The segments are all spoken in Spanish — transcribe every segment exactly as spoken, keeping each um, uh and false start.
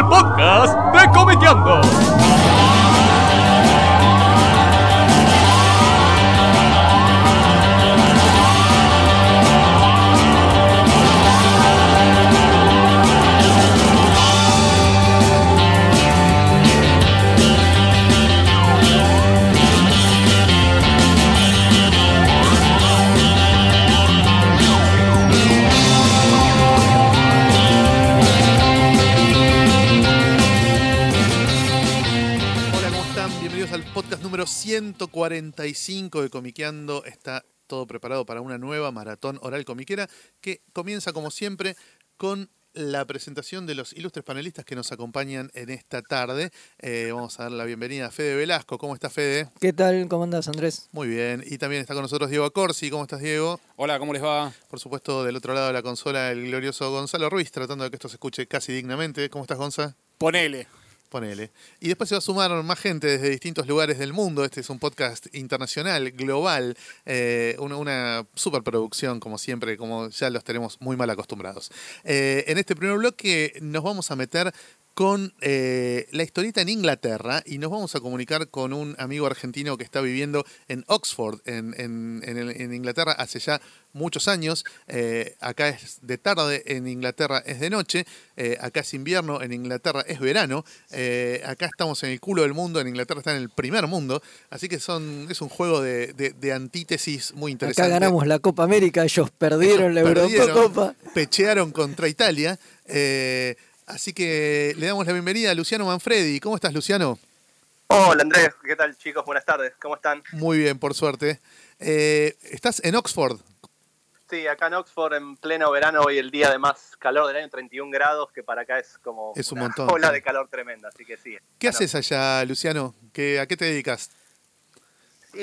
podcast de Comiqueando. Podcast número ciento cuarenta y cinco de Comiqueando. Está todo preparado para una nueva maratón oral comiquera que comienza como siempre con la presentación de los ilustres panelistas que nos acompañan en esta tarde. Eh, vamos a dar la bienvenida a Fede Velasco. ¿Cómo estás, Fede? ¿Qué tal? ¿Cómo andás, Andrés? Muy bien. Y también está con nosotros Diego Accorsi. ¿Cómo estás, Diego? Hola, ¿cómo les va? Por supuesto, del otro lado de la consola, el glorioso Gonzalo Ruiz, tratando de que esto se escuche casi dignamente. ¿Cómo estás, Gonza? Ponele. Ponele. Y después se va a sumar más gente desde distintos lugares del mundo. Este es un podcast internacional, global, eh, una, una superproducción, como siempre, como ya los tenemos muy mal acostumbrados. Eh, en este primer bloque nos vamos a meter con eh, la historieta en Inglaterra y nos vamos a comunicar con un amigo argentino que está viviendo en Oxford, en, en, en, en Inglaterra, hace ya muchos años. Eh, acá es de tarde, en Inglaterra es de noche, eh, acá es invierno, en Inglaterra es verano, eh, acá estamos en el culo del mundo, en Inglaterra está en el primer mundo, así que son, es un juego de, de, de antítesis muy interesante. Acá ganamos la Copa América, ellos perdieron ellos la Eurocopa. Pechearon contra Italia. Eh, Así que le damos la bienvenida a Luciano Manfredi. ¿Cómo estás, Luciano? Hola, Andrés. ¿Qué tal, chicos? Buenas tardes. ¿Cómo están? Muy bien, por suerte. Eh, ¿Estás en Oxford? Sí, acá en Oxford, en pleno verano, hoy el día de más calor del año, treinta y un grados, que para acá es como es un una montón, ola sí. de calor tremenda, así que sí. ¿Qué calor. haces allá, Luciano? ¿Qué, ¿A qué te dedicas? Y,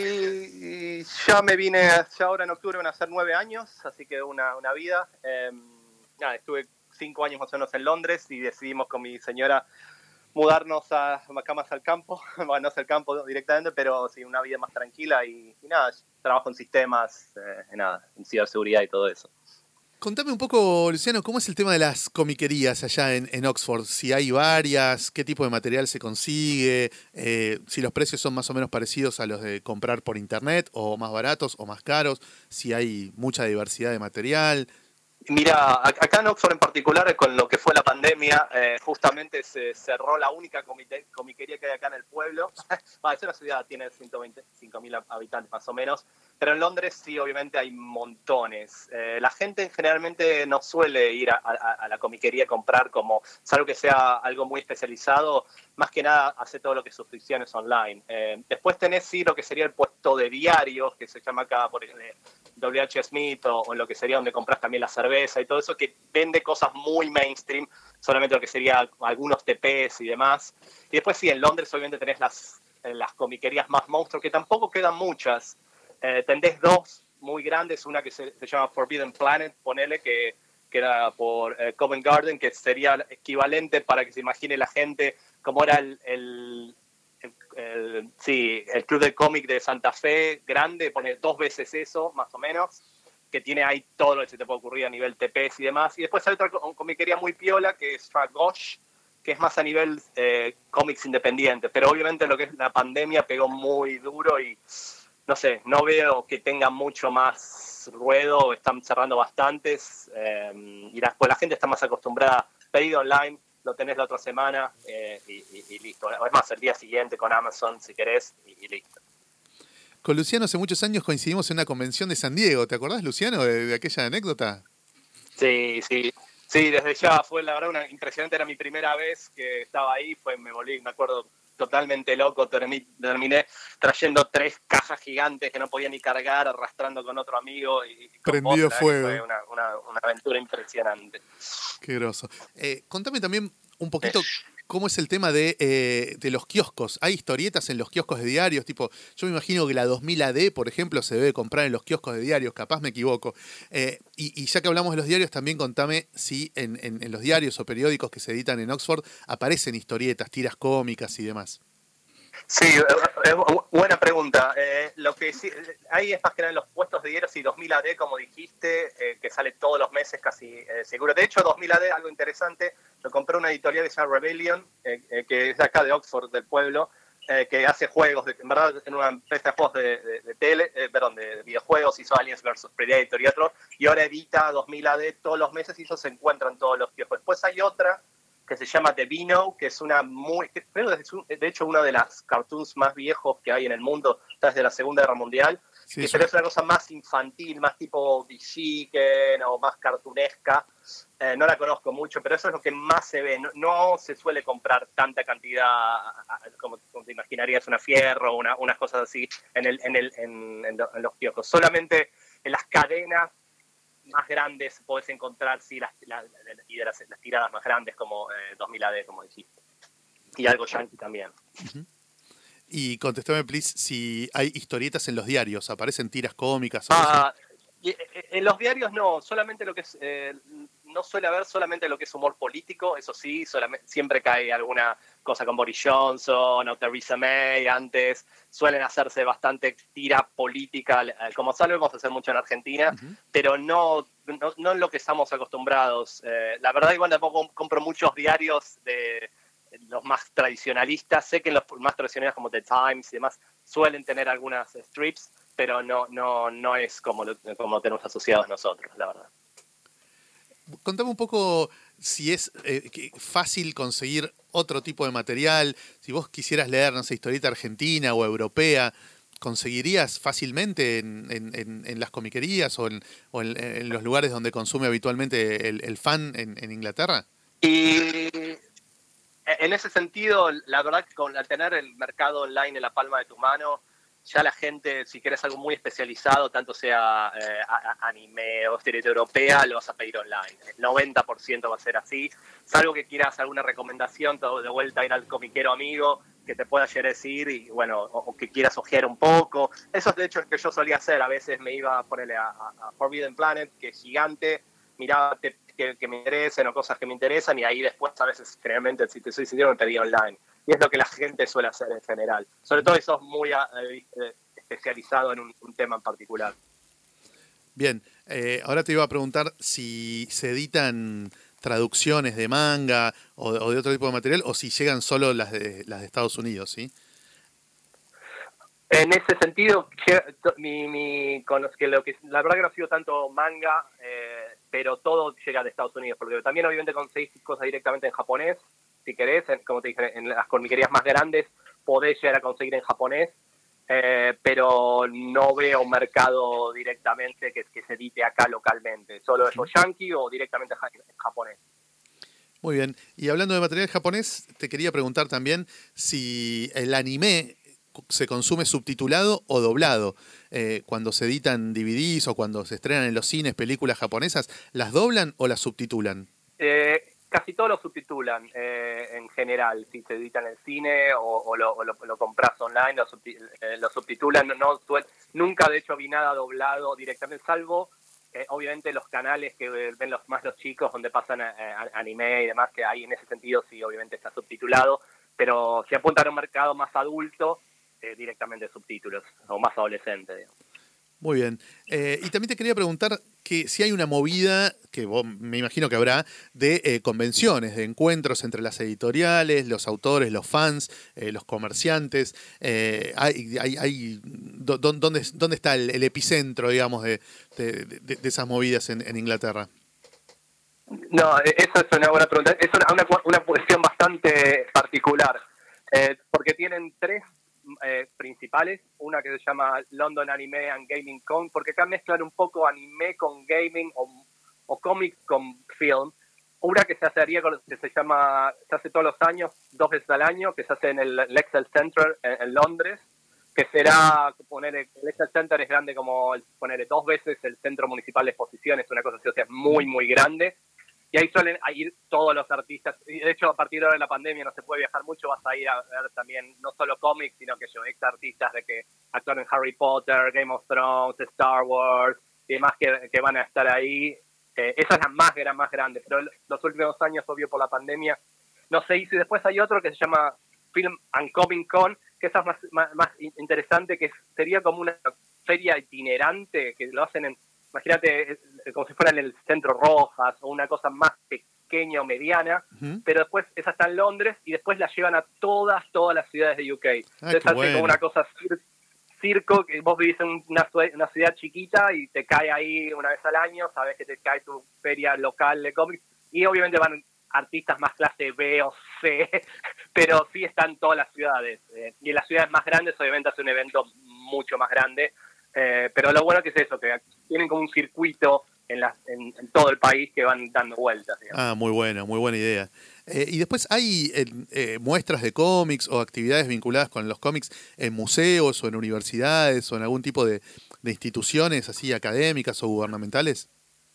y ya me vine, ya ahora en octubre van a ser nueve años, así que una, una vida. Eh, nada, estuve cinco años más o menos en Londres y decidimos con mi señora mudarnos a acá más al campo, bueno, no es el campo directamente, pero sí, una vida más tranquila y, y nada, trabajo en sistemas, eh, nada, en ciberseguridad y todo eso. Contame un poco, Luciano, ¿cómo es el tema de las comiquerías allá en, en Oxford? Si hay varias, qué tipo de material se consigue, eh, si los precios son más o menos parecidos a los de comprar por internet, o más baratos o más caros, si hay mucha diversidad de material. Mira, acá en Oxford en particular, con lo que fue la pandemia, eh, justamente se cerró la única comite- comiquería que hay acá en el pueblo. Es una ciudad, tiene ciento veinticinco mil habitantes más o menos, pero en Londres sí, obviamente hay montones. Eh, la gente generalmente no suele ir a, a, a la comiquería a comprar, como, salvo que sea algo muy especializado, más que nada hace todo lo que es suscripciones online. Eh, después tenés sí lo que sería el puesto de diarios, que se llama acá por ejemplo W H Smith o, o en lo que sería donde compras también la cerveza y todo eso, que vende cosas muy mainstream, solamente lo que sería algunos T Ps y demás. Y después sí, en Londres obviamente tenés las, las comiquerías más monstruos, que tampoco quedan muchas. Eh, tenés dos muy grandes, una que se, se llama Forbidden Planet, ponele, que, que era por eh, Covent Garden, que sería equivalente para que se imagine la gente como era el... el El, el, sí, el Club de Cómic de Santa Fe, grande, pone dos veces eso, más o menos, que tiene ahí todo lo que se te puede ocurrir a nivel T Ps y demás. Y después hay otra comiquería muy piola, que es Tragosh, que es más a nivel eh, cómics independientes. Pero obviamente lo que es la pandemia pegó muy duro y, no sé, no veo que tenga mucho más ruedo, están cerrando bastantes. Eh, y la, pues la gente está más acostumbrada a pedir online, lo tenés la otra semana eh, y, y, y listo. Es más, el día siguiente con Amazon, si querés, y, y listo. Con Luciano hace muchos años coincidimos en una convención de San Diego. ¿Te acordás, Luciano, de, de aquella anécdota? Sí, sí. Sí, desde ya fue, la verdad, una impresionante. Era mi primera vez que estaba ahí. Fue, me volví, me acuerdo, totalmente loco. Terminé, terminé trayendo tres cajas gigantes que no podía ni cargar, arrastrando con otro amigo. Y, y con Prendido vos, fuego. Fue una, una, una aventura impresionante. Qué groso. Eh, contame también un poquito cómo es el tema de, eh, de los kioscos. ¿Hay historietas en los kioscos de diarios? Tipo, yo me imagino que la dos mil A D, por ejemplo, se debe comprar en los kioscos de diarios. Capaz me equivoco. Eh, y, y ya que hablamos de los diarios, también contame si en, en, en los diarios o periódicos que se editan en Oxford aparecen historietas, tiras cómicas y demás. Sí, es buena pregunta. Eh, lo que sí, ahí es más que nada en los puestos de diarios y dos mil A D, como dijiste, eh, que sale todos los meses casi eh, seguro. De hecho, dos mil A D, algo interesante, lo compré una editorial que se llama Rebellion, eh, eh, que es de acá de Oxford, del pueblo, eh, que hace juegos, de, en verdad, en una empresa de juegos de, de, de tele, eh, perdón, de videojuegos, hizo Aliens versus Predator y otros, y ahora edita dos mil A D todos los meses y eso se encuentran todos los tiempos. Después hay otra que se llama The Beano, que es una muy, creo que es un, de hecho una de las cartoons más viejos que hay en el mundo, desde la Segunda Guerra Mundial, sí, que, sí. Pero es una cosa más infantil, más tipo Bichiken o más cartunesca. Eh, no la conozco mucho, pero eso es lo que más se ve. No, no se suele comprar tanta cantidad, como, como te imaginarías, una Fierro, una, unas cosas así en, el, en, el, en, en, en los kioscos. Solamente en las cadenas más grandes podés encontrar, sí, las, la, la, y de las, las tiradas más grandes como eh, dos mil A D, como dijiste. Y algo yankee también. Uh-huh. Y contéstame, please, si hay historietas en los diarios, ¿aparecen tiras cómicas? O ah, y, en los diarios no, solamente lo que es... Eh, no suele haber solamente lo que es humor político, eso sí, solamente, siempre cae alguna cosa con Boris Johnson o Theresa May antes, suelen hacerse bastante tira política, como sabemos hacer mucho en Argentina, uh-huh. pero no, no, no en lo que estamos acostumbrados. Eh, la verdad igual tampoco compro muchos diarios de los más tradicionalistas, sé que los más tradicionalistas como The Times y demás suelen tener algunas strips, pero no, no, no es como lo, como lo tenemos asociados nosotros, la verdad. Contame un poco si es eh, fácil conseguir otro tipo de material. Si vos quisieras leer, no sé, historieta argentina o europea, ¿conseguirías fácilmente en, en, en las comiquerías o, en, o en, en los lugares donde consume habitualmente el, el fan en, en Inglaterra? Y en ese sentido, la verdad que con al tener el mercado online en la palma de tu mano, ya la gente, si quieres algo muy especializado, tanto sea eh, anime o historieta europea, lo vas a pedir online. El noventa por ciento va a ser así. Salvo que quieras alguna recomendación, todo de vuelta ir al comiquero amigo que te pueda llegar a decir y bueno, o, o que quieras ojear un poco. Eso es de hecho lo que yo solía hacer. A veces me iba a ponerle a, a Forbidden Planet, que es gigante, miraba que, que, que me interesen o cosas que me interesan y ahí después a veces, generalmente, si te soy sincero, me pedía online. Y es lo que la gente suele hacer en general. Sobre todo si sos muy eh, especializado en un, un tema en particular. Bien, eh, ahora te iba a preguntar si se editan traducciones de manga o, o de otro tipo de material o si llegan solo las de, las de Estados Unidos, ¿sí? En ese sentido, mi, mi, con los que lo que la verdad que no ha sido tanto manga, eh, pero todo llega de Estados Unidos, porque también obviamente conseguís cosas directamente en japonés. Si querés, en, como te dije, en las comiquerías más grandes podés llegar a conseguir en japonés, eh, pero no veo un mercado directamente que, que se edite acá localmente. Solo es o yankee o directamente en japonés. Muy bien. Y hablando de material japonés, te quería preguntar también si el anime se consume subtitulado o doblado. Eh, cuando se editan D V Ds o cuando se estrenan en los cines películas japonesas, ¿las doblan o las subtitulan? Eh... Casi todos lo subtitulan eh, en general, si se edita en el cine o, o, lo, o lo, lo compras online, lo, subti eh, lo subtitulan. No, no, nunca de hecho vi nada doblado directamente, salvo eh, obviamente los canales que ven los más los chicos donde pasan eh, anime y demás, que ahí en ese sentido sí obviamente está subtitulado, pero si apuntan a un mercado más adulto, eh, directamente subtítulos, o más adolescente, digamos. Muy bien. Eh, y también te quería preguntar que si hay una movida, que vos, me imagino que habrá, de eh, convenciones, de encuentros entre las editoriales, los autores, los fans, eh, los comerciantes. Eh, hay, hay, hay, do, ¿dónde, ¿Dónde está el, el epicentro, digamos, de, de, de, de esas movidas en, en Inglaterra? No, eso es una buena pregunta. Es una, una, una cuestión bastante particular, eh, porque tienen tres Eh, principales, una que se llama London Anime and Gaming Con, porque acá mezclan un poco anime con gaming o, o cómic con film. Una que se hacería con, que se llama, se hace todos los años, dos veces al año, que se hace en el Lexel Center en, en Londres, que será, poner el Lexel Center es grande como, poner dos veces el Centro Municipal de Exposiciones, una cosa así, o sea, es muy, muy grande. Y ahí suelen ir todos los artistas. Y de hecho, a partir de ahora de la pandemia no se puede viajar mucho. Vas a ir a ver también no solo cómics, sino que yo, ex artistas de que actúan en Harry Potter, Game of Thrones, Star Wars y demás que, que van a estar ahí. Eh, esa es la más, gran, más grande. Pero los últimos años, obvio, por la pandemia, no se hizo. Y después hay otro que se llama Film and Comic Con, que que esa es más, más, más interesante, que sería como una feria itinerante, que lo hacen en, imagínate, como si fuera en el Centro Rojas, o una cosa más pequeña o mediana, uh-huh. pero después esa está en Londres, y después la llevan a todas, todas las ciudades de U K. Entonces hace bueno. como una cosa cir- circo, que vos vivís en una, una ciudad chiquita, y te cae ahí una vez al año, sabes que te cae tu feria local de cómics, y obviamente van artistas más clase B o C, pero sí están en todas las ciudades. Eh, y en las ciudades más grandes, obviamente, hace un evento mucho más grande. Eh, pero lo bueno que es eso, que tienen como un circuito en, la, en, en todo el país que van dando vueltas. Digamos. Ah, muy buena, muy buena idea. Eh, y después hay eh, eh, muestras de cómics o actividades vinculadas con los cómics en museos o en universidades o en algún tipo de, de instituciones así académicas o gubernamentales.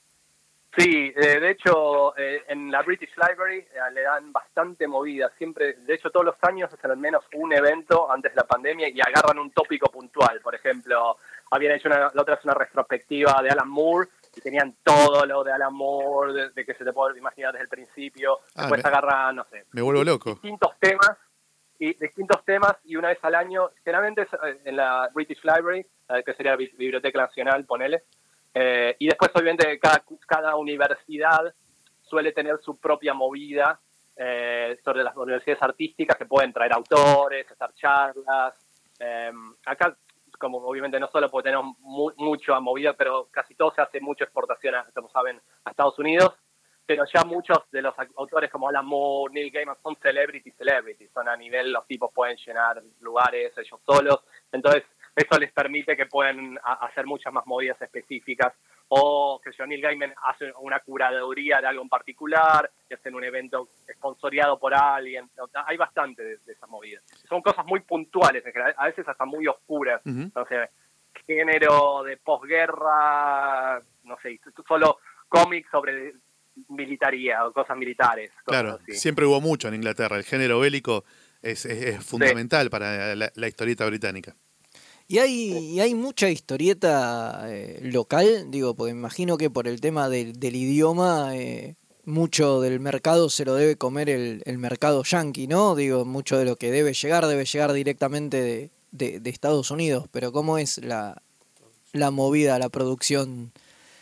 Sí, eh, de hecho, eh, en la British Library eh, le dan bastante movida. Siempre, de hecho, todos los años hacen al menos un evento antes de la pandemia y agarran un tópico puntual. Por ejemplo, habían hecho una, la otra vez una retrospectiva de Alan Moore y tenían todo lo de Alan Moore, de, de que se te puede imaginar desde el principio. Ah, Después me, agarran, no sé, me vuelvo loco. distintos temas y distintos temas y una vez al año, generalmente es en la British Library, que sería la Biblioteca Nacional, ponele. Eh, y después, obviamente, cada, cada universidad suele tener su propia movida eh, sobre las universidades artísticas, que pueden traer autores, hacer charlas. Eh, acá, como obviamente no solo porque tenemos mu- mucho movida, pero casi todo se hace mucho exportación, a, como saben, a Estados Unidos. Pero ya muchos de los autores como Alan Moore, Neil Gaiman, son celebrity celebrities. Son a nivel, los tipos pueden llenar lugares ellos solos. Entonces, eso les permite que puedan a, hacer muchas más movidas específicas. O que Neil Gaiman hace una curaduría de algo en particular, que hacen un evento sponsoreado por alguien. O sea, hay bastante de, de esas movidas. Son cosas muy puntuales, en general, a veces hasta muy oscuras. Uh-huh. No sé, género de posguerra, no sé, solo cómics sobre militaría o cosas militares. Cosas claro, así. Siempre hubo mucho en Inglaterra. El género bélico es, es, es fundamental sí. para la, la historieta británica. ¿Y hay, y hay mucha historieta eh, local? Digo, porque me imagino que por el tema del, del idioma, eh, mucho del mercado se lo debe comer el, el mercado yanqui, ¿no? Digo, mucho de lo que debe llegar, debe llegar directamente de, de, de Estados Unidos. Pero ¿cómo es la, la movida, la producción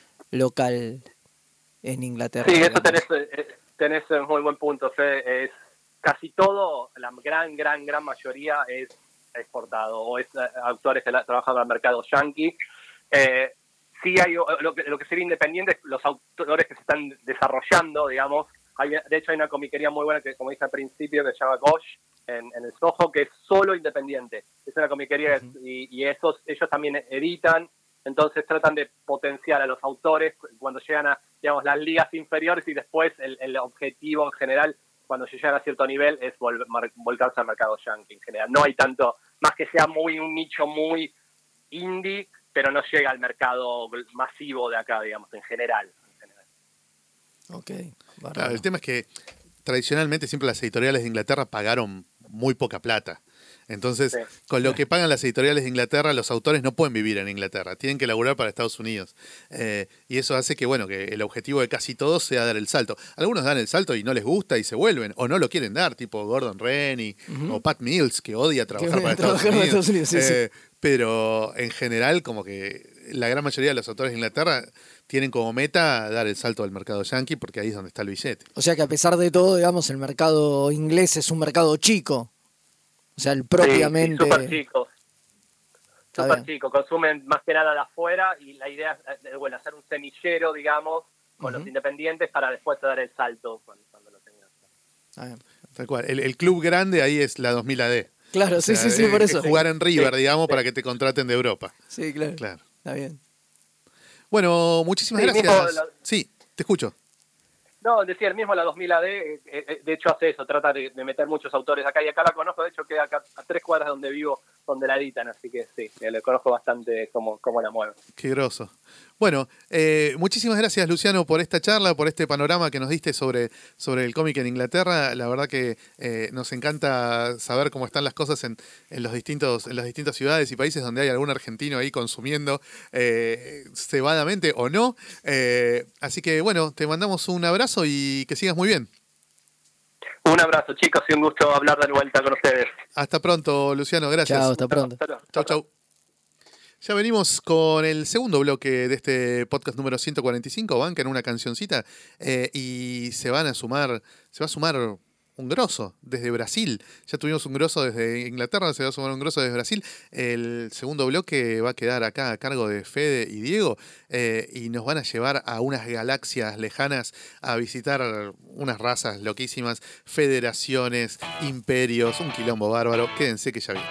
local en Inglaterra? Sí, eso tenés, tenés un muy buen punto, Fede. Es casi todo, la gran, gran, gran mayoría es exportado o es autores que la, trabajan para el mercado yankee. Eh, sí hay lo que, lo que sería independiente, los autores que se están desarrollando, digamos. Hay, de hecho, hay una comiquería muy buena que, como dije al principio, que se llama Gosh en, en el Soho, que es solo independiente. Es una comiquería uh-huh. y, y esos, ellos también editan, entonces tratan de potenciar a los autores cuando llegan a, digamos, las ligas inferiores y después el, el objetivo en general cuando se llega a cierto nivel es vol- mar- volcarse al mercado yankee en general. No hay tanto, más que sea muy un nicho muy indie, pero no llega al mercado masivo de acá, digamos, en general. En general. Okay, claro, el tema es que tradicionalmente siempre las editoriales de Inglaterra pagaron muy poca plata. Entonces, sí. con lo que pagan las editoriales de Inglaterra, los autores no pueden vivir en Inglaterra, tienen que laburar para Estados Unidos. Eh, y eso hace que, bueno, que el objetivo de casi todos sea dar el salto. Algunos dan el salto y no les gusta y se vuelven, o no lo quieren dar, tipo Gordon Rennie uh-huh. o Pat Mills, que odia trabajar que para Estados Unidos. Estados Unidos sí, eh, sí. Pero en general, como que la gran mayoría de los autores de Inglaterra tienen como meta dar el salto al mercado yankee porque ahí es donde está el billete. O sea que a pesar de todo, digamos, el mercado inglés es un mercado chico. O sea, el propiamente... Sí, súper chico. Súper chico. Consumen más que nada de afuera y la idea es, bueno, hacer un semillero, digamos, con uh-huh. los independientes para después dar el salto cuando, cuando lo tengan. Ah, tal cual. El, el club grande ahí es la dos mil A D. Claro, o sea, sí, sí, sí, por eso. Jugar en River, sí, digamos, sí. para que te contraten de Europa. Sí, claro. claro. Está bien. Bueno, muchísimas sí, gracias. La... Sí, te escucho. No, decía, el mismo la dos mil A D, eh, de hecho hace eso, trata de, de meter muchos autores acá, y acá la conozco, de hecho queda acá a tres cuadras donde vivo, donde la editan, así que sí, le conozco bastante cómo, cómo la mueven. Qué groso. Bueno, eh, muchísimas gracias, Luciano, por esta charla, por este panorama que nos diste sobre, sobre el cómic en Inglaterra. La verdad que eh, nos encanta saber cómo están las cosas en, en, los distintos, en las distintas ciudades y países donde hay algún argentino ahí consumiendo eh, cebadamente o no. Eh, así que, bueno, te mandamos un abrazo y que sigas muy bien. Un abrazo, chicos, y un gusto hablar de vuelta con ustedes. Hasta pronto, Luciano, gracias. Chao, hasta pronto. Chau, chau. Ya venimos con el segundo bloque de este podcast número ciento cuarenta y cinco, bancan una cancioncita, eh, y se van a sumar, se va a sumar un grosso desde Brasil. Ya tuvimos un grosso desde Inglaterra, se va a sumar un grosso desde Brasil. El segundo bloque va a quedar acá a cargo de Fede y Diego, eh, y nos van a llevar a unas galaxias lejanas a visitar unas razas loquísimas, federaciones, imperios, un quilombo bárbaro. Quédense que ya viene.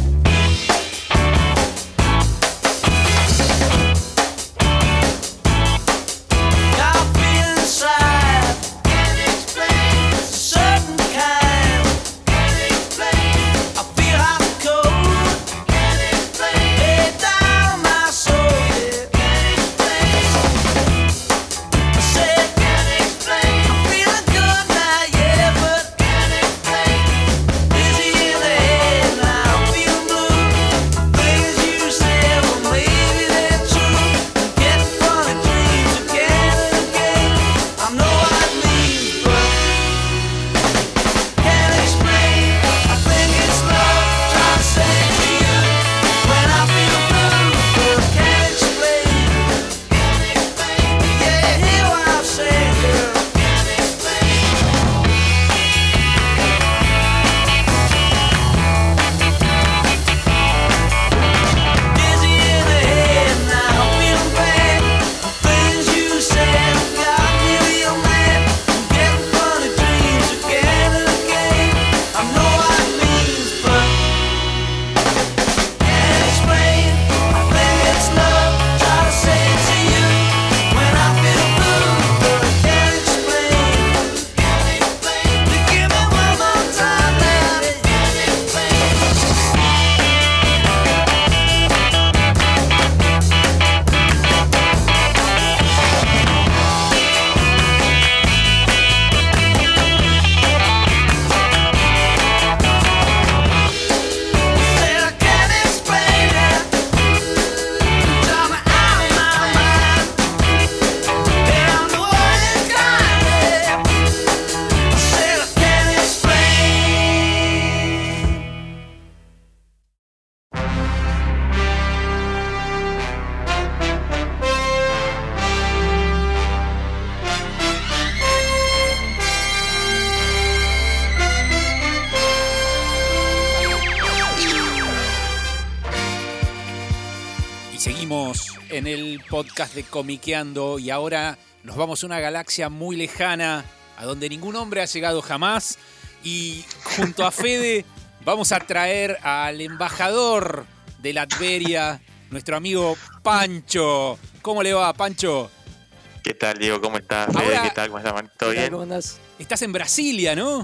En el podcast de Comiqueando, y ahora nos vamos a una galaxia muy lejana a donde ningún hombre ha llegado jamás, y junto a Fede vamos a traer al embajador de Latveria, nuestro amigo Pancho. ¿Cómo le va, Pancho? ¿Qué tal, Diego? ¿Cómo estás, Fede? Ahora, ¿Qué tal? ¿Cómo estás? ¿Todo bien? ¿Cómo andás? Estás en Brasilia, ¿no?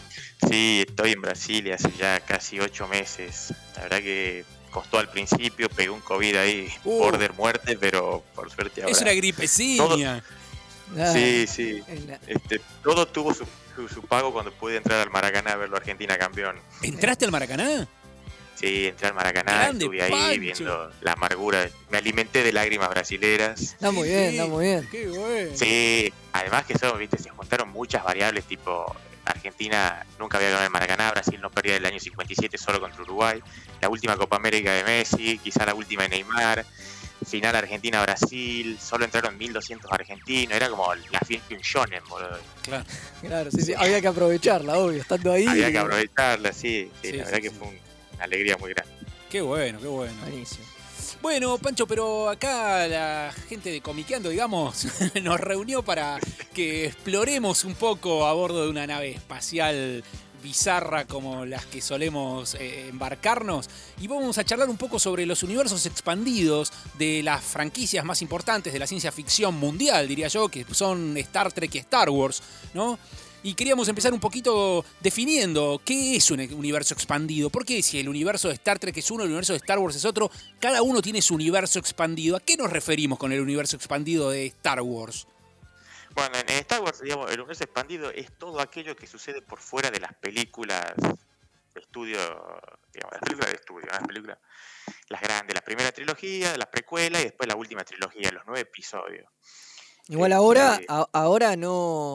Sí, estoy en Brasilia hace ya casi ocho meses. La verdad que costó al principio, pegué un COVID ahí, uh, border muerte, pero por suerte ahora... Es una gripecina. Todo, Ah, sí, sí. la... Este, todo tuvo su, su, su pago cuando pude entrar al Maracaná a verlo Argentina campeón. ¿Entraste al Maracaná? Sí, entré al Maracaná, Grande, estuve ahí Pancho. viendo la amargura. Me alimenté de lágrimas brasileras. Está muy bien, está muy bien. Qué bueno. Sí, además que eso, viste, se juntaron muchas variables, tipo Argentina nunca había ganado el Maracaná, Brasil no perdía el año cincuenta y siete solo contra Uruguay, la última Copa América de Messi, quizá la última de Neymar, final Argentina-Brasil, solo entraron mil doscientos argentinos, era como la fiesta de un shonen, boludo. Claro. Claro, sí, sí, había que aprovecharla, obvio, estando ahí. Había que aprovecharla, sí, sí, Sí, la sí, verdad que sí. fue un- una alegría muy grande. Qué bueno, qué bueno. Buenísimo. Bueno, Pancho, pero acá la gente de Comiqueando, digamos, nos reunió para que exploremos un poco a bordo de una nave espacial bizarra como las que solemos eh, embarcarnos, y vamos a charlar un poco sobre los universos expandidos de las franquicias más importantes de la ciencia ficción mundial, diría yo, que son Star Trek y Star Wars, ¿no? Y queríamos empezar un poquito definiendo qué es un universo expandido. Porque si el universo de Star Trek es uno, el universo de Star Wars es otro, cada uno tiene su universo expandido. ¿A qué nos referimos con el universo expandido de Star Wars? Bueno, en Star Wars, digamos, el universo expandido es todo aquello que sucede por fuera de las películas de estudio, digamos, las películas de estudio, las películas, las grandes, la primera trilogía, las precuelas y después la última trilogía, los nueve episodios. Igual ahora, Este, a- ahora no,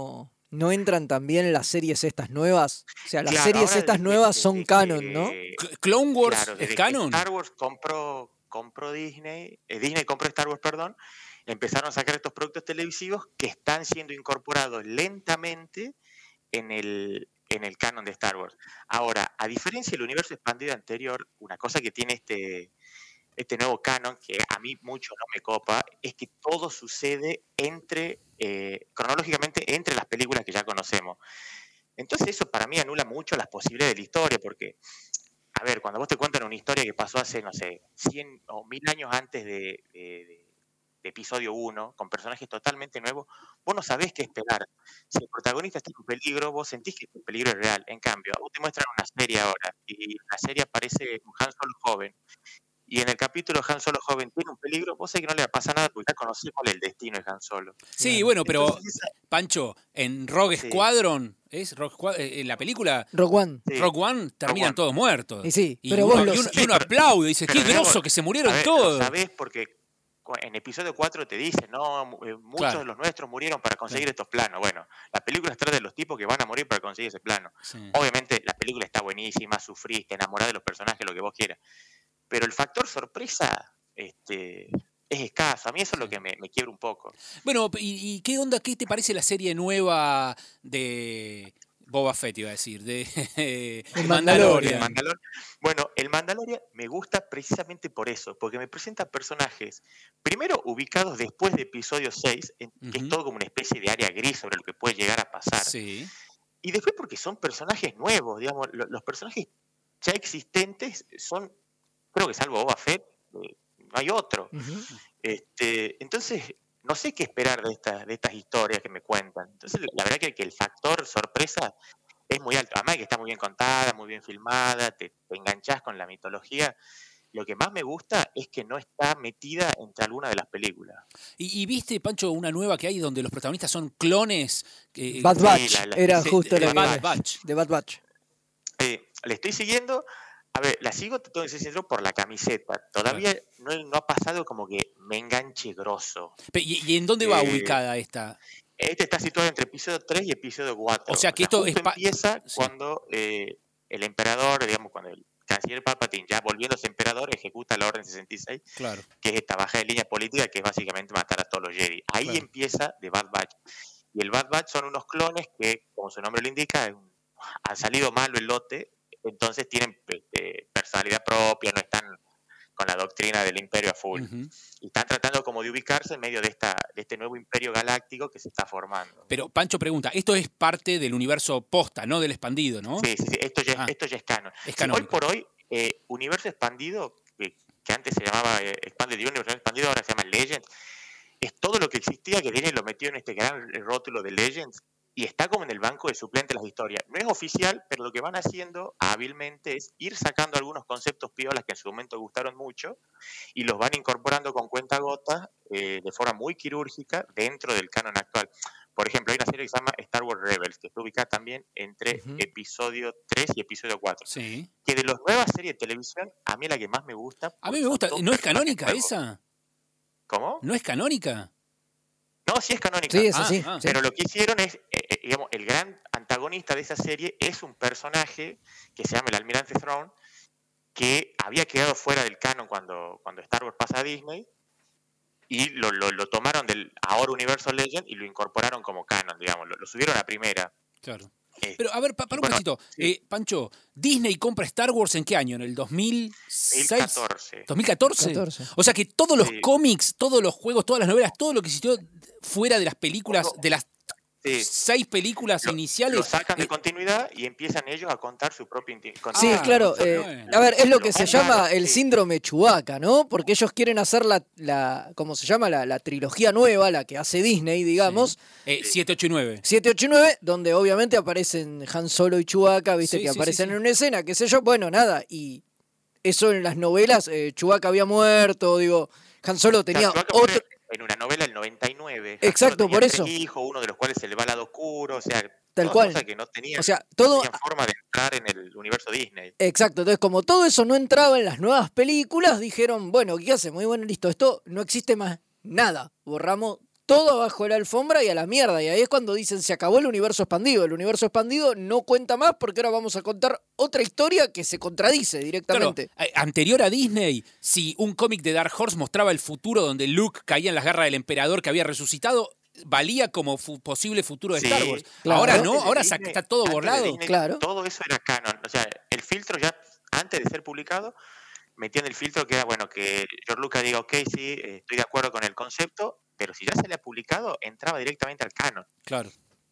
¿No entran también las series estas nuevas? O sea, las Claro, series ahora estas desde- nuevas desde son que- canon, ¿no? C- ¿Clone Wars Claro, es desde que canon? Star Wars compró, compró Disney, eh, Disney compró Star Wars, perdón, empezaron a sacar estos productos televisivos que están siendo incorporados lentamente en el, en el canon de Star Wars. Ahora, a diferencia del universo expandido anterior, una cosa que tiene este, este nuevo canon, que a mí mucho no me copa, es que todo sucede entre, eh, cronológicamente, entre las películas que ya conocemos. Entonces eso para mí anula mucho las posibilidades de la historia, porque, a ver, cuando vos te cuentan una historia que pasó hace, no sé, cien o mil años antes de, de, de- de episodio uno, con personajes totalmente nuevos, vos no sabés qué esperar. Si el protagonista está en peligro, vos sentís que el peligro es real. En cambio, a vos te muestran una serie ahora, y en la serie aparece un Han Solo joven, y en el capítulo Han Solo joven tiene un peligro, vos sabés que no le va a pasar nada porque ya conocés cuál es el destino de Han Solo. Sí, Claro. bueno, pero Entonces, esa- Pancho, en Rogue Sí. Squadron, ¿es? Rogue Squad- eh, en la película Rogue One. sí. Rogue One terminan One. todos muertos. Y sí, Y pero uno, vos y los- uno- y Sí, uno pero- aplaude y dice, qué pero digamos, groso que se A murieron ver, lo todos. sabés porque cu- en episodio cuatro te dicen, no, mu- eh, muchos Claro. de los nuestros murieron para conseguir Claro. estos planos. Bueno, la película trata de los tipos que van a morir para conseguir ese plano. Sí. Obviamente la película está buenísima, sufriste, enamorada de los personajes, lo que vos quieras. Pero el factor sorpresa este, es escaso. A mí eso es lo que me, me quiebra un poco. Bueno, ¿y, y qué onda? ¿Qué te parece la serie nueva de Boba Fett, iba a decir? De, de El Mandalorian. Mandalorian. Mandalor- Bueno, el Mandalorian me gusta precisamente por eso, porque me presenta personajes, primero ubicados después de episodio seis, en- que Ujú. es todo como una especie de área gris sobre lo que puede llegar a pasar, Sí. y después porque son personajes nuevos, digamos, lo- los personajes ya existentes son, creo que salvo Boba Fett, eh, no hay otro. Ujú. Este, entonces, no sé qué esperar de estas, de estas historias que me cuentan. Entonces, la verdad que, que el factor sorpresa es muy alto. Además de que está muy bien contada, muy bien filmada, te, te enganchás con la mitología. Lo que más me gusta es que no está metida entre alguna de las películas. ¿Y, y viste, Pancho, una nueva que hay donde los protagonistas son clones? que- Bad Sí, Batch la- la- era de- justo de lo que Bad iba- Batch. de Bad Batch. Eh, le estoy siguiendo. A ver, la sigo, te tengo que ser sincero, por la camiseta. Todavía no, no ha pasado como que me enganche grosso. Pe- ¿Y, y en dónde va Eh, ubicada esta? Este está situado entre episodio tres y episodio cuatro. O sea, que esto justo es pa- empieza sí. cuando eh, el emperador, digamos, cuando el canciller Palpatine, ya volviéndose emperador, ejecuta la Orden sesenta y seis, Claro. que es esta baja de línea política que es básicamente matar a todos los Jedi. Ahí Claro. empieza The Bad Batch. Y el Bad Batch son unos clones que, como su nombre lo indica, es un- han salido malo el lote, entonces tienen este, personalidad propia, no están con la doctrina del imperio a full. Ujú. Y están tratando como de ubicarse en medio de, esta, de este nuevo imperio galáctico que se está formando. Pero Pancho pregunta, esto es parte del universo posta, no del expandido, ¿no? Sí, sí, sí, esto ya, Ah. esto ya es canon. Es Sí, hoy canónico. por hoy, eh, universo expandido, que, que antes se llamaba eh, Expanded Universe, expandido ahora se llama Legends, es todo lo que existía que Disney lo metió en este gran rótulo de Legends y está como en el banco de suplentes de las historias. No es oficial, pero lo que van haciendo hábilmente es ir sacando algunos conceptos piolas que en su momento gustaron mucho y los van incorporando con cuentagotas eh, de forma muy quirúrgica dentro del canon actual. Por ejemplo, hay una serie que se llama Star Wars Rebels, que está ubicada también entre Ujú. episodio tres y episodio cuatro. Sí. Que de las nuevas series de televisión, a mí la que más me gusta... A mí porque me son gusta. todos ¿No es personajes canónica nuevos. esa? ¿Cómo? ¿No es canónica? No, sí es canónica. Sí, es Ah, así. ah. sí. Pero lo que hicieron es, eh, eh, digamos, el gran antagonista de esa serie es un personaje que se llama el Almirante Thrawn, que había quedado fuera del canon cuando, cuando Star Wars pasa a Disney, y lo, lo, lo tomaron del ahora Universal Legend y lo incorporaron como canon, digamos, lo, lo subieron a primera. Claro. Eh, Pero, a ver, pa- para un Bueno, poquito. sí. Eh, Pancho, ¿Disney compra Star Wars en qué año? ¿En el dos mil seis? dos mil catorce. ¿dos mil catorce? catorce. O sea que todos los Sí. cómics, todos los juegos, todas las novelas, todo lo que existió fuera de las películas, Ojo. de las Sí. seis películas Lo, iniciales. lo sacan de eh, continuidad y empiezan ellos a contar su propio inti- Sí, continuidad. Ah, claro. está eh, bueno. a ver, es lo Lo que se más llama raro, el sí. síndrome Chewbacca, ¿no? Porque ellos quieren hacer la, la ¿cómo se llama? La, la trilogía nueva, la que hace Disney, digamos, eh, siete, ocho y nueve. siete, ocho y nueve, donde obviamente aparecen Han Solo y Chewbacca, viste Sí, que sí, aparecen sí, sí. en una escena, qué sé yo, bueno, nada, y eso en las novelas, eh, Chewbacca había muerto, digo, Han Solo O sea, tenía Chewbacca otro... muere en una novela del noventa y nueve. Exacto, Han Solo por tenía eso. tres hijos, uno de los cuales se le va al lado oscuro, o sea, Tal todas cual. cosas que no tenían, O sea, no todo... tenían forma de entrar en el universo Disney. Exacto, entonces como todo eso no entraba en las nuevas películas, dijeron, bueno, ¿qué hacemos? Muy bueno, listo, esto no existe más nada, borramos todo abajo de la alfombra y a la mierda. Y ahí es cuando dicen se acabó el universo expandido. El universo expandido no cuenta más porque ahora vamos a contar otra historia que se contradice directamente. Claro, anterior a Disney, si un cómic de Dark Horse mostraba el futuro donde Luke caía en las garras del emperador que había resucitado, valía como fu- posible futuro de Sí, Star Wars. claro. Ahora Antes no, de ahora Disney- está todo antes de borrado. Disney, Claro. Todo eso era canon. O sea, el filtro ya, antes de ser publicado, metían el filtro que era, bueno, que George Lucas diga, ok, sí, eh, estoy de acuerdo con el concepto, pero si ya se le ha publicado, entraba directamente al canon. Claro.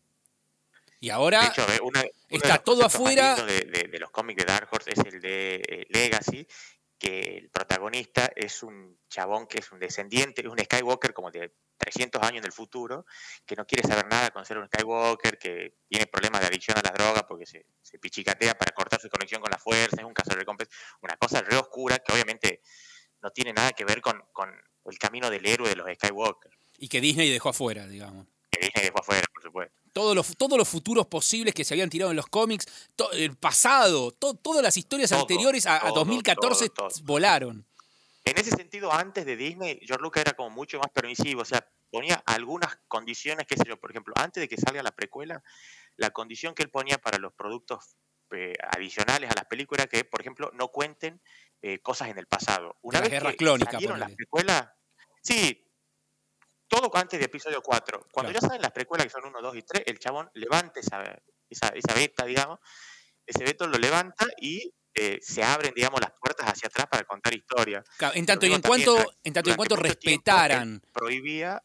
Y De ahora hecho, eh, una, uno de está los todo conceptos más afuera. lindos De, de- de los cómics de Dark Horse es el de eh, Legacy, que el protagonista es un chabón que es un descendiente, es un Skywalker como de trescientos años en el futuro, que no quiere saber nada con ser un Skywalker, que tiene problemas de adicción a las drogas porque se, se pichicatea para cortar su conexión con la fuerza, es un cazador de recompensas, una cosa re oscura que obviamente no tiene nada que ver con, con el camino del héroe de los Skywalker, Y que Disney dejó afuera, digamos. que Disney dejó afuera, por supuesto. Todos los, todos los futuros posibles que se habían tirado en los cómics, to- el pasado, to- todas las historias Todo, anteriores a, a todo, dos mil catorce todo, todo. volaron. En ese sentido, antes de Disney, George Lucas era como mucho más permisivo, o sea, ponía algunas condiciones, qué sé yo, por ejemplo, antes de que salga la precuela, la condición que él ponía para los productos eh, adicionales a las películas era que, por ejemplo, no cuenten eh, cosas en el pasado. Una De vez las guerras que clónicas, salieron las ponele. precuelas, sí, todo antes de episodio cuatro. Cuando Claro. ya salen las precuelas, que son uno, dos y tres, el chabón levanta esa, esa, esa beta, digamos, ese veto lo levanta y eh, se abren, digamos, las puertas hacia atrás para contar historias. Claro, en tanto Lo y en mismo también, cuanto, durante- en tanto y en durante cuanto mucho tiempo, respetaran. él prohibía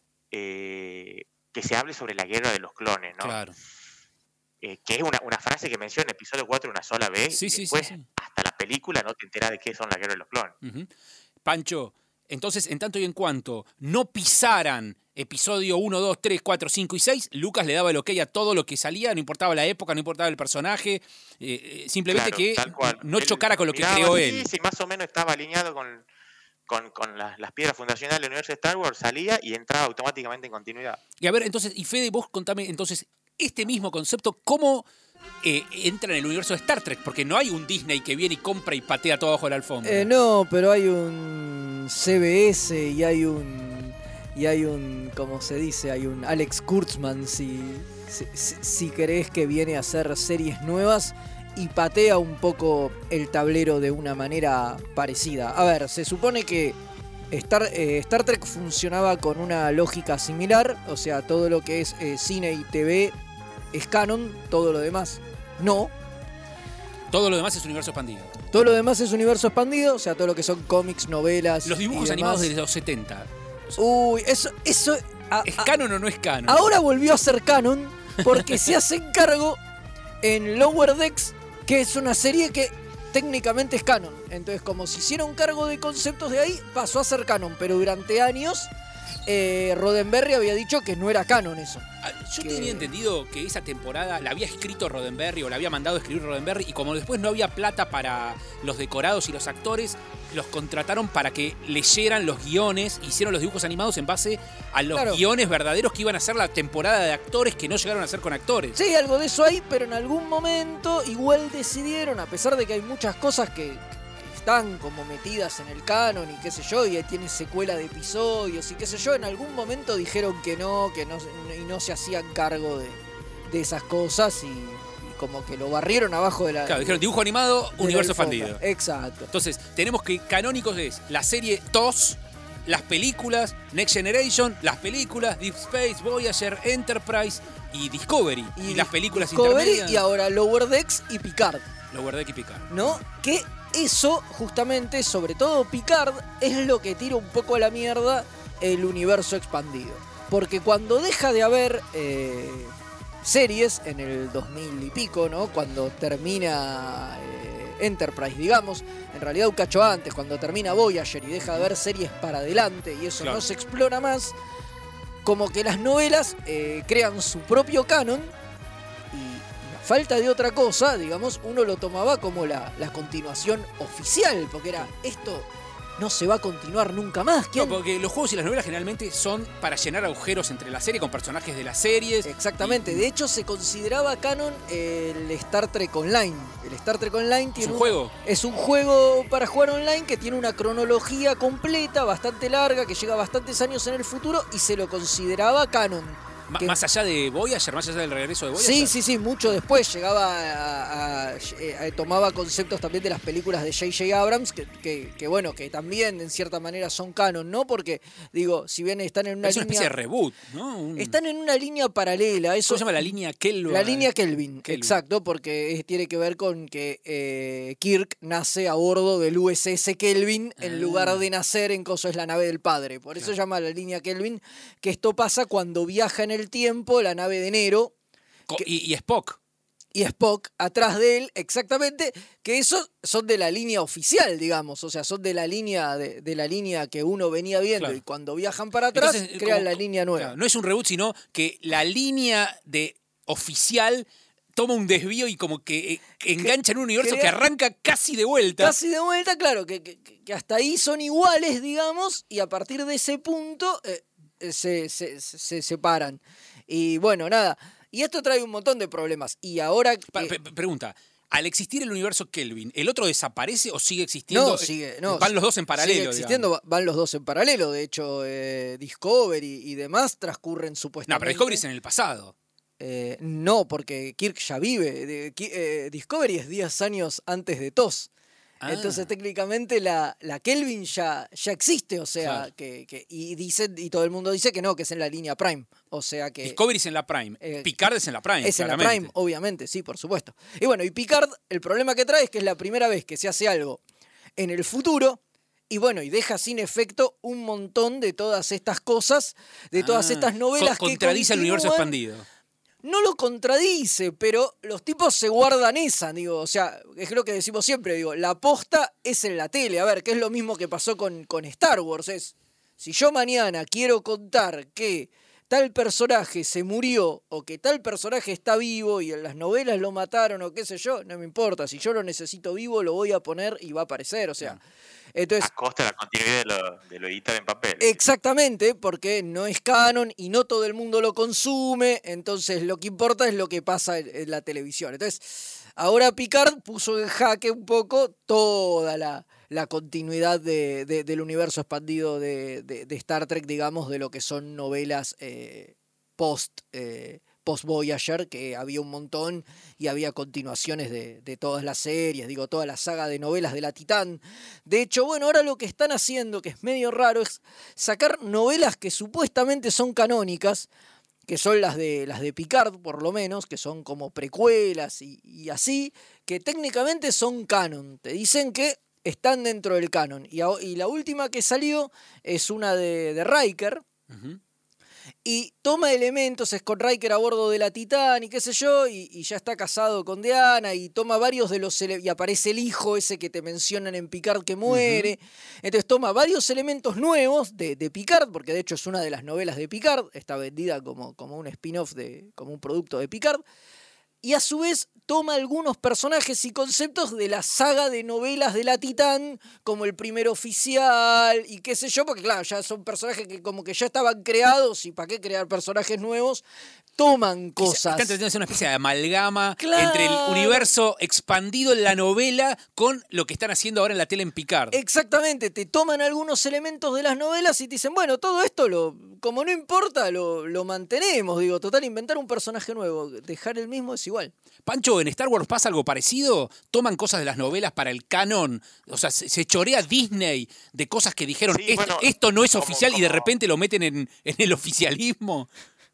eh, que se hable sobre la guerra de los clones, ¿no? Claro. Eh, que es una, una frase que menciona en episodio cuatro una sola vez, Sí, y sí, sí, después, sí. hasta la película, no te enteras de qué son la guerra de los clones. Ujú. Pancho, entonces, en tanto y en cuanto no pisaran episodio uno, dos, tres, cuatro, cinco y seis, Lucas le daba el ok a todo lo que salía, no importaba la época, no importaba el personaje, eh, eh, simplemente Claro, que tal cual. no Él chocara con lo que miraba creó así, él. Si más o menos estaba alineado con, con, con las, las piedras fundacionales del universo de Star Wars, salía y entraba automáticamente en continuidad. Y a ver, entonces, y Fede, vos contame, entonces, este mismo concepto, ¿cómo eh, entra en el universo de Star Trek? Porque no hay un Disney que viene y compra y patea todo abajo de la alfombra. Eh, no, pero hay un C B S y hay un. Y hay un. ¿Cómo se dice? Hay un Alex Kurtzman, si, si, si- si querés, que viene a hacer series nuevas y patea un poco el tablero de una manera parecida. A ver, se supone que Star, eh, Star Trek funcionaba con una lógica similar, o sea, todo lo que es eh, cine y T V es canon, todo lo demás no. Todo lo demás es universo expandido. Todo lo demás es universo expandido, o sea, todo lo que son cómics, novelas. Los dibujos y animados demás. de los setenta. Uy, eso, eso. a- ¿Es a- canon o no es canon? ahora volvió a ser canon porque se hacen cargo en Lower Decks, que es una serie que técnicamente es canon. Entonces, como se hicieron cargo de conceptos de ahí, pasó a ser canon. Pero durante años, eh, Roddenberry había dicho que no era canon eso. Ah, Yo que- tenía entendido que esa temporada la había escrito Roddenberry o la había mandado a escribir Roddenberry y como después no había plata para los decorados y los actores, los contrataron para que leyeran los guiones, hicieron los dibujos animados en base a los Claro. guiones verdaderos que iban a ser la temporada de actores que no llegaron a ser con actores. Sí, algo de eso hay, pero en algún momento igual decidieron, a pesar de que hay muchas cosas que, que están como metidas en el canon y qué sé yo, y tiene secuela de episodios y qué sé yo, en algún momento dijeron que no, que no, y no se hacían cargo de, de esas cosas y, y como que lo barrieron abajo de la... Claro, dijeron dibujo animado, de la universo alfombra. expandido. Exacto. Entonces, tenemos que canónicos es la serie T O S, las películas, Next Generation, las películas, Deep Space, Voyager, Enterprise y Discovery. Y, las películas Discovery intermedias. y ahora Lower Decks y Picard. Lower Deck y Picard. ¿No? Que eso, justamente, sobre todo Picard, es lo que tira un poco a la mierda el universo expandido. Porque cuando deja de haber eh, series en el dos mil y pico, ¿no? Cuando termina eh, Enterprise, digamos, en realidad un cacho antes, cuando termina Voyager y deja de haber series para adelante y eso Claro. no se explora más, como que las novelas eh, crean su propio canon y a falta de otra cosa, digamos, uno lo tomaba como la, la continuación oficial, porque era esto no se va a continuar nunca más. ¿Quién? No, porque los juegos y las novelas generalmente son para llenar agujeros entre la serie con personajes de las series. Exactamente, Y- de hecho se consideraba canon el Star Trek Online. El Star Trek Online ¿Es tiene un juego? Es un juego para jugar online que tiene una cronología completa, bastante larga, que llega bastantes años en el futuro y se lo consideraba canon. Ma- Que- Más allá de Voyager, más allá del regreso de Voyager. Sí, sí, sí, mucho después llegaba a, a- a- a- tomaba conceptos también de las películas de J J Abrams, que, que, que, bueno, que también en cierta manera son canon, ¿no? Porque, digo, si bien están en una Es una especie línea... de reboot, ¿no? Un- Están en una línea paralela. Eso, ¿Cómo se llama la línea Kelvin? La línea Kelvin, Kelvin. exacto, porque es- tiene que ver con que eh, Kirk nace a bordo del U S S Kelvin Ah. en lugar de nacer en Coso es la nave del padre. Por eso Claro. llama la línea Kelvin, que esto pasa cuando viaja en el tiempo la nave de Nero Co- que- y, y Spock. y Spock atrás de él, exactamente, que esos son de la línea oficial, digamos, o sea, son de la línea de, de la línea que uno venía viendo Claro. y cuando viajan para atrás Entonces, crean como- la línea nueva. Claro, no es un reboot, sino que la línea de oficial toma un desvío y como que eh, engancha en un universo crea- que arranca casi de vuelta. Casi de vuelta, claro, que, que- que hasta ahí son iguales, digamos, y a partir de ese punto eh, eh, se, se- se- se separan. Y bueno, nada, y esto trae un montón de problemas. Y ahora... que- Pa- pe- pregunta, al existir el universo Kelvin, ¿el otro desaparece o sigue existiendo? no, sigue, no, Van los dos en paralelo, sigue existiendo, digamos. va- van los dos en paralelo. De hecho, eh, Discovery y demás transcurren supuestamente... No, pero Discovery es en el pasado. Eh, no, porque Kirk ya vive. De- Ki- eh, Discovery es diez años antes de T O S. Ah. Entonces, técnicamente, la, la Kelvin ya, ya existe, o sea, Claro. que, que- y dicen, y todo el mundo dice que no, que es en la línea Prime. O sea que Discovery es en la Prime. eh, Picard es en la Prime. es en la claramente. Prime, obviamente, sí, por supuesto. Y bueno, y Picard, el problema que trae es que es la primera vez que se hace algo en el futuro. Y bueno, y deja sin efecto un montón de todas estas cosas, de todas Ah, estas novelas co- que contradice el universo continúan. expandido. No lo contradice, pero los tipos se guardan esa, digo, o sea, es lo que decimos siempre, digo, la posta es en la tele, a ver, que es lo mismo que pasó con, con Star Wars, es, si yo mañana quiero contar que tal personaje se murió o que tal personaje está vivo y en las novelas lo mataron o qué sé yo, no me importa, si yo lo necesito vivo lo voy a poner y va a aparecer, o sea, entonces... A costa de la continuidad de lo, de lo editado en papel. Exactamente, porque no es canon y no todo el mundo lo consume, entonces lo que importa es lo que pasa en, en la televisión. Entonces, ahora Picard puso en jaque un poco toda la, la continuidad de, de- del universo expandido de, de- de Star Trek, digamos, de lo que son novelas eh, post... eh, post Voyager, que había un montón y había continuaciones de, de todas las series, digo, toda la saga de novelas de la Titán. De hecho, bueno, ahora lo que están haciendo, que es medio raro, es sacar novelas que supuestamente son canónicas, que son las de, las de Picard, por lo menos, que son como precuelas y, y así, que técnicamente son canon. Te dicen que están dentro del canon. Y, a- y la última que salió es una de, de Riker, Ujú. y toma elementos, es con Riker a bordo de la Titán y qué sé yo, y, y ya está casado con Deanna, y toma varios de los ele- y aparece el hijo ese que te mencionan en Picard que muere. Entonces toma varios elementos nuevos de, de Picard, porque de hecho es una de las novelas de Picard, está vendida como, como un spin-off, de, como un producto de Picard, y a su vez toma algunos personajes y conceptos de la saga de novelas de la Titán, como el primer oficial y qué sé yo, porque claro, ya son personajes que como que ya estaban creados y para qué crear personajes nuevos, toman cosas. Están tratando de hacer una especie de amalgama Claro. entre el universo expandido en la novela con lo que están haciendo ahora en la tele en Picard. Exactamente, te toman algunos elementos de las novelas y te dicen, bueno, todo esto, lo, como no importa, lo, lo mantenemos. Digo, total, inventar un personaje nuevo, dejar el mismo es igual. Pancho, ¿en Star Wars pasa algo parecido? ¿Toman cosas de las novelas para el canon? O sea, se, se chorea Disney de cosas que dijeron, Sí, esto, bueno, esto no es como- oficial y de como- repente lo meten en, en el oficialismo.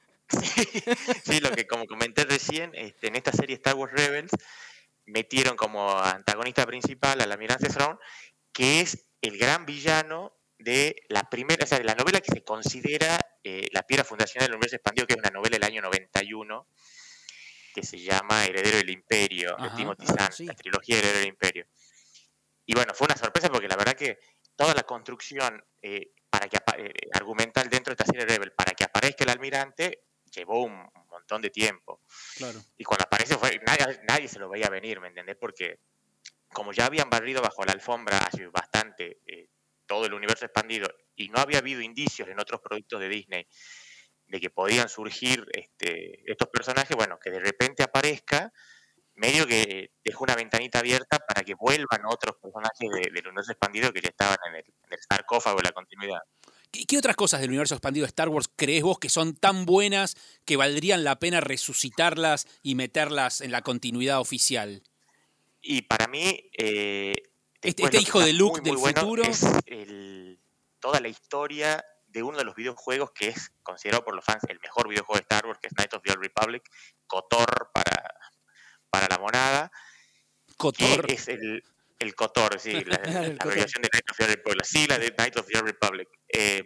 Sí, lo que como comenté recién, este, en esta serie Star Wars Rebels metieron como antagonista principal al almirante Thrawn, que es el gran villano de la primera, o sea, de la novela que se considera eh, la piedra fundacional del universo expandido, que es una novela del año noventa y uno, que se llama Heredero del Imperio, Ajá. de Timothy Ah, Zahn, sí. la trilogía Heredero del Imperio. Y bueno, fue una sorpresa porque la verdad que toda la construcción eh, para que apa- eh, argumental dentro de esta serie Rebel, para que aparezca el almirante, llevó un, un montón de tiempo. Claro. Y cuando aparece, fue, nadie, nadie se lo veía venir, ¿me entendés? Porque como ya habían barrido bajo la alfombra hace bastante eh, todo el universo expandido y no había habido indicios en otros productos de Disney de que podían surgir este, estos personajes, bueno, que de repente aparezca, medio que dejó una ventanita abierta para que vuelvan otros personajes de, del universo expandido que ya estaban en el, en el sarcófago de la continuidad. ¿Qué, ¿Qué otras cosas del universo expandido de Star Wars crees vos que son tan buenas que valdrían la pena resucitarlas y meterlas en la continuidad oficial? Y para mí, eh, este, este hijo de Luke del bueno futuro es el, toda la historia de uno de los videojuegos que es considerado por los fans el mejor videojuego de Star Wars, que es Knights of the Old Republic, KOTOR para, para la monada. KOTOR. Que es el, el KOTOR, sí, la, la abreviación de Knights of the Old Republic, la sigla de Knights of the Old Republic. Eh,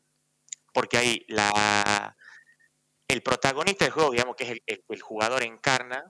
porque ahí la, el protagonista del juego, digamos que es el, el, el jugador encarna,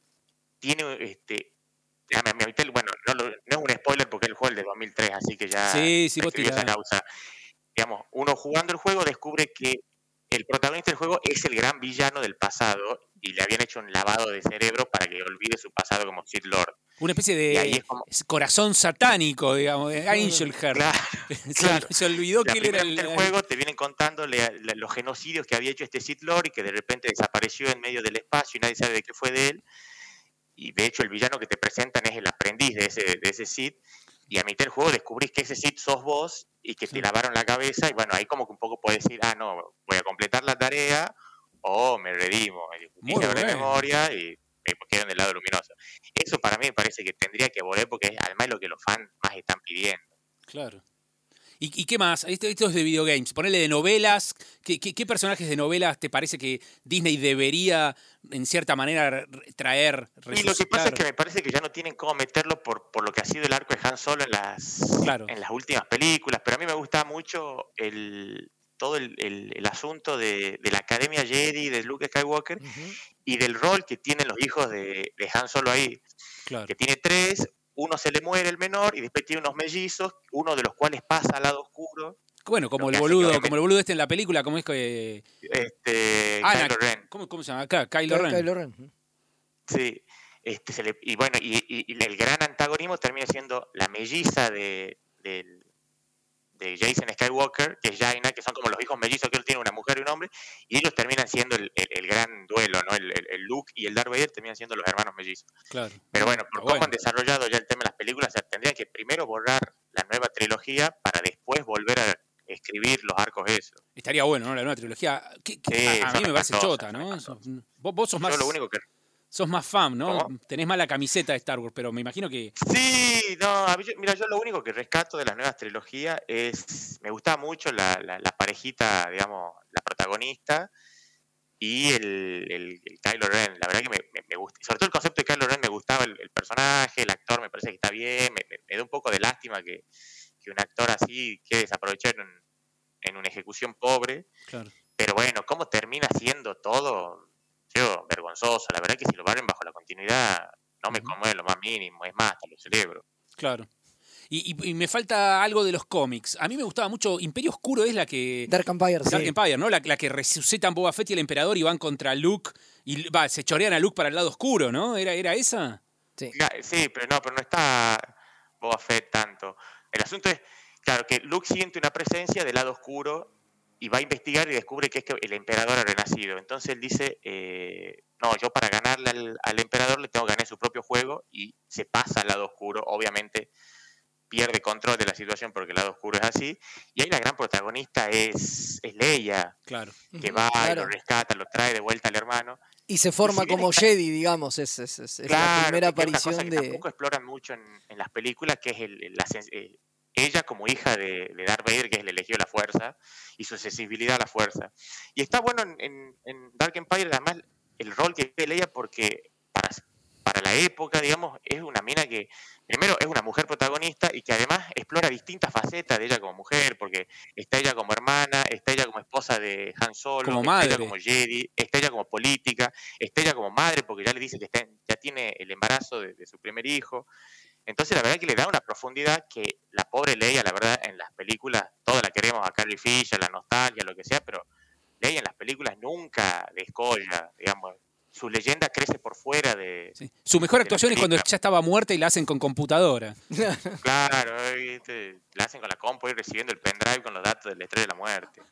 tiene este. Bueno, no, no es un spoiler porque el juego es de dos mil tres, así que ya sí, sí, escribió esa causa. Digamos, uno jugando el juego descubre que el protagonista del juego es el gran villano del pasado y le habían hecho un lavado de cerebro para que olvide su pasado como Sith Lord. Una especie de como... corazón satánico, digamos, de Angel Heart. Claro, claro. Se, se olvidó la que él era el... el juego te vienen contando le, le, los genocidios que había hecho este Sith Lord y que de repente desapareció en medio del espacio y nadie sabe de qué fue de él. Y de hecho el villano que te presentan es el aprendiz de ese, de ese Sith. Y a mitad del juego descubrís que ese Sith sos vos y que sí. te lavaron la cabeza. Y bueno, ahí como que un poco puedes decir, ah, no, voy a completar la tarea o me redimo. Me bueno. de memoria y me quedo en el lado luminoso. Eso para mí me parece que tendría que volver porque es además lo que los fans más están pidiendo. Claro. ¿Y, y qué más? Esto, esto es de videogames. Ponele de novelas. ¿Qué, qué, ¿Qué personajes de novelas te parece que Disney debería, en cierta manera, traer, resucitar? Y lo que pasa es que me parece que ya no tienen cómo meterlo por, por lo que ha sido el arco de Han Solo en las, claro. en las últimas películas. Pero a mí me gusta mucho el, todo el, el, el asunto de, de la Academia Jedi, de Luke Skywalker, uh-huh. y del rol que tienen los hijos de, de Han Solo ahí. Claro. Que tiene tres... Uno se le muere el menor y después tiene unos mellizos, uno de los cuales pasa al lado oscuro. Bueno, como el boludo, como el boludo este en la película, ¿cómo es que? Este, Ana, Kylo Ren. ¿Cómo, ¿Cómo se llama acá? Kylo Ren. Kylo Ren. Sí, este se le, y bueno, y, y, y el gran antagonismo termina siendo la melliza de, de, de Jason Skywalker, que es Jaina, que son como los hijos mellizos que él tiene, una mujer y un hombre, y ellos terminan siendo el, el, el gran duelo, ¿no? El, el, el Luke y el Darth Vader terminan siendo los hermanos mellizos. Claro. Pero bueno, por Pero cómo bueno. han desarrollado ya el tema de las películas, o sea, tendrían que primero borrar la nueva trilogía para después volver a escribir los arcos esos. Estaría bueno, ¿no? La nueva trilogía. ¿Qué, qué, sí, a, a mí me parece chota, ¿no? Vos, vos sos más... Yo lo único que... Sos más fan, ¿no? ¿Cómo? Tenés más la camiseta de Star Wars, pero me imagino que... Sí, no, a mí, mira, yo lo único que rescato de las nuevas trilogías es... Me gustaba mucho la, la, la parejita, digamos, la protagonista y el, el, el Kylo Ren. La verdad que me, me, me gusta. Sobre todo el concepto de Kylo Ren me gustaba, el, el personaje, el actor me parece que está bien. Me, me, me da un poco de lástima que, que un actor así quede desaprovechado en, en una ejecución pobre. Claro. Pero bueno, cómo termina siendo todo... Yo, vergonzoso, la verdad que si lo barren bajo la continuidad no me conmueve lo más mínimo, es más, hasta lo celebro. Claro. Y, y, y me falta algo de los cómics. A mí me gustaba mucho, Imperio Oscuro es la que... Dark Empire, Dark sí. Empire, ¿no? La, la que resucitan Boba Fett y el Emperador y van contra Luke y va, se chorean a Luke para el lado oscuro, ¿no? ¿Era, era esa? Sí. Sí, pero no, pero no está Boba Fett tanto. El asunto es, claro, que Luke siente una presencia del lado oscuro y va a investigar y descubre que es que el emperador ha renacido. Entonces él dice, eh, no, yo para ganarle al, al emperador le tengo que ganar su propio juego y se pasa al lado oscuro. Obviamente pierde control de la situación porque el lado oscuro es así. Y ahí la gran protagonista es, es Leia, claro. que va claro. y lo rescata, lo trae de vuelta al hermano. Y se forma y si como está... Jedi, digamos, es, es, es, es claro, la primera aparición una cosa de... que tampoco exploran mucho en, en las películas, que es el, el, la, el ella como hija de, de Darth Vader, que es el elegido de la fuerza, y su sensibilidad a la fuerza. Y está bueno en, en, en Dark Empire, además, el rol que tiene Leia, porque para, para la época, digamos, es una mina que, primero, es una mujer protagonista y que además explora distintas facetas de ella como mujer, porque está ella como hermana, está ella como esposa de Han Solo, como está madre. ella como Jedi, está ella como política, está ella como madre, porque ya le dice que está, ya tiene el embarazo de, de su primer hijo. Entonces la verdad que le da una profundidad que la pobre Leia, la verdad, en las películas, toda la queremos a Carrie Fisher, la nostalgia, lo que sea, pero Leia en las películas nunca descolla, digamos, su leyenda crece por fuera de... Sí. Su mejor de la actuación es cuando película. ya estaba muerta y la hacen con computadora. Claro, ¿viste? La hacen con la compu y recibiendo el pendrive con los datos del estrella de la muerte.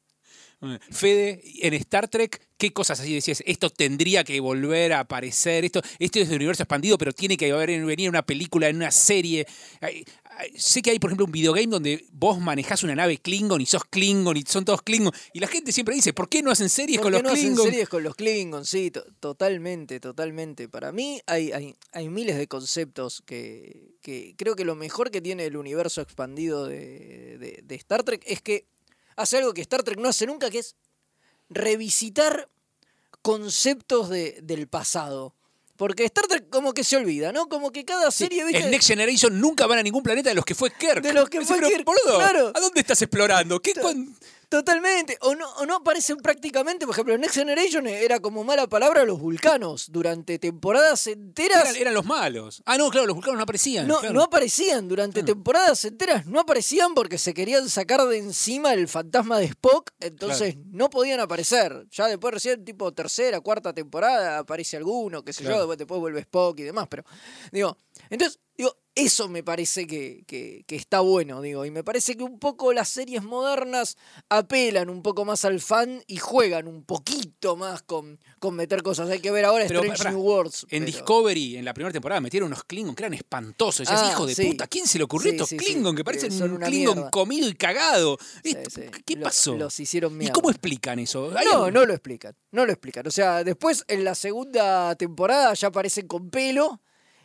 Fede, en Star Trek, ¿qué cosas así decías? Esto tendría que volver a aparecer, esto, esto es de universo expandido, pero tiene que haber, venir una película, en una serie. Hay- hay- sé que hay, por ejemplo, un videogame donde vos manejás una nave Klingon y sos Klingon y son todos Klingon. Y la gente siempre dice, ¿por qué no hacen series ¿Por con qué los no hacen Klingon? series con los Klingons? Sí, to- totalmente, totalmente. Para mí hay, hay, hay miles de conceptos que, que creo que lo mejor que tiene el universo expandido de, de- de Star Trek es que hace algo que Star Trek no hace nunca, que es revisitar conceptos de, del pasado. Porque Star Trek como que se olvida, ¿no? Como que cada Sí, serie, ¿viste? en Next Generation nunca van a ningún planeta de los que fue Kirk. De los que Dice, fue pero, Kirk, boludo, claro. ¿a dónde estás explorando? ¿Qué To- cuan- Totalmente. O no, o no aparecen prácticamente, por ejemplo, en Next Generation era como mala palabra los vulcanos. Durante temporadas enteras Eran, eran los malos. Ah, no, claro, los vulcanos no aparecían. no, claro. no aparecían. Durante Claro. temporadas enteras no aparecían porque se querían sacar de encima el fantasma de Spock. Entonces no podían aparecer. Ya después recién, tipo tercera, cuarta temporada, aparece alguno, qué sé Claro. yo, después, después vuelve Spock y demás. Pero, digo, entonces, digo, eso me parece que, que, que está bueno, digo, y me parece que un poco las series modernas apelan un poco más al fan y juegan un poquito más con, con meter cosas. Hay que ver ahora Pero, Strange pará, New Worlds. En pero- Discovery, en la primera temporada, metieron unos Klingon que eran espantosos. Decías, Ah, hijo de sí. puta, ¿a quién se le ocurrió Sí, estos sí, sí. Klingon que Eh, parecen son un una Klingon mierda. comido y cagado? Sí, Esto, sí. ¿Qué Lo- pasó? Los hicieron ¿Y mierda. cómo explican eso? ¿Hay No, algún- no lo explican. No lo explican. O sea, después en la segunda temporada ya aparecen con pelo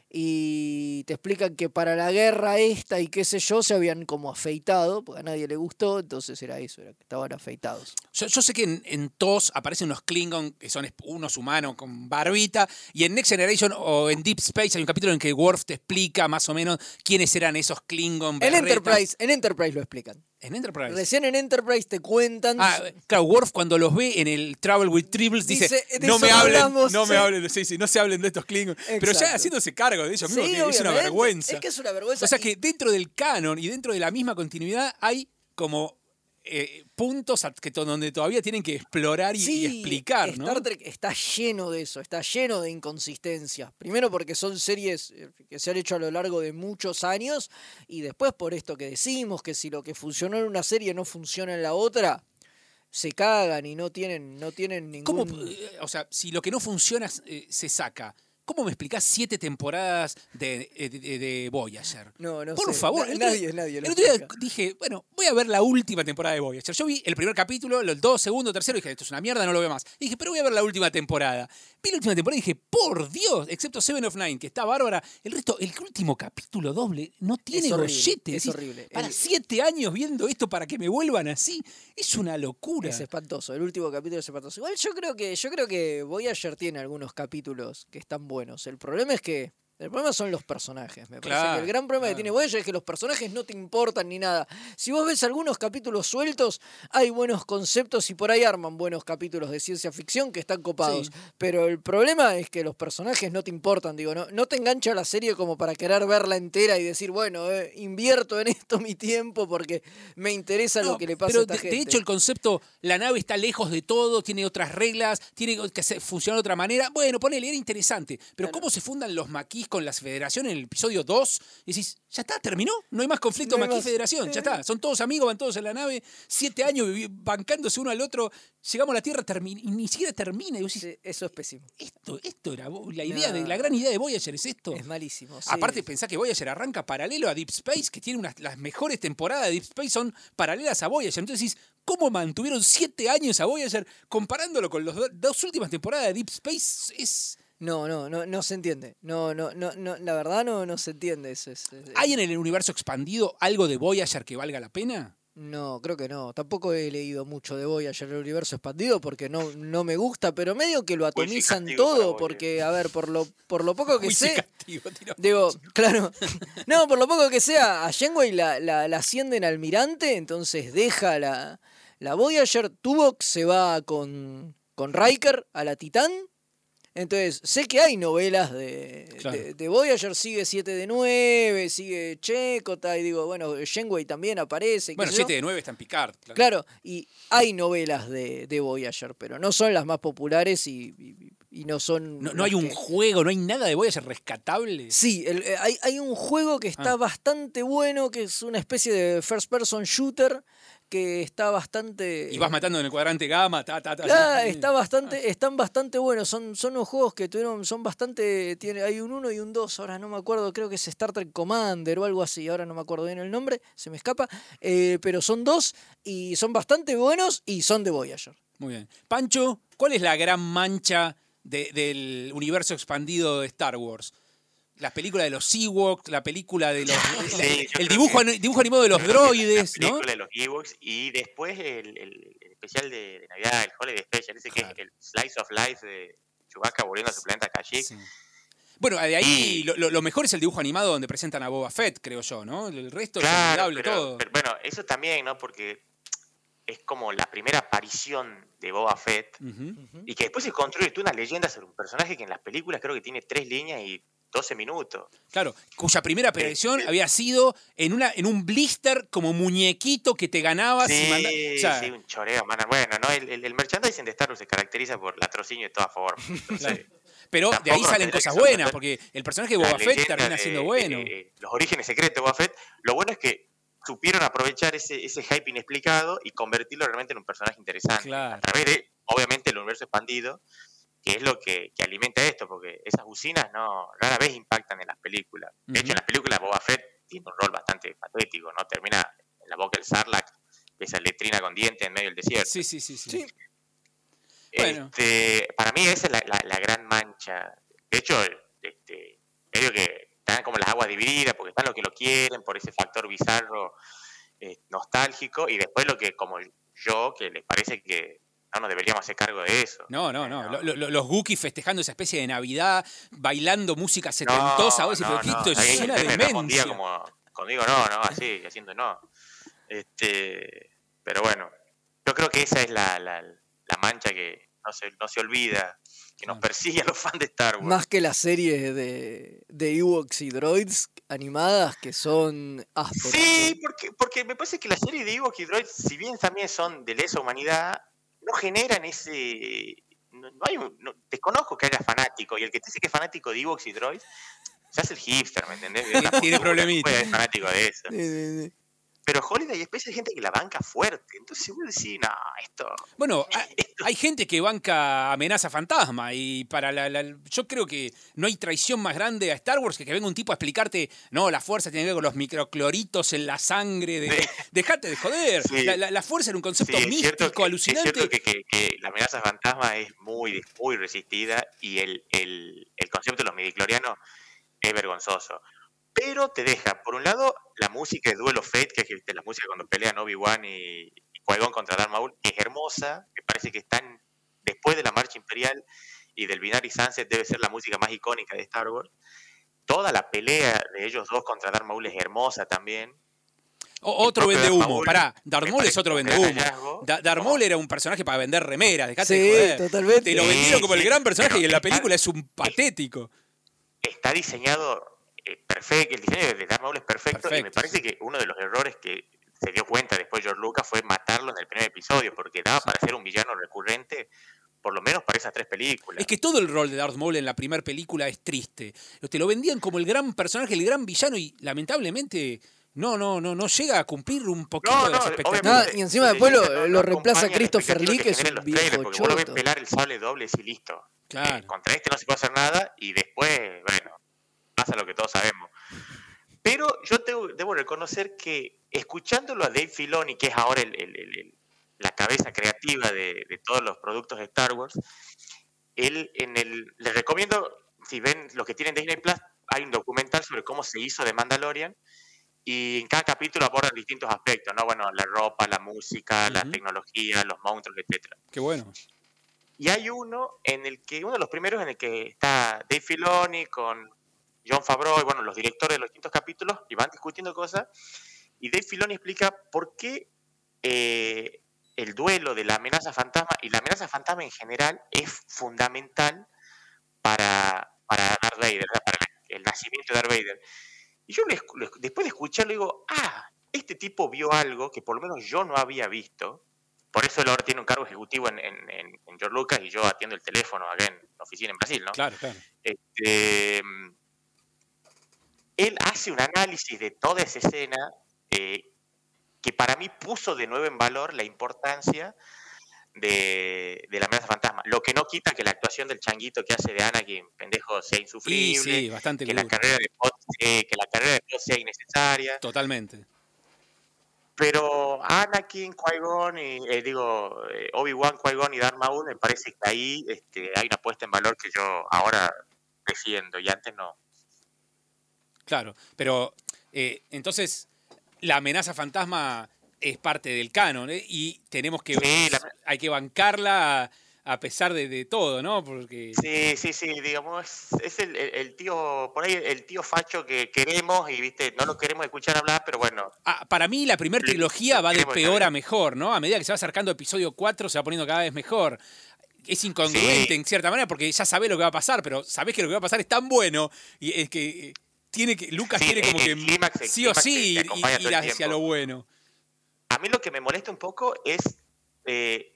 y te explican que para la guerra esta y qué sé yo se habían como afeitado, porque a nadie le gustó, entonces era eso, era que estaban afeitados. Yo, yo sé que en, en T O S aparecen unos Klingon que son es- unos humanos con barbita, y en Next Generation o en Deep Space hay un capítulo en que Worf te explica más o menos quiénes eran esos Klingon. En berretas. Enterprise, en Enterprise lo explican. En Enterprise. Recién en Enterprise te cuentan. Ah, claro, Worf cuando los ve en el Travel with Tribbles dice, Dice, de no eso me no hablen, hablamos", no me sí. hablen, sí, sí, no se hablen de estos Klingons. Pero ya Exacto. haciéndose cargo de ellos Sí, mismos, que es una obviamente. vergüenza. Es que es una vergüenza. O sea y- que dentro del canon y dentro de la misma continuidad hay como eh, puntos a- que to- donde todavía tienen que explorar y, y Sí, explicar, ¿no? Star Trek está lleno de eso, está lleno de inconsistencias. Primero porque son series eh, que se han hecho a lo largo de muchos años y después por esto que decimos, que si lo que funcionó en una serie no funciona en la otra, se cagan y no tienen, no tienen ningún... ¿Cómo, eh, o sea, si lo que no funciona eh, se saca, ¿cómo me explicás siete temporadas de, de, de- de Voyager? No, no Por sé. favor, Na- el otro- nadie, nadie lo El otro día explica. dije, bueno, voy a ver la última temporada de Voyager. Yo vi el primer capítulo, el dos, segundo, tercero, y dije, esto es una mierda, no lo veo más. Y dije, pero voy a ver la última temporada. Vi la última temporada y dije, por Dios, excepto Seven of Nine, que está bárbara, el resto, el último capítulo doble no tiene Es horrible, gollete. es Decís, horrible. Para El- siete años viendo esto para que me vuelvan así, es una locura. Es espantoso, el último capítulo es espantoso. Igual yo creo que yo creo que Voyager tiene algunos capítulos que están buenos. El problema es que el problema son los personajes. Me parece Claro, que el gran problema claro. que tiene Voyager es que los personajes no te importan ni nada. Si vos ves algunos capítulos sueltos, hay buenos conceptos y por ahí arman buenos capítulos de ciencia ficción que están copados. Sí. Pero el problema es que los personajes no te importan, digo, no, no te engancha la serie como para querer verla entera y decir, bueno, eh, invierto en esto mi tiempo porque me interesa No, lo que le pasa pero a esta de, gente. de hecho el concepto, la nave está lejos de todo, tiene otras reglas, tiene que hacer- funcionar de otra manera. Bueno, ponele, era interesante. Pero Claro. ¿cómo se fundan los maquis con la Federación en el episodio dos? Y decís, ¿ya está? ¿Terminó? No hay más conflicto No hay más. maquis-Federación, ya está. Son todos amigos, van todos en la nave, siete años vivi- bancándose uno al otro, llegamos a la Tierra termi- y ni siquiera termina. Y vos decís, Sí, eso es pésimo. esto, esto era vo- la idea, de, No. la gran idea de Voyager, ¿es esto? Es malísimo. sí. Aparte, pensá que Voyager arranca paralelo a Deep Space, que tiene unas, las mejores temporadas de Deep Space son paralelas a Voyager. Entonces decís, ¿cómo mantuvieron siete años a Voyager comparándolo con las dos últimas temporadas de Deep Space? Es... No, no, no, no se entiende. No, no, no, no, la verdad no, no se entiende eso. es- es- ¿Hay en el universo expandido algo de Voyager que valga la pena? No, creo que no. Tampoco he leído mucho de Voyager el universo expandido porque no, no me gusta, pero medio que lo Juicio y atomizan castigo para todo Voyager. porque, a ver, por lo, por lo poco que Juicio y sé, castigo, tiró. digo, claro, no, por lo poco que sea, a Janeway la, la, la ascienden almirante, entonces deja la, la Voyager, Tuvok se va con, con Riker a la Titán. Entonces, sé que hay novelas de, Claro. de, de Voyager, sigue siete de nueve, sigue Chekota, y digo, bueno, Janeway también aparece. qué Bueno, sé yo. siete de nueve está en Picard. Claro, y hay novelas de, de Voyager, pero no son las más populares y, y- y no son... No, no hay un que... juego, no hay nada de Voyager rescatable. Sí, el, eh, hay, hay un juego que está Ah. bastante bueno, que es una especie de first person shooter, que está bastante... Y vas matando en el cuadrante gamma, ta, ta, ta. Claro, así. está bastante, están bastante buenos. Son, son unos juegos que tuvieron, son bastante. Tiene, hay un uno y un dos, ahora no me acuerdo, creo que es Star Trek Commander o algo así, ahora no me acuerdo bien el nombre, se me escapa. Eh, pero son dos y son bastante buenos y son de Voyager. Muy bien. Pancho, ¿cuál es la gran mancha de- del universo expandido de Star Wars? La película de los Ewoks, la película de los. Sí, la- yo el creo dibujo, que- ani- dibujo animado de los Yo creo que droides, la ¿no? película de los Ewoks y después el, el- el especial de, de Navidad, el Holiday Special, ese Claro. que es el Slice of Life de Chewbacca volviendo a su planeta Kashyyyk. Sí. Bueno, de ahí Y- lo, lo- lo mejor es el dibujo animado donde presentan a Boba Fett, creo yo, ¿no? El resto es Claro, olvidable pero, todo. pero bueno, eso también, ¿no? Porque es como la primera aparición de Boba Fett Ujú. y que después se construye toda una leyenda sobre un personaje que en las películas creo que tiene tres líneas y doce minutos. Claro, cuya primera aparición había sido en una en un blister como muñequito que te ganabas y Sí, manda- o sea, sí, un choreo, man. Bueno, ¿no? El, el, el merchandising de Star Wars se caracteriza por latrocinio de todas formas. Entonces, pero de ahí tampoco salen tendría cosas que buenas, sorprender. porque el personaje de la Boba Fett leyenda termina de- siendo de- bueno. de los orígenes secretos de Boba Fett, lo bueno es que supieron aprovechar ese, ese hype inexplicado y convertirlo realmente en un personaje interesante. Claro. A través de, obviamente, el universo expandido, que es lo que, que alimenta esto, porque esas usinas no rara vez impactan en las películas. De hecho, Ujú. en las películas Boba Fett tiene un rol bastante patético, ¿no? Termina en la boca del Sarlacc, esa letrina con dientes en medio del desierto. Sí, sí, sí, sí. Sí. Bueno. Este, para mí esa es la, la- la gran mancha. De hecho, este, medio que están como las aguas divididas, porque están los que lo quieren por ese factor bizarro, eh, nostálgico, y después lo que, como yo, que les parece que no nos deberíamos hacer cargo de eso. No, no, no. Eh, Lo- lo- los Wookiees festejando esa especie de Navidad, bailando música setentosa, vos decís, pero no, esto ahí es una me respondía demencia. como, conmigo no, no, así, haciendo no. Este, pero bueno, yo creo que esa es la, la, la mancha que no se, no se olvida, que nos Claro. persigue a los fans de Star Wars. Más que las series de, de Ewoks y Droids animadas que son ásperas. Sí, porque, porque me parece que las series de Ewoks y Droids, si bien también son de lesa humanidad, no generan ese... No, no hay un, no- desconozco que haya fanático, y el que te dice que es fanático de Ewoks y Droids, se hace el hipster, ¿me entendés? Tiene problemita. Es fanático de eso. Sí, sí, sí. Pero Holiday Special hay gente que la banca fuerte, entonces vos decís, no, esto... Bueno, hay, hay gente que banca Amenaza Fantasma y para la, la- yo creo que no hay traición más grande a Star Wars que que venga un tipo a explicarte, no, la fuerza tiene que ver con los microcloritos en la sangre, de, Sí. dejate de joder. Sí. La, la- la fuerza era un concepto Sí, es místico, cierto que, alucinante. Es cierto que, que- que la amenaza fantasma es muy, muy resistida y el, el, el concepto de los midichlorianos es vergonzoso. Pero te deja, por un lado, la música de Duel of Fate, que es ¿viste? La música cuando pelean Obi-Wan y, y Qui-Gon contra Darth Maul, que es hermosa, me parece que están después de la Marcha Imperial y del Binary Sunset, debe ser la música más icónica de Star Wars. Toda la pelea de ellos dos contra Darth Maul es hermosa también. O- otro propio vende Darth humo, Maul pará, Darth me Maul es parece otro un vende gran humo. hallazgo. Da- Darth ¿Cómo? Maul era un personaje para vender remeras, dejate Sí, de joder. totalmente. Te lo Sí, vendieron como el sí, gran personaje pero y en la está- película es un patético. Está diseñado eh, perfecto, el diseño de Darth Maul es perfecto, y me Perfecto, parece sí. que uno de los errores que se dio cuenta después George Lucas fue matarlo en el primer episodio, porque daba para ser un villano recurrente, por lo menos para esas tres películas. Es que todo el rol de Darth Maul en la primera película es triste. Te lo vendían como el gran personaje, el gran villano y lamentablemente no, no, no, no llega a cumplir un poquito No, de las no, expectativas. obviamente. No, y encima después lo- No, no lo reemplaza acompaña la Christopher expectativa Lee, que es generan un los trailers, viejo porque vos lo ves choto. pelar el sable doble y listo. Claro. Eh, contra este no se puede hacer nada y después, bueno, pasa lo que todos sabemos. Pero yo tengo- debo reconocer que escuchándolo a Dave Filoni, que es ahora el- el- el- el- la cabeza creativa de, de todos los productos de Star Wars, él en el les recomiendo, si ven los que tienen Disney Plus, hay un documental sobre cómo se hizo de Mandalorian y en cada capítulo abordan distintos aspectos, ¿no? Bueno, la ropa, la música, la Ujú. tecnología, los monstruos, etcétera. Qué bueno. Y hay uno en el que, uno de los primeros en el que está Dave Filoni con Jon Favreau y bueno, los directores de los distintos capítulos y van discutiendo cosas. Y Dave Filoni explica por qué eh, el duelo de la amenaza fantasma y la amenaza fantasma en general es fundamental para, para Darth Vader, ¿verdad? Para el nacimiento de Darth Vader. Y yo le escu- le- después de escucharlo digo, ah, este tipo vio algo que por lo menos yo no había visto, por eso él ahora tiene un cargo ejecutivo en, en, en, en George Lucas y yo atiendo el teléfono acá en la oficina en Brasil, ¿no? Claro, claro. Este, él hace un análisis de toda esa escena eh, que para mí puso de nuevo en valor la importancia de, de la amenaza fantasma. Lo que no quita que la actuación del changuito que hace de Anakin, pendejo, sea insufrible, Y sí, bastante que la, carrera de Pod, eh, que la carrera de Pod sea innecesaria. Totalmente. Pero Anakin, Qui-Gon, y, eh, digo, eh, Obi-Wan, Qui-Gon y Darth Maul, me parece que ahí este, hay una puesta en valor que yo ahora defiendo y antes no. Claro, pero eh, entonces la amenaza fantasma es parte del canon, ¿eh? Y tenemos que Sí, la- hay que bancarla a, a pesar de, de todo, ¿no? Porque Sí, sí, sí, digamos, es, es el, el- el tío, por ahí el tío facho que queremos y, viste, no lo queremos escuchar hablar, pero bueno, ah, para mí la primera Sí, trilogía va de queremos peor saber. a mejor, ¿no? A medida que se va acercando episodio cuatro se va poniendo cada vez mejor. Es incongruente Sí. en cierta manera porque ya sabés lo que va a pasar, pero sabés que lo que va a pasar es tan bueno y es que eh, tiene que Lucas Sí, tiene como el- que el clímax- el sí o clímax sí te- te ir, acompaña todo ir el hacia tiempo. lo bueno. a mí lo que me molesta un poco es eh,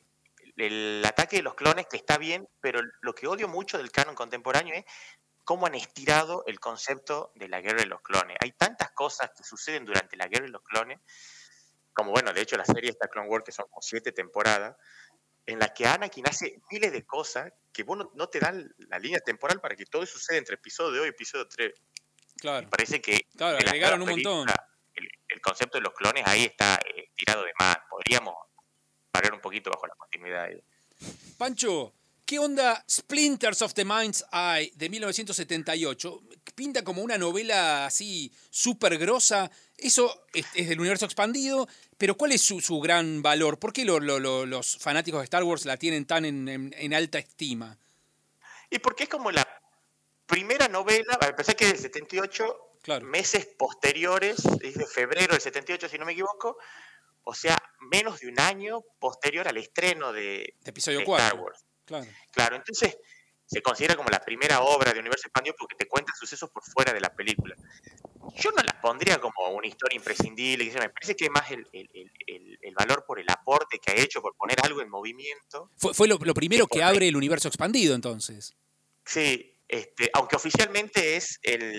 el ataque de los clones, que está bien, pero lo que odio mucho del canon contemporáneo es cómo han estirado el concepto de la guerra de los clones. Hay tantas cosas que suceden durante la guerra de los clones, como bueno, de hecho la serie esta Clone Wars, que son como siete temporadas, en la que Anakin hace miles de cosas que vos no, no te dan la línea temporal para que todo suceda entre episodio dos y episodio tres. Claro. Me parece que Claro, en la agregaron nueva un montón. película, El, el concepto de los clones ahí está eh, tirado de más. Podríamos parar un poquito bajo la continuidad ahí. Pancho, ¿qué onda Splinters of the Mind's Eye de mil novecientos setenta y ocho? Pinta como una novela así súper grosa. Eso es, es del universo expandido, pero ¿cuál es su, su gran valor? ¿Por qué lo- lo- lo- los fanáticos de Star Wars la tienen tan en, en- en alta estima? Y porque es como la primera novela, a pesar que es del setenta y ocho, Claro. meses posteriores, es de febrero del setenta y ocho si no me equivoco, o sea, menos de un año posterior al estreno de, De episodio de cuatro. Star Wars. Claro. Claro, entonces se considera como la primera obra de universo expandido porque te cuenta sucesos por fuera de la película. Yo no la pondría como una historia imprescindible, me parece que es más el, el- el- el- el valor por el aporte que ha hecho, por poner algo en movimiento. Fue, fue lo, lo primero que Por- abre el universo expandido, entonces. Sí, este, aunque oficialmente es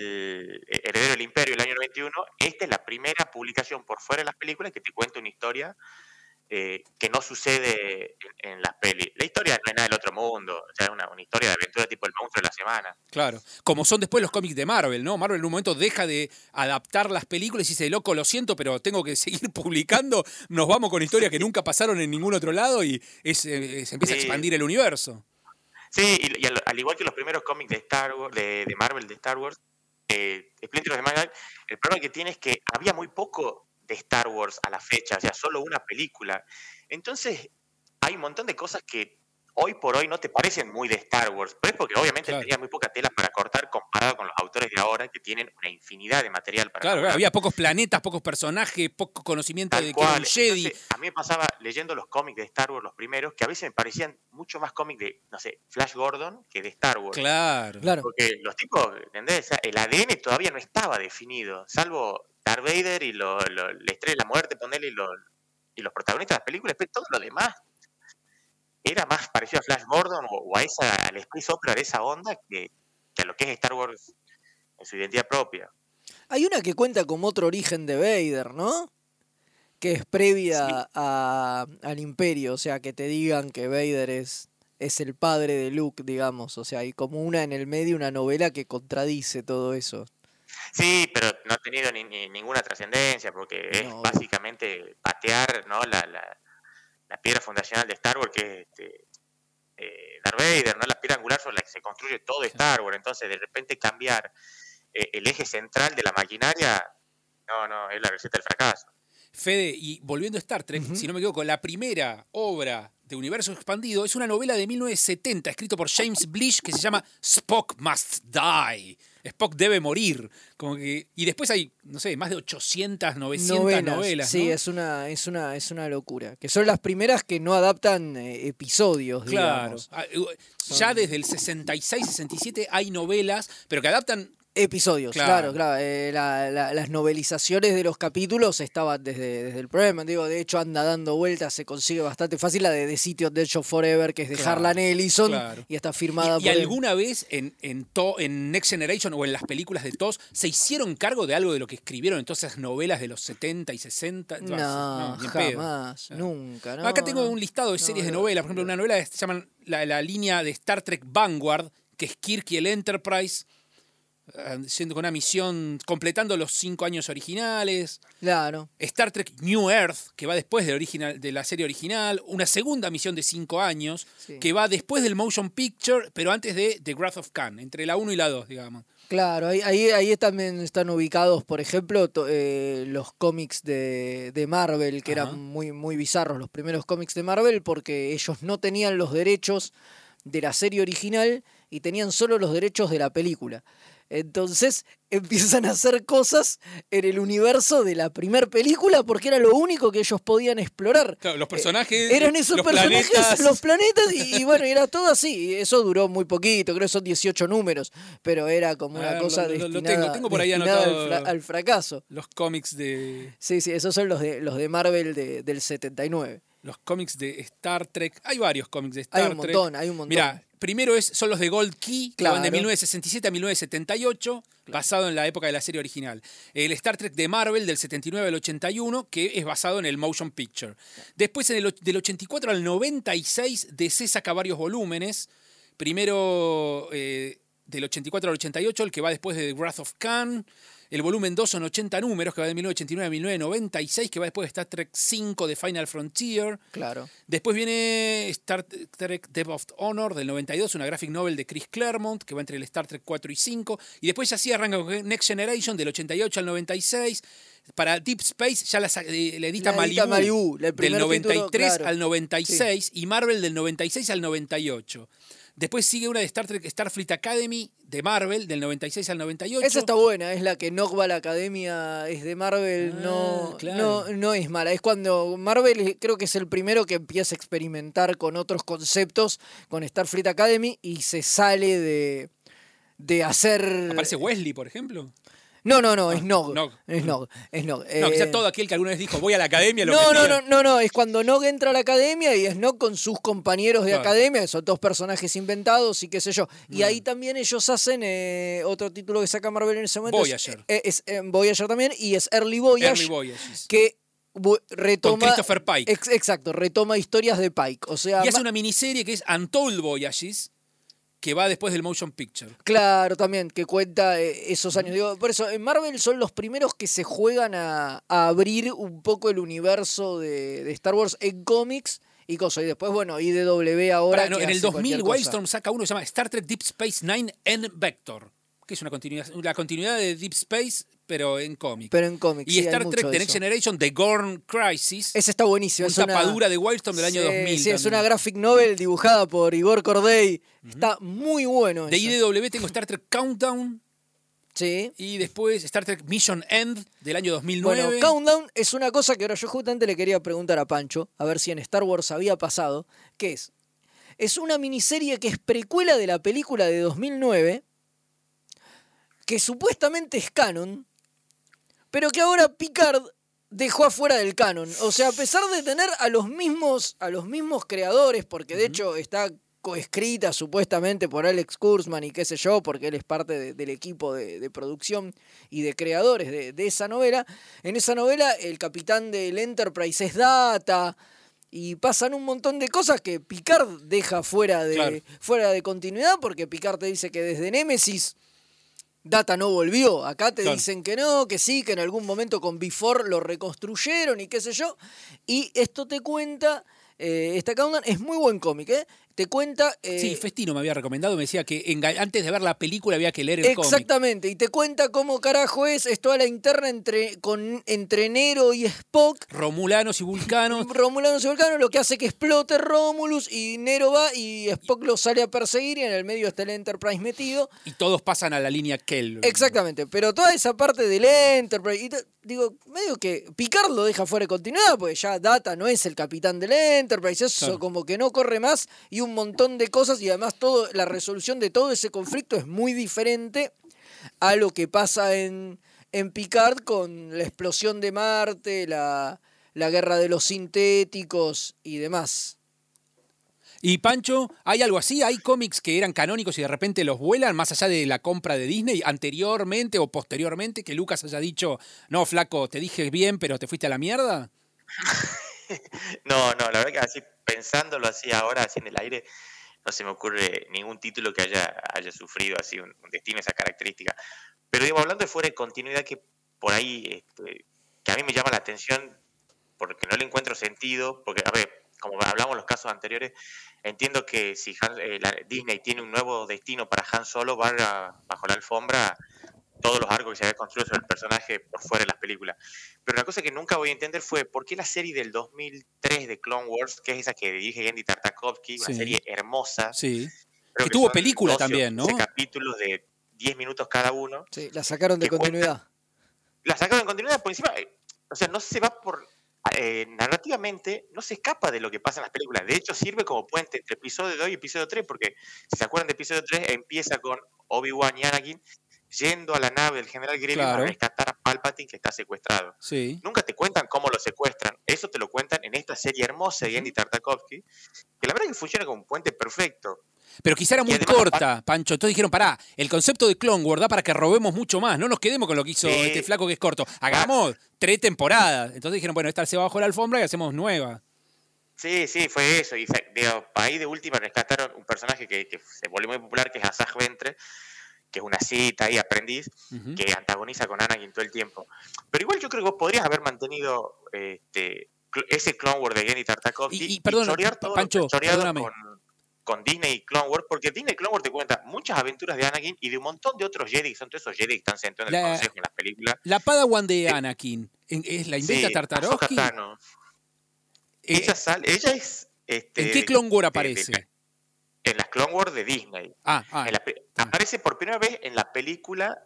el Heredero del Imperio del año noventa y uno, esta es la primera publicación por fuera de las películas que te cuenta una historia eh, que no sucede en, en las pelis. La historia no es nada del otro mundo, o sea, es una, una historia de aventura tipo el monstruo de la semana. Claro. Como son después los cómics de Marvel, ¿no? Marvel en un momento deja de adaptar las películas y dice, loco, lo siento, pero tengo que seguir publicando. Nos vamos con historias que nunca pasaron en ningún otro lado y es, eh, se empieza a Sí. expandir el universo. Sí, y, y al, al igual que los primeros cómics de Star Wars, de, de Marvel de Star Wars, eh, Splinters of the Mind, el problema que tiene es que había muy poco de Star Wars a la fecha, o sea, solo una película. Entonces, hay un montón de cosas que hoy por hoy no te parecen muy de Star Wars, pero es porque obviamente Claro. tenía muy poca tela para cortar comparado con los autores de ahora que tienen una infinidad de material para Claro, cortar. había pocos planetas, pocos personajes, poco conocimiento Tal de que era un cual. Jedi. Entonces, a mí me pasaba leyendo los cómics de Star Wars, los primeros, que a veces me parecían mucho más cómics de, no sé, Flash Gordon que de Star Wars. Claro. Claro. Porque los tipos, ¿entendés? O sea, el A D N todavía no estaba definido, salvo Darth Vader y lo, lo- la estrella de la muerte, ponele, y, lo- y los protagonistas de las películas, pero todo lo demás era más parecido a Flash Gordon o, o a esa, al space opera de esa onda que, que a lo que es Star Wars en su identidad propia. Hay una que cuenta como otro origen de Vader, ¿no? Que es previa Sí. a- al Imperio, o sea, que te digan que Vader es, es el padre de Luke, digamos. O sea, hay como una en el medio, una novela que contradice todo eso. Sí, pero no ha tenido ni, ni- ninguna trascendencia porque es No. básicamente patear, ¿no? la, la, la piedra fundacional de Star Wars, que es este, eh, Darth Vader, ¿no? La piedra angular sobre la que se construye todo Star Wars. Entonces, de repente cambiar eh, el eje central de la maquinaria, no, no, es la receta del fracaso. Fede, y volviendo a Star Trek, Ujú. si no me equivoco, la primera obra de universo expandido es una novela de mil novecientos setenta, escrito por James Blish, que se llama Spock Must Die. Spock debe morir. Como que, y después hay, no sé, más de ochocientas, novecientas novelas. sí, ¿no? es una, es una, es una locura. Que son las primeras que no adaptan eh, episodios, Claro. digamos. Ah, eh, Ya desde el sesenta y seis, sesenta y siete hay novelas, pero que adaptan Episodios, Claro. claro, claro. Eh, la- la- las novelizaciones de los capítulos estaban desde, desde el programa. Digo, de hecho, anda dando vueltas, se consigue bastante fácil la de The City of the Edge of Forever, que es de Claro, Harlan Ellison claro. y está firmada ¿Y, y por él. alguna vez en, en, To- en Next Generation o en las películas de T O S se hicieron cargo de algo de lo que escribieron en todas esas novelas de los setenta y sesenta? No, ni en pedo. jamás, No. nunca. No, Acá tengo no. un listado de No, series de no, novelas. Por ejemplo, no. una novela que se llama la, la línea de Star Trek Vanguard, que es Kirk y el Enterprise, eh, siendo con una misión, completando los cinco años originales. Claro. Star Trek New Earth, que va después de, original, de la serie original. Una segunda misión de cinco años, Sí. que va después del Motion Picture, pero antes de The Wrath of Khan, entre la uno y la dos, digamos. Claro, ahí, ahí, ahí también están ubicados, por ejemplo, to- eh, los cómics de, de Marvel, que Ajá. eran muy, muy bizarros, los primeros cómics de Marvel, porque ellos no tenían los derechos de la serie original y tenían solo los derechos de la película. Entonces empiezan a hacer cosas en el universo de la primer película porque era lo único que ellos podían explorar. Claro, los personajes, Eran esos los personajes, planetas. los planetas, y, y bueno, era todo así. Y eso duró muy poquito, creo que son dieciocho números, pero era como una Ah, cosa lo- lo- lo destinada, tengo, tengo por ahí destinada al, anotado. fra- al fracaso. Los cómics de. Sí, sí, esos son los de los de Marvel de- del setenta y nueve. Los cómics de Star Trek. Hay varios cómics de Star Hay Trek. un montón, hay un montón. Mira, primero es, son los de Gold Key, que van de Claro. mil novecientos sesenta y siete a mil novecientos setenta y ocho, basado en la época de la serie original. El Star Trek de Marvel del setenta y nueve al ochenta y uno, que es basado en el Motion Picture. Después, en el, och- del ochenta y cuatro al noventa y seis, D C saca varios volúmenes. Primero, eh, del ochenta y cuatro al ochenta y ocho, el que va después de The Wrath of Khan. El volumen dos son ochenta números, que va de mil novecientos ochenta y nueve a mil novecientos noventa y seis, que va después de Star Trek cinco de Final Frontier. Claro. Después viene Star Trek Depth of Honor del noventa y dos, una graphic novel de Chris Claremont, que va entre el Star Trek cuatro y cinco. Y después ya sí arranca con Next Generation del ochenta y ocho al noventa y seis. Para Deep Space ya la, sa- eh, la edita La Malibu, edita Malibu, el del primer noventa y tres título, claro. al noventa y seis. Y Marvel del noventa y seis al noventa y ocho. Después sigue una de Star Trek Starfleet Academy de Marvel del noventa y seis al noventa y ocho. Esa está buena, es la que no va a la academia, es de Marvel, Ah, no, claro. no, no es mala. Es cuando Marvel eh, creo que es el primero que empieza a experimentar con otros conceptos, con Starfleet Academy, y se sale de, de hacer... ¿Aparece Wesley, por ejemplo? No, no, no, es Ah, Nog. Nog. Es Nog, es Nog. No, Eh, quizá todo aquel que alguna vez dijo voy a la academia. Lo No, que no, diga. no, no, no, es cuando Nog entra a la academia y es Nog con sus compañeros de Claro. academia, que son dos personajes inventados y qué sé yo. Y Mm. ahí también ellos hacen eh, otro título que saca Marvel en ese momento. Voyager. Es, es, eh, Voyager también y es Early Voyage, Early Voyages. que bu- retoma... Con Christopher Pike. Ex- exacto, retoma historias de Pike. O sea, Y hace ma- una miniserie que es Untold Voyages, que va después del Motion Picture. Claro, también, que cuenta eh, esos años. Digo, por eso, en Marvel son los primeros que se juegan a, a abrir un poco el universo de, de Star Wars en cómics y cosas. Y después, bueno, I D W ahora. Pará, no, que en el hace dos mil cualquier cosa. Wildstorm saca uno que se llama Star Trek Deep Space Nine N Vector, que es una continuidad, la continuidad de Deep Space, pero en cómic. Pero en cómics. Y sí, hay Star mucho Trek de The Next eso. Generation, The Gorn Crisis, Esa está buenísima. un es una- tapadura de Wildstorm del año Sí, dos mil. Sí, es también. una graphic novel dibujada por Igor Corday. Está muy bueno. De eso. I D W tengo Star Trek Countdown Sí. y después Star Trek Mission End del año dos mil nueve. Bueno, Countdown es una cosa que ahora yo justamente le quería preguntar a Pancho, a ver si en Star Wars había pasado, que es, es una miniserie que es precuela de la película de dos mil nueve, que supuestamente es canon, pero que ahora Picard dejó afuera del canon. O sea, a pesar de tener a los mismos, a los mismos creadores, porque de hecho está coescrita supuestamente por Alex Kurtzman y qué sé yo, porque él es parte de- del equipo de, de producción y de creadores de, de esa novela. En esa novela el capitán del Enterprise es Data y pasan un montón de cosas que Picard deja fuera de, Claro. fuera de continuidad, porque Picard te dice que desde Nemesis Data no volvió. Acá te Claro. dicen que no, que sí, que en algún momento con Before lo reconstruyeron y qué sé yo. Y esto te cuenta, eh, esta Countdown es muy buen cómic, ¿eh? Te cuenta... eh, Sí, Festino me había recomendado, me decía que enga- antes de ver la película había que leer el cómic. Exactamente, y te cuenta cómo carajo es, es toda la interna entre, con, entre Nero y Spock, Romulanos y vulcanos. Romulanos y Vulcanos, lo que hace que explote Romulus y Nero va y Spock lo sale a perseguir y en el medio está el Enterprise metido. Y todos pasan a la línea Kell. Exactamente, pero toda esa parte del Enterprise, y to- digo, medio que Picard lo deja fuera de continuidad, porque ya Data no es el capitán del Enterprise, eso Claro. como que no corre más, y un montón de cosas, y además todo, la resolución de todo ese conflicto es muy diferente a lo que pasa en, en Picard con la explosión de Marte, la, la guerra de los sintéticos y demás. Y Pancho, ¿hay algo así? ¿Hay cómics que eran canónicos y de repente los vuelan más allá de la compra de Disney anteriormente o posteriormente que Lucas haya dicho, no, flaco, te dije bien, pero te fuiste a la mierda? No, no, la verdad que así, pensándolo así ahora, así en el aire, no se me ocurre ningún título que haya, haya sufrido así un, un destino, esa característica. Pero digo, hablando de fuera de continuidad, que por ahí, este, que a mí me llama la atención, porque no le encuentro sentido, porque, a ver, como hablamos en los casos anteriores, entiendo que si Han, eh, la, Disney tiene un nuevo destino para Han Solo, va a, bajo la alfombra todos los arcos que se había construido sobre el personaje por fuera de las películas. Pero una cosa que nunca voy a entender fue por qué la serie del dos mil tres de Clone Wars, que es esa que dirige Genndy Tartakovsky, una Sí. serie hermosa. Sí. Creo Que tuvo son película doce o también, ¿no? quince capítulos de diez minutos cada uno. Sí, la sacaron de Que continuidad. La sacaron en continuidad por encima. eh, O sea, no se va por. eh, narrativamente, no se escapa de lo que pasa en las películas. De hecho, sirve como puente entre episodio dos y episodio tres, porque si se acuerdan de episodio tres, empieza con Obi-Wan y Anakin yendo a la nave del general Grievous Claro. a rescatar a Palpatine, que está secuestrado. Sí. Nunca te cuentan cómo lo secuestran. Eso te lo cuentan en esta serie hermosa de Genndy Tartakovsky, que la verdad que funciona como un puente perfecto. Pero quizá era Y muy además, corta, Pancho. Entonces dijeron, pará, el concepto de Clone Wars da para que robemos mucho más. No nos quedemos con lo que hizo Sí. este flaco que es corto. Hagamos tres temporadas. Entonces dijeron, bueno, esta se va bajo la alfombra y hacemos nueva. Sí, sí, fue eso. Y se- digo, ahí de última rescataron un personaje que, que se volvió muy popular, que es Asajj Ventress, que es una cita ahí, aprendiz, Ujú. que antagoniza con Anakin todo el tiempo. Pero igual yo creo que vos podrías haber mantenido este, cl- ese Clone Wars de Genndy Tartakovsky Y- y, perdón, chorear Pa- todo Pancho, lo que choreado perdóname. con, con Disney y Clone Wars, porque Disney y Clone Wars te cuenta muchas aventuras de Anakin y de un montón de otros Jedi, que son todos esos Jedi que están sentados en el La- consejo en las películas. La Padawan de Anakin, ¿en- ¿es la inventa Sí, Tartarovsky? Ahsoka Tano. Eh, Ella sale, ella es... Este, ¿En qué Clone Wars de- aparece? de- en las Clone Wars de Disney. Ah, ah, En la pe- ah. aparece por primera vez en la película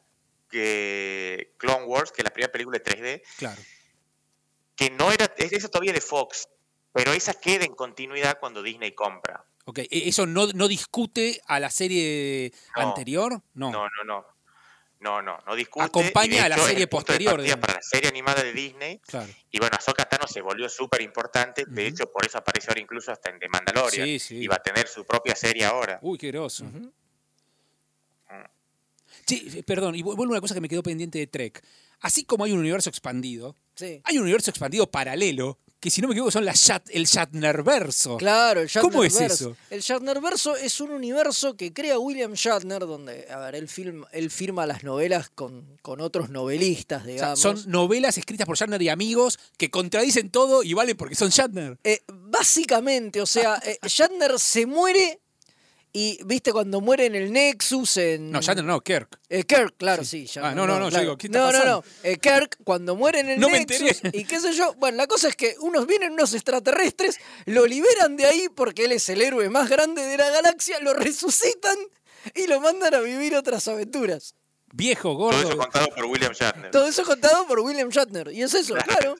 que Clone Wars, que es la primera película de tres D, claro. que no era, es esa todavía de Fox, pero esa queda en continuidad cuando Disney compra. Ok, ¿e- ¿eso no, no discute a la serie No. anterior? No. No, no, no. No, no, no discute. Acompaña y de a la hecho, es serie el punto de posterior, partida digamos. para la serie animada de Disney. Claro. Y bueno, Ahsoka Tano se volvió súper importante. De Ujú. hecho, por eso aparece ahora incluso hasta en The Mandalorian. Sí, sí. Y va a tener su propia serie ahora. Uy, qué groso. Ujú. Sí, eh, perdón, y vu- vuelvo a una cosa que me quedó pendiente de Trek. Así como hay un universo expandido, Sí. hay un universo expandido paralelo, que si no me equivoco son las Shat, el Shatnerverso. Claro, el Shatnerverse. ¿Cómo es eso? El Shatnerverso es un universo que crea William Shatner, donde, a ver, él, film, él firma las novelas con, con otros novelistas, O sea, digamos. son novelas escritas por Shatner y amigos que contradicen todo y valen porque son Shatner. Eh, básicamente, o sea, eh, Shatner se muere y, viste, cuando muere en el Nexus, en... No, Shatner no, Kirk. Eh, Kirk, claro, sí. Shatner, Ah, no, no, no, yo claro. digo, ¿qué está no, pasando? no, no, eh, Kirk, cuando muere en el No me Nexus, enteré. y qué sé yo, bueno, la cosa es que unos vienen unos extraterrestres, lo liberan de ahí porque él es el héroe más grande de la galaxia, lo resucitan y lo mandan a vivir otras aventuras. Viejo, Todo eso gordo. contado por William Shatner. Todo eso contado por William Shatner, y es eso, claro.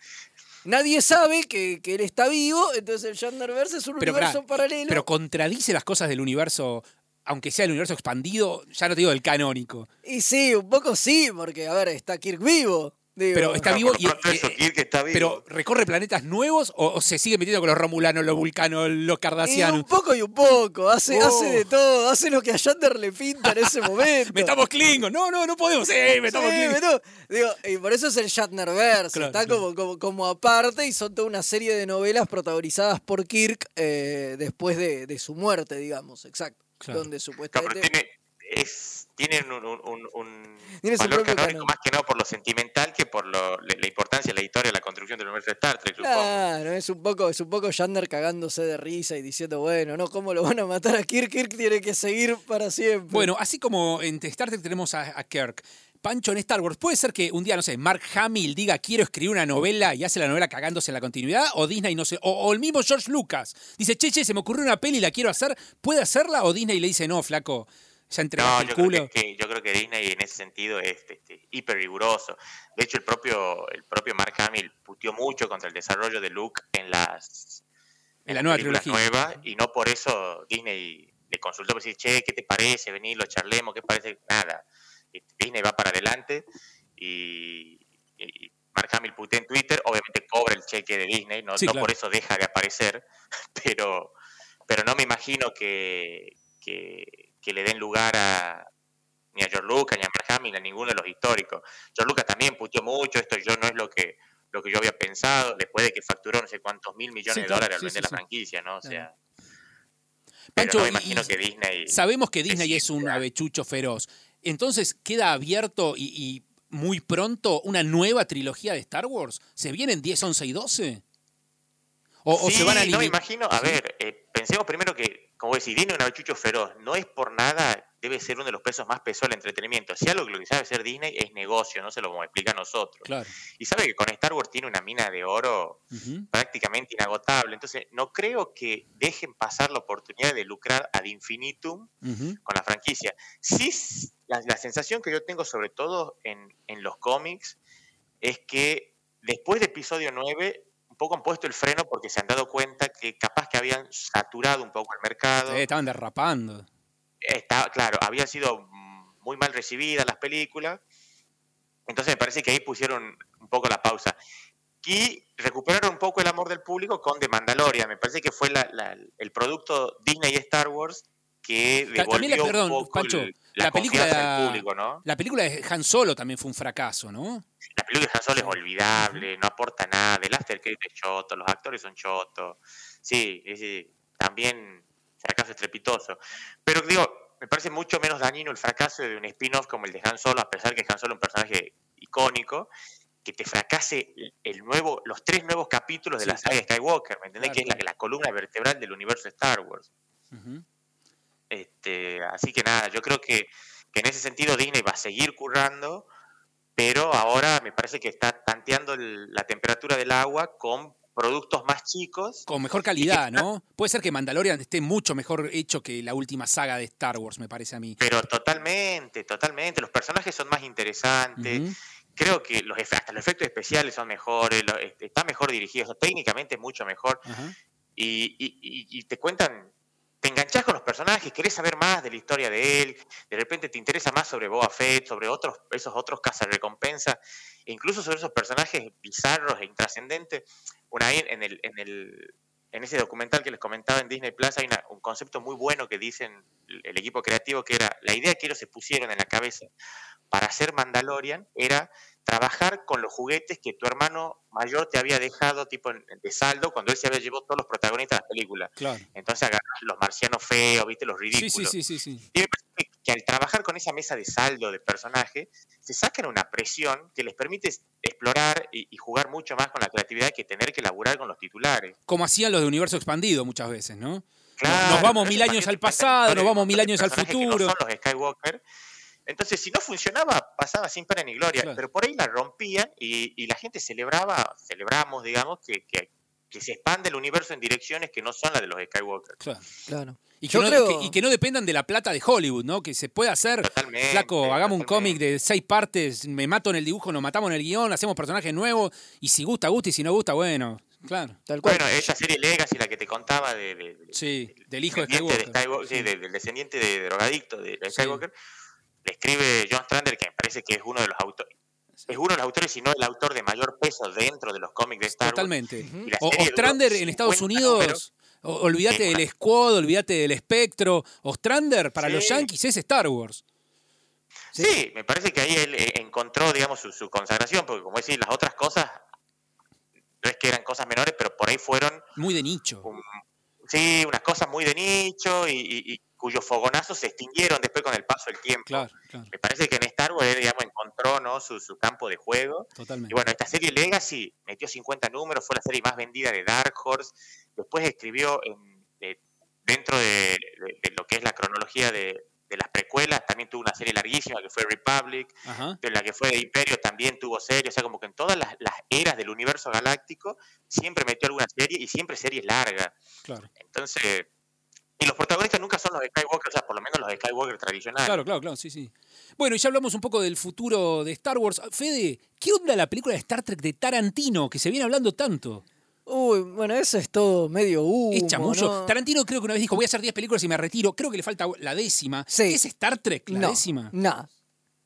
Nadie sabe que, que él está vivo, entonces el Shatnerverse es un Pero, universo pará, paralelo. pero contradice las cosas del universo, aunque sea el universo expandido, ya no te digo del canónico. Y sí, un poco sí, porque, a ver, está Kirk vivo. Digo. Pero está No, vivo por y. lo pronto eh, eso, eh, Kirk está vivo. Pero ¿recorre planetas nuevos o, o se sigue metiendo con los romulanos, los vulcanos, los Y un cardasianos? poco y un poco, hace, Oh. hace de todo, hace lo que a Shatner le pinta en ese momento. ¡Metamos Klingon! No, no, no podemos. ¡Sí, metamos Sí, Klingon! metamos- Digo, y por eso es el Shatnerverse, Claro, está claro. Como, como, como aparte y son toda una serie de novelas protagonizadas por Kirk eh, después de, de su muerte, digamos, exacto. Claro. Donde No, pero supuestamente... tiene, es, tienen un, un- un- un Tiene su valor propio canónico canon. más que nada por lo sentimental que por lo- la, la importancia, la historia, la construcción del universo de Star Trek, supongo. Claro, es un poco, es un poco Shatner cagándose de risa y diciendo, bueno, no, ¿cómo lo van a matar a Kirk? Kirk tiene que seguir para siempre. Bueno, así como en Star Trek tenemos a, a Kirk, Pancho en Star Wars, ¿puede ser que un día, no sé, Mark Hamill diga quiero escribir una novela y hace la novela cagándose en la continuidad? ¿O Disney no sé? O, o el mismo George Lucas dice, che, che, se me ocurrió una peli y la quiero hacer, ¿puede hacerla? ¿O Disney le dice, no, flaco, ya No, entregaste yo el creo culo? que, que- yo creo que Disney en ese sentido es este, hiper riguroso. De hecho, el propio, el propio Mark Hamill puteó mucho contra el desarrollo de Luke en las, En la nueva películas trilogía. nuevas, y no por eso Disney le consultó para decir, che, ¿qué te parece? Vení, lo charlemos, ¿qué parece? Nada. Disney va para adelante y, y Mark Hamill putea en Twitter, obviamente cobra el cheque de Disney, no, Sí, no claro. por eso deja de aparecer, pero, pero no me imagino que, que, que le den lugar a ni a George Lucas, ni a Mark Hamill, ni a ninguno de los históricos. George Lucas también puteó mucho, esto yo no es lo que, lo que yo había pensado, después de que facturó no sé cuántos mil millones Sí, de claro, dólares al sí, vender sí, la sí. franquicia, ¿no? O sea, pero Pancho, no me y- imagino y que Disney... sabemos que Disney es un decida. avechucho feroz. Entonces, ¿queda abierto y, y muy pronto una nueva trilogía de Star Wars? ¿Se vienen diez, once y doce? ¿O, o Sí, se van a no me limitar? imagino. A ¿Sí? ver, eh, pensemos primero que, como decís, Disney es un avechucho feroz. No es por nada, debe ser uno de los pesos más pesados del entretenimiento. Si algo que lo que sabe hacer Disney es negocio, no se lo vamos a explicar a nosotros. Claro. Y sabe que con Star Wars tiene una mina de oro Ujú. prácticamente inagotable. Entonces, no creo que dejen pasar la oportunidad de lucrar ad infinitum Ujú. con la franquicia. Sí, s- la, la sensación que yo tengo, sobre todo en, en los cómics, es que después de episodio nueve, un poco han puesto el freno porque se han dado cuenta que capaz que habían saturado un poco el mercado. Sí, estaban derrapando. Está, claro, habían sido mm, muy mal recibidas las películas. Entonces me parece que ahí pusieron un poco la pausa. Y recuperaron un poco el amor del público con The Mandalorian. Me parece que fue la- la- el producto Disney y Star Wars que Ta- También, la, devolvió un perdón, poco Pancho, el- la, la película, confianza del público, ¿no? la película de Han Solo también fue un fracaso, ¿no? La película de Han Solo Sí. es olvidable, no aporta nada, el after credit es choto, los actores son chotos. Sí, sí, sí, también fracaso estrepitoso. Pero digo, me parece mucho menos dañino el fracaso de un spin-off como el de Han Solo, a pesar que Han Solo es un personaje icónico, que te fracase el nuevo, los tres nuevos capítulos de Sí, la saga de Skywalker, ¿me entendés? Claro, que es claro. la, la columna vertebral del universo Star Wars. Ujú. Este, así que nada, yo creo que, que en ese sentido Disney va a seguir currando, pero ahora me parece que está tanteando el- la temperatura del agua con productos más chicos. Con mejor calidad, ¿no? Puede ser que Mandalorian esté mucho mejor hecho que la última saga de Star Wars, me parece a mí. Pero totalmente, totalmente. Los personajes son más interesantes. Ujú. Creo que los, efe- hasta los efectos especiales son mejores. lo- este, está mejor dirigido. O sea, técnicamente es mucho mejor. Ajá. Y, y- y- y te cuentan, te enganchás con los personajes, querés saber más de la historia de él. De repente te interesa más sobre Boba Fett, sobre otros, esos otros cazarrecompensas, e incluso sobre esos personajes bizarros e intrascendentes. Una vez en el, en el en ese documental que les comentaba en Disney Plus hay una- un concepto muy bueno que dicen el, el equipo creativo, que era la idea que ellos se pusieron en la cabeza para hacer Mandalorian era trabajar con los juguetes que tu hermano mayor te había dejado tipo en- de saldo cuando él se había llevado todos los protagonistas de la película. Claro. Entonces agarras los marcianos feos, viste, los Sí, ridículos. sí, sí, sí, sí. Y me parece que, que al trabajar con esa mesa de saldo de personajes, se sacan una presión que les permite explorar y, y jugar mucho más con la creatividad que tener que laburar con los titulares. Como hacían los de Universo Expandido muchas veces, ¿no? Claro, nos vamos pero mil eso años también al te cuentan pasado, historias nos de vamos un mil montón de años al personajes que futuro. no son los Skywalker. Entonces, si no funcionaba, pasaba sin pena ni gloria. Claro. Pero por ahí la rompían y, y la gente celebraba, celebramos, digamos, que, que, que se expande el universo en direcciones que no son las de los Skywalker. Claro. Claro. Y que, Yo no, creo- que- y que no dependan de la plata de Hollywood, ¿no? Que se pueda hacer, Totalmente. flaco, hagamos un totalmente. cómic de seis partes, me mato en el dibujo, nos matamos en el guión, hacemos personajes nuevos, y si gusta, gusta, y si no gusta, bueno, claro. Tal cual. Bueno, esa serie Legacy, la que te contaba de, de- de- Sí, del hijo de descendiente Skywalker. de Skywalker, sí, Sí. de- del descendiente de, de drogadicto de, de Sí. Skywalker, le escribe John Strander, que me parece que es uno de los autores, es uno de los autores, si no el autor de mayor peso dentro de los cómics de Star Wars. Totalmente. Ujú. Y la O serie duró Ostrander en Estados cincuenta Unidos, números. o- olvídate Sí, del una- Squad, olvídate del Espectro. Ostrander para Sí. los Yankees es Star Wars. Sí, me parece que ahí él eh, encontró, digamos, su, su consagración, porque como decís, las otras cosas, no es que eran cosas menores, pero por ahí fueron, Muy de nicho. un- sí, unas cosas muy de nicho y, y- y cuyos fogonazos se extinguieron después con el paso del tiempo. Claro, claro, Me parece que en Star Wars, él, digamos, encontró, ¿no?, su, su campo de juego. totalmente. Y bueno, esta serie Legacy metió cincuenta números, fue la serie más vendida de Dark Horse. Después escribió en- de- dentro de, de- de lo que es la cronología de, de las precuelas, también tuvo una serie larguísima que fue Republic, Ajá. de la que fue de Imperio también tuvo serie, o sea, como que en todas las, las eras del universo galáctico siempre metió alguna serie y siempre series largas. Claro. Entonces, y los protagonistas nunca son los de Skywalker, o sea, por lo menos los de Skywalker tradicionales. Claro, claro, claro, sí, sí. Bueno, y ya hablamos un poco del futuro de Star Wars. Fede, ¿qué onda la película de Star Trek de Tarantino, que se viene hablando tanto? Uy, bueno, eso es todo medio humo, Es chamullo. ¿no? Tarantino creo que una vez dijo, voy a hacer diez películas y me retiro. Creo que le falta la décima. Sí. ¿Es Star Trek la no, décima? Nada.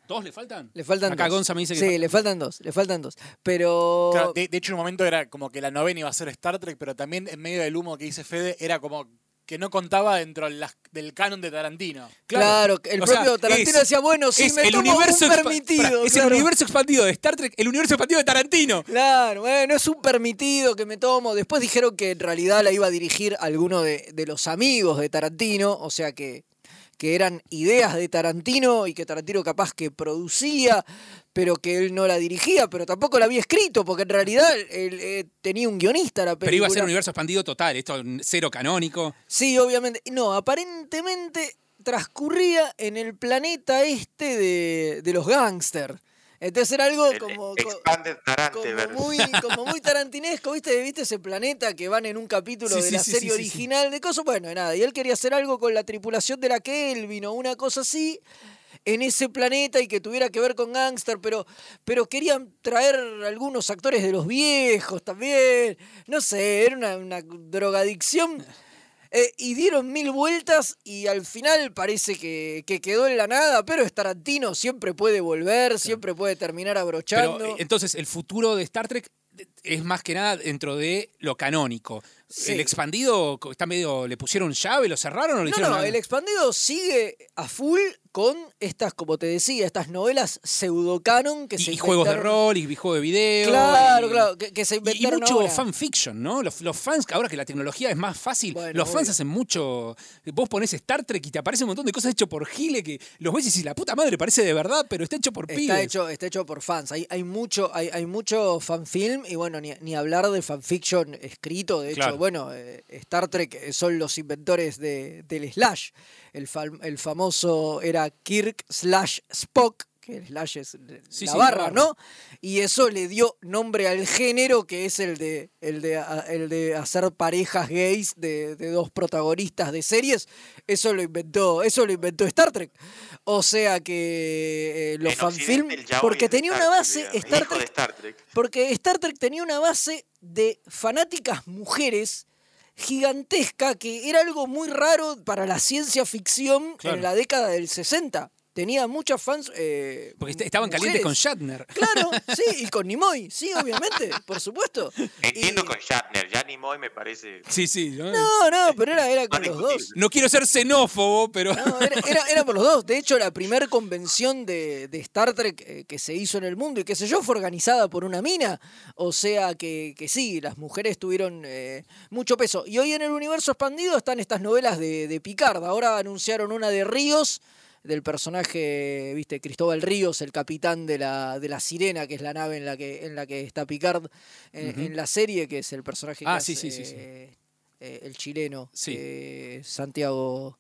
¿Dos le faltan? Le faltan Acá dos. Gonza me dice que Sí, faltan le faltan dos, le faltan dos. Pero... Claro, de, de hecho, en un momento era como que la novena iba a ser Star Trek, pero también en medio del humo que dice Fede, era como que no contaba dentro de las- del canon de Tarantino. Claro, el O propio sea, Tarantino es- decía, bueno, si es me el tomo universo un expa- permitido. pará, es claro. el universo expandido de Star Trek, el universo expandido de Tarantino. Claro, bueno, es un permitido que me tomo. Después dijeron que en realidad la iba a dirigir alguno de, de los amigos de Tarantino, o sea que, que eran ideas de Tarantino y que Tarantino capaz que producía, pero que él no la dirigía, pero tampoco la había escrito, porque en realidad él, eh, tenía un guionista la película. Pero iba a ser un universo expandido total, esto cero canónico. Sí, obviamente. No, aparentemente transcurría en el planeta este de, de los gángsters. Entonces era algo El como... co- Expanded Como Taranteverse. muy, como muy tarantinesco, ¿viste? ¿Viste ese planeta que van en un capítulo Sí, de sí, la sí, serie sí, sí, original de cosas? Bueno, nada, y él quería hacer algo con la tripulación de la Kelvin o una cosa así en ese planeta y que tuviera que ver con Gangster, pero, pero querían traer algunos actores de los viejos también. No sé, era una, una drogadicción. Eh, y dieron mil vueltas y al final parece que, que quedó en la nada, pero es Tarantino, siempre puede volver, siempre puede terminar abrochando. Pero eh, entonces el futuro de Star Trek es más que nada dentro de lo canónico. Sí. El expandido está medio, le pusieron llave, lo cerraron o le No, hicieron no, algo? el expandido sigue a full con estas, como te decía, estas novelas pseudocanon que y, se y juegos de inventaron- rol y juegos de video. Claro, y- claro, que, que se Y, y inventaron mucho ahora. fanfiction, ¿no? Los, los fans, ahora que la tecnología es más fácil, Bueno, los fans obvio. hacen mucho. Vos ponés Star Trek y te aparece un montón de cosas hechas por Gile que los ves y decís, la puta madre parece de verdad, pero está hecho por Está pibes. hecho, está hecho por fans. Hay, hay mucho, hay, hay mucho fanfilm y bueno, ni, ni hablar de fanfiction escrito. De hecho, Claro. bueno, eh, Star Trek son los inventores de, del Slash. El, fam- el famoso era Kirk slash Spock, que el Slash es Sí, la sí, barra, la barra. ¿no? Y eso le dio nombre al género que es el de, el de, a- el de hacer parejas gays de, de dos protagonistas de series. Eso lo inventó, eso lo inventó Star Trek. O sea que eh, los En fanfilm, Occidente, el yaoi porque es de tenía Star una Trek, base, digamos, Star hijo de Trek, Star Trek. porque Star Trek tenía una base de fanáticas mujeres gigantesca que era algo muy raro para la ciencia ficción Claro. en la década del sesenta. Tenía muchas fans. eh, Porque est- estaban calientes con mujeres. Shatner. Claro, sí, y con Nimoy, sí, obviamente, por supuesto. Entiendo Y- con Shatner, ya Nimoy me parece. Sí, sí. ¿no? No, no, pero era, era con No los discutible. dos. No quiero ser xenófobo, pero. No, era, era, era por los dos. De hecho, la primera convención de, de Star Trek eh, que se hizo en el mundo y qué sé yo fue organizada por una mina. O sea que, que sí, las mujeres tuvieron eh, mucho peso. Y hoy en el universo expandido están estas novelas de, de Picard. Ahora anunciaron una de Ríos, del personaje, viste, Cristóbal Ríos, el capitán de la, de la Sirena, que es la nave en la que, en la que está Picard en, Ujú. en la serie, que es el personaje que Ah, hace, sí, sí, sí, sí. eh, eh, el chileno, Sí. eh, Santiago.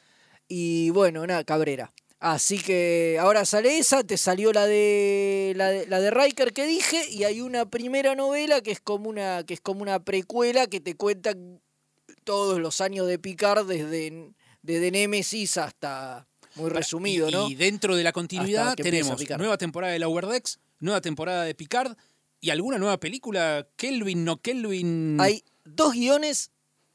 Y bueno, nada, Cabrera. Así que ahora sale esa, te salió la de la de, la de Riker que dije, y hay una primera novela que es como una, que es como una precuela que te cuenta todos los años de Picard desde, desde Némesis hasta muy resumido, y, ¿no? Y dentro de la continuidad Hasta que empieza tenemos Picard. nueva temporada de Lower Decks, nueva temporada de Picard y alguna nueva película. Kelvin, no Kelvin. Hay dos guiones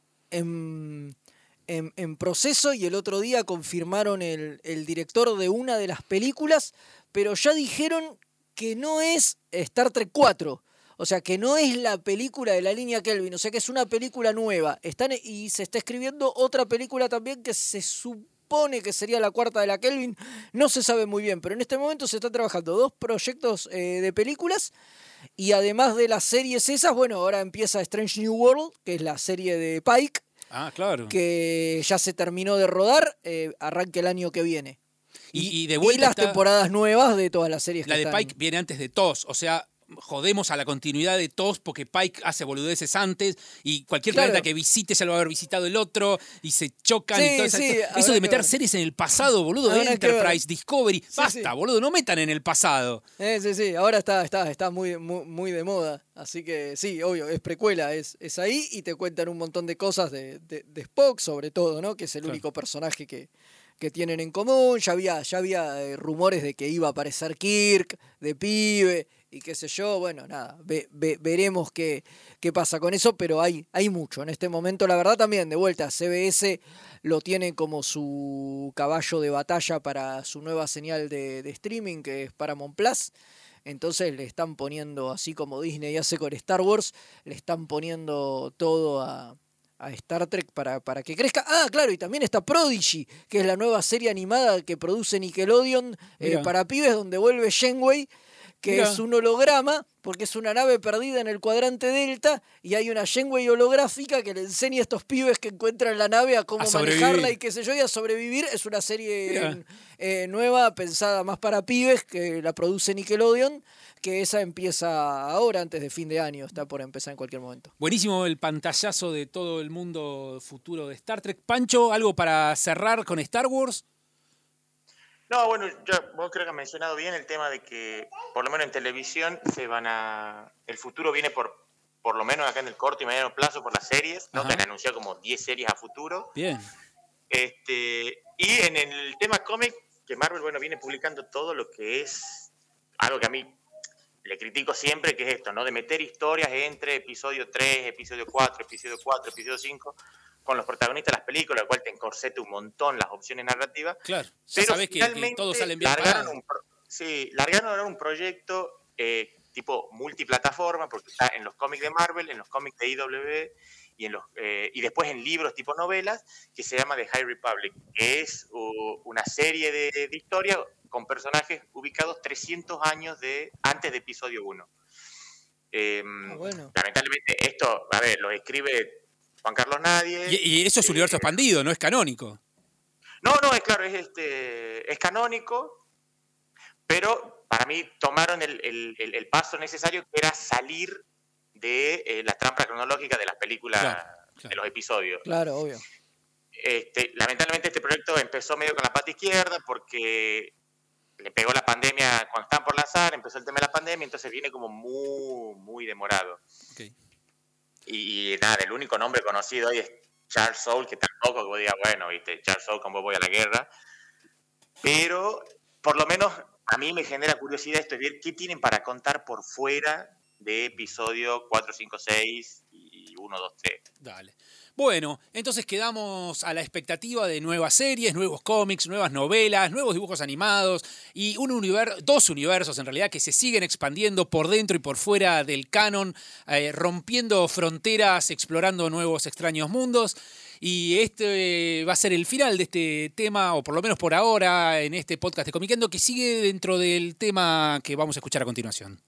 en, en, en proceso y el otro día confirmaron el, el director de una de las películas, pero ya dijeron que no es Star Trek cuatro. O sea, que no es la película de la línea Kelvin, o sea, que es una película nueva. Están, y se está escribiendo otra película también que se supone que sería la cuarta de la Kelvin. No se sabe muy bien, pero en este momento se están trabajando dos proyectos eh, de películas. Y además de las series esas, bueno, ahora empieza Strange New World, que es la serie de Pike, Ah, claro. que ya se terminó de rodar, eh, arranca el año que viene. Y, y de vuelta y las está- temporadas nuevas de todas las series La que de están. Pike viene antes de T O S, o sea, jodemos a la continuidad de T O S porque Pike hace boludeces antes y cualquier Claro. planeta que visite ya lo va a haber visitado el otro y se chocan Sí, y todo eso. sí, Eso habrá de que meter ver. series en el pasado, boludo, Habrá que Enterprise, ver. Discovery, Sí, basta, sí. boludo, no metan en el pasado. Eh, sí, sí, ahora está, está, está muy, muy, muy de moda. Así que sí, obvio, es precuela, es, es ahí y te cuentan un montón de cosas de, de, de Spock, sobre todo, ¿no? Que es el Claro. único personaje que, que tienen en común. Ya había, ya había eh, rumores de que iba a aparecer Kirk, de pibe, y qué sé yo, bueno, nada, ve, ve, veremos qué, qué pasa con eso, pero hay, hay mucho en este momento. La verdad también, de vuelta, C B S lo tiene como su caballo de batalla para su nueva señal de, de streaming, que es Paramount Plus. Entonces le están poniendo, así como Disney hace con Star Wars, le están poniendo todo a, a Star Trek para, para que crezca. Ah, claro, y también está Prodigy, que es la nueva serie animada que produce Nickelodeon eh, para pibes, donde vuelve Janeway, que Mira. es un holograma, porque es una nave perdida en el cuadrante Delta, y hay una Janeway holográfica que le enseña a estos pibes que encuentran la nave a cómo a manejarla y qué sé yo, y a sobrevivir. Es una serie eh, nueva, pensada más para pibes, que la produce Nickelodeon, que esa empieza ahora, antes de fin de año, está por empezar en cualquier momento. Buenísimo el pantallazo de todo el mundo futuro de Star Trek. Pancho, ¿algo para cerrar con Star Wars? No, bueno, yo vos creo que has mencionado bien el tema de que, por lo menos en televisión, se van a el futuro viene por por lo menos acá en el corto y mediano plazo por las series, ¿no? Que han anunciado como diez series a futuro. Bien. Este, y en el tema cómic, que Marvel, bueno, viene publicando todo lo que es algo que a mí le critico siempre, que es esto, ¿no? De meter historias entre episodio tres, episodio cuatro, episodio cuatro, episodio cinco, con los protagonistas de las películas, lo cual te encorseta un montón las opciones narrativas. Claro, ya pero sabés que, que todos salen bien largaron parados. un, sí, largaron ahora un proyecto eh, tipo multiplataforma, porque está en los cómics de Marvel, en los cómics de I W B y, en los, eh, y después en libros tipo novelas, que se llama The High Republic, que es uh, una serie de, de historias con personajes ubicados trescientos años de, antes de episodio uno. Eh, Ah, bueno. Lamentablemente esto, a ver, lo escribe Juan Carlos Nadie. Y, y eso es universo eh, expandido, no es canónico. No, no, es claro, es este es canónico, pero para mí tomaron el, el, el, el paso necesario, que era salir de eh, la trampa cronológica de las películas, Claro, claro. de los episodios. Claro, obvio. Este, lamentablemente este proyecto empezó medio con la pata izquierda porque le pegó la pandemia cuando estaban por lanzar, empezó el tema de la pandemia, entonces viene como muy, muy demorado. Okay. Y, y nada, el único nombre conocido hoy es Charles Soule, que tampoco que vos digas, bueno, viste, Charles Soule, con vos voy a la guerra. Pero, por lo menos, a mí me genera curiosidad esto de ver qué tienen para contar por fuera de episodio cuatro, cinco, seis y uno, dos, tres. Dale. Bueno, entonces quedamos a la expectativa de nuevas series, nuevos cómics, nuevas novelas, nuevos dibujos animados y un universo, dos universos en realidad que se siguen expandiendo por dentro y por fuera del canon, eh, rompiendo fronteras, explorando nuevos extraños mundos. Y este va a ser el final de este tema, o por lo menos por ahora, en este podcast de Comiqueando, que sigue dentro del tema que vamos a escuchar a continuación.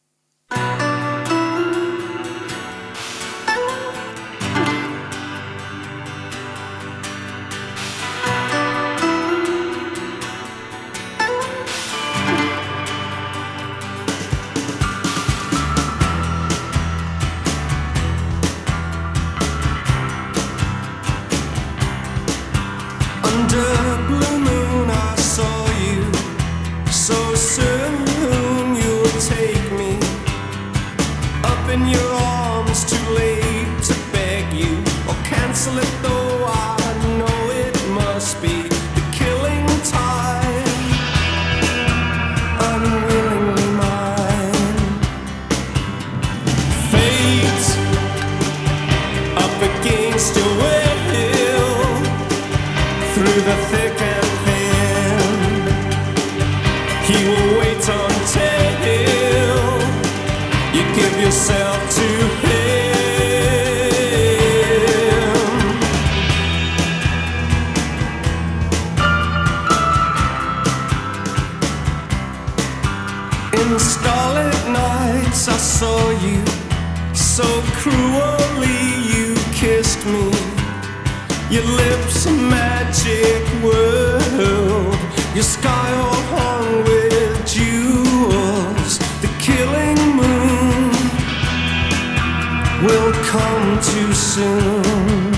Under blue moon I saw you, so soon you'll take me up in your arms, too late to beg you or cancel it, though I know it must be the killing time, unwillingly mine. Fate up against your will, through the thick and thin, he will wait until you give yourself to him. In starlit nights I saw you, so cruelly you kissed me. Your lips a magic world, your sky all hung with jewels. The killing moon will come too soon.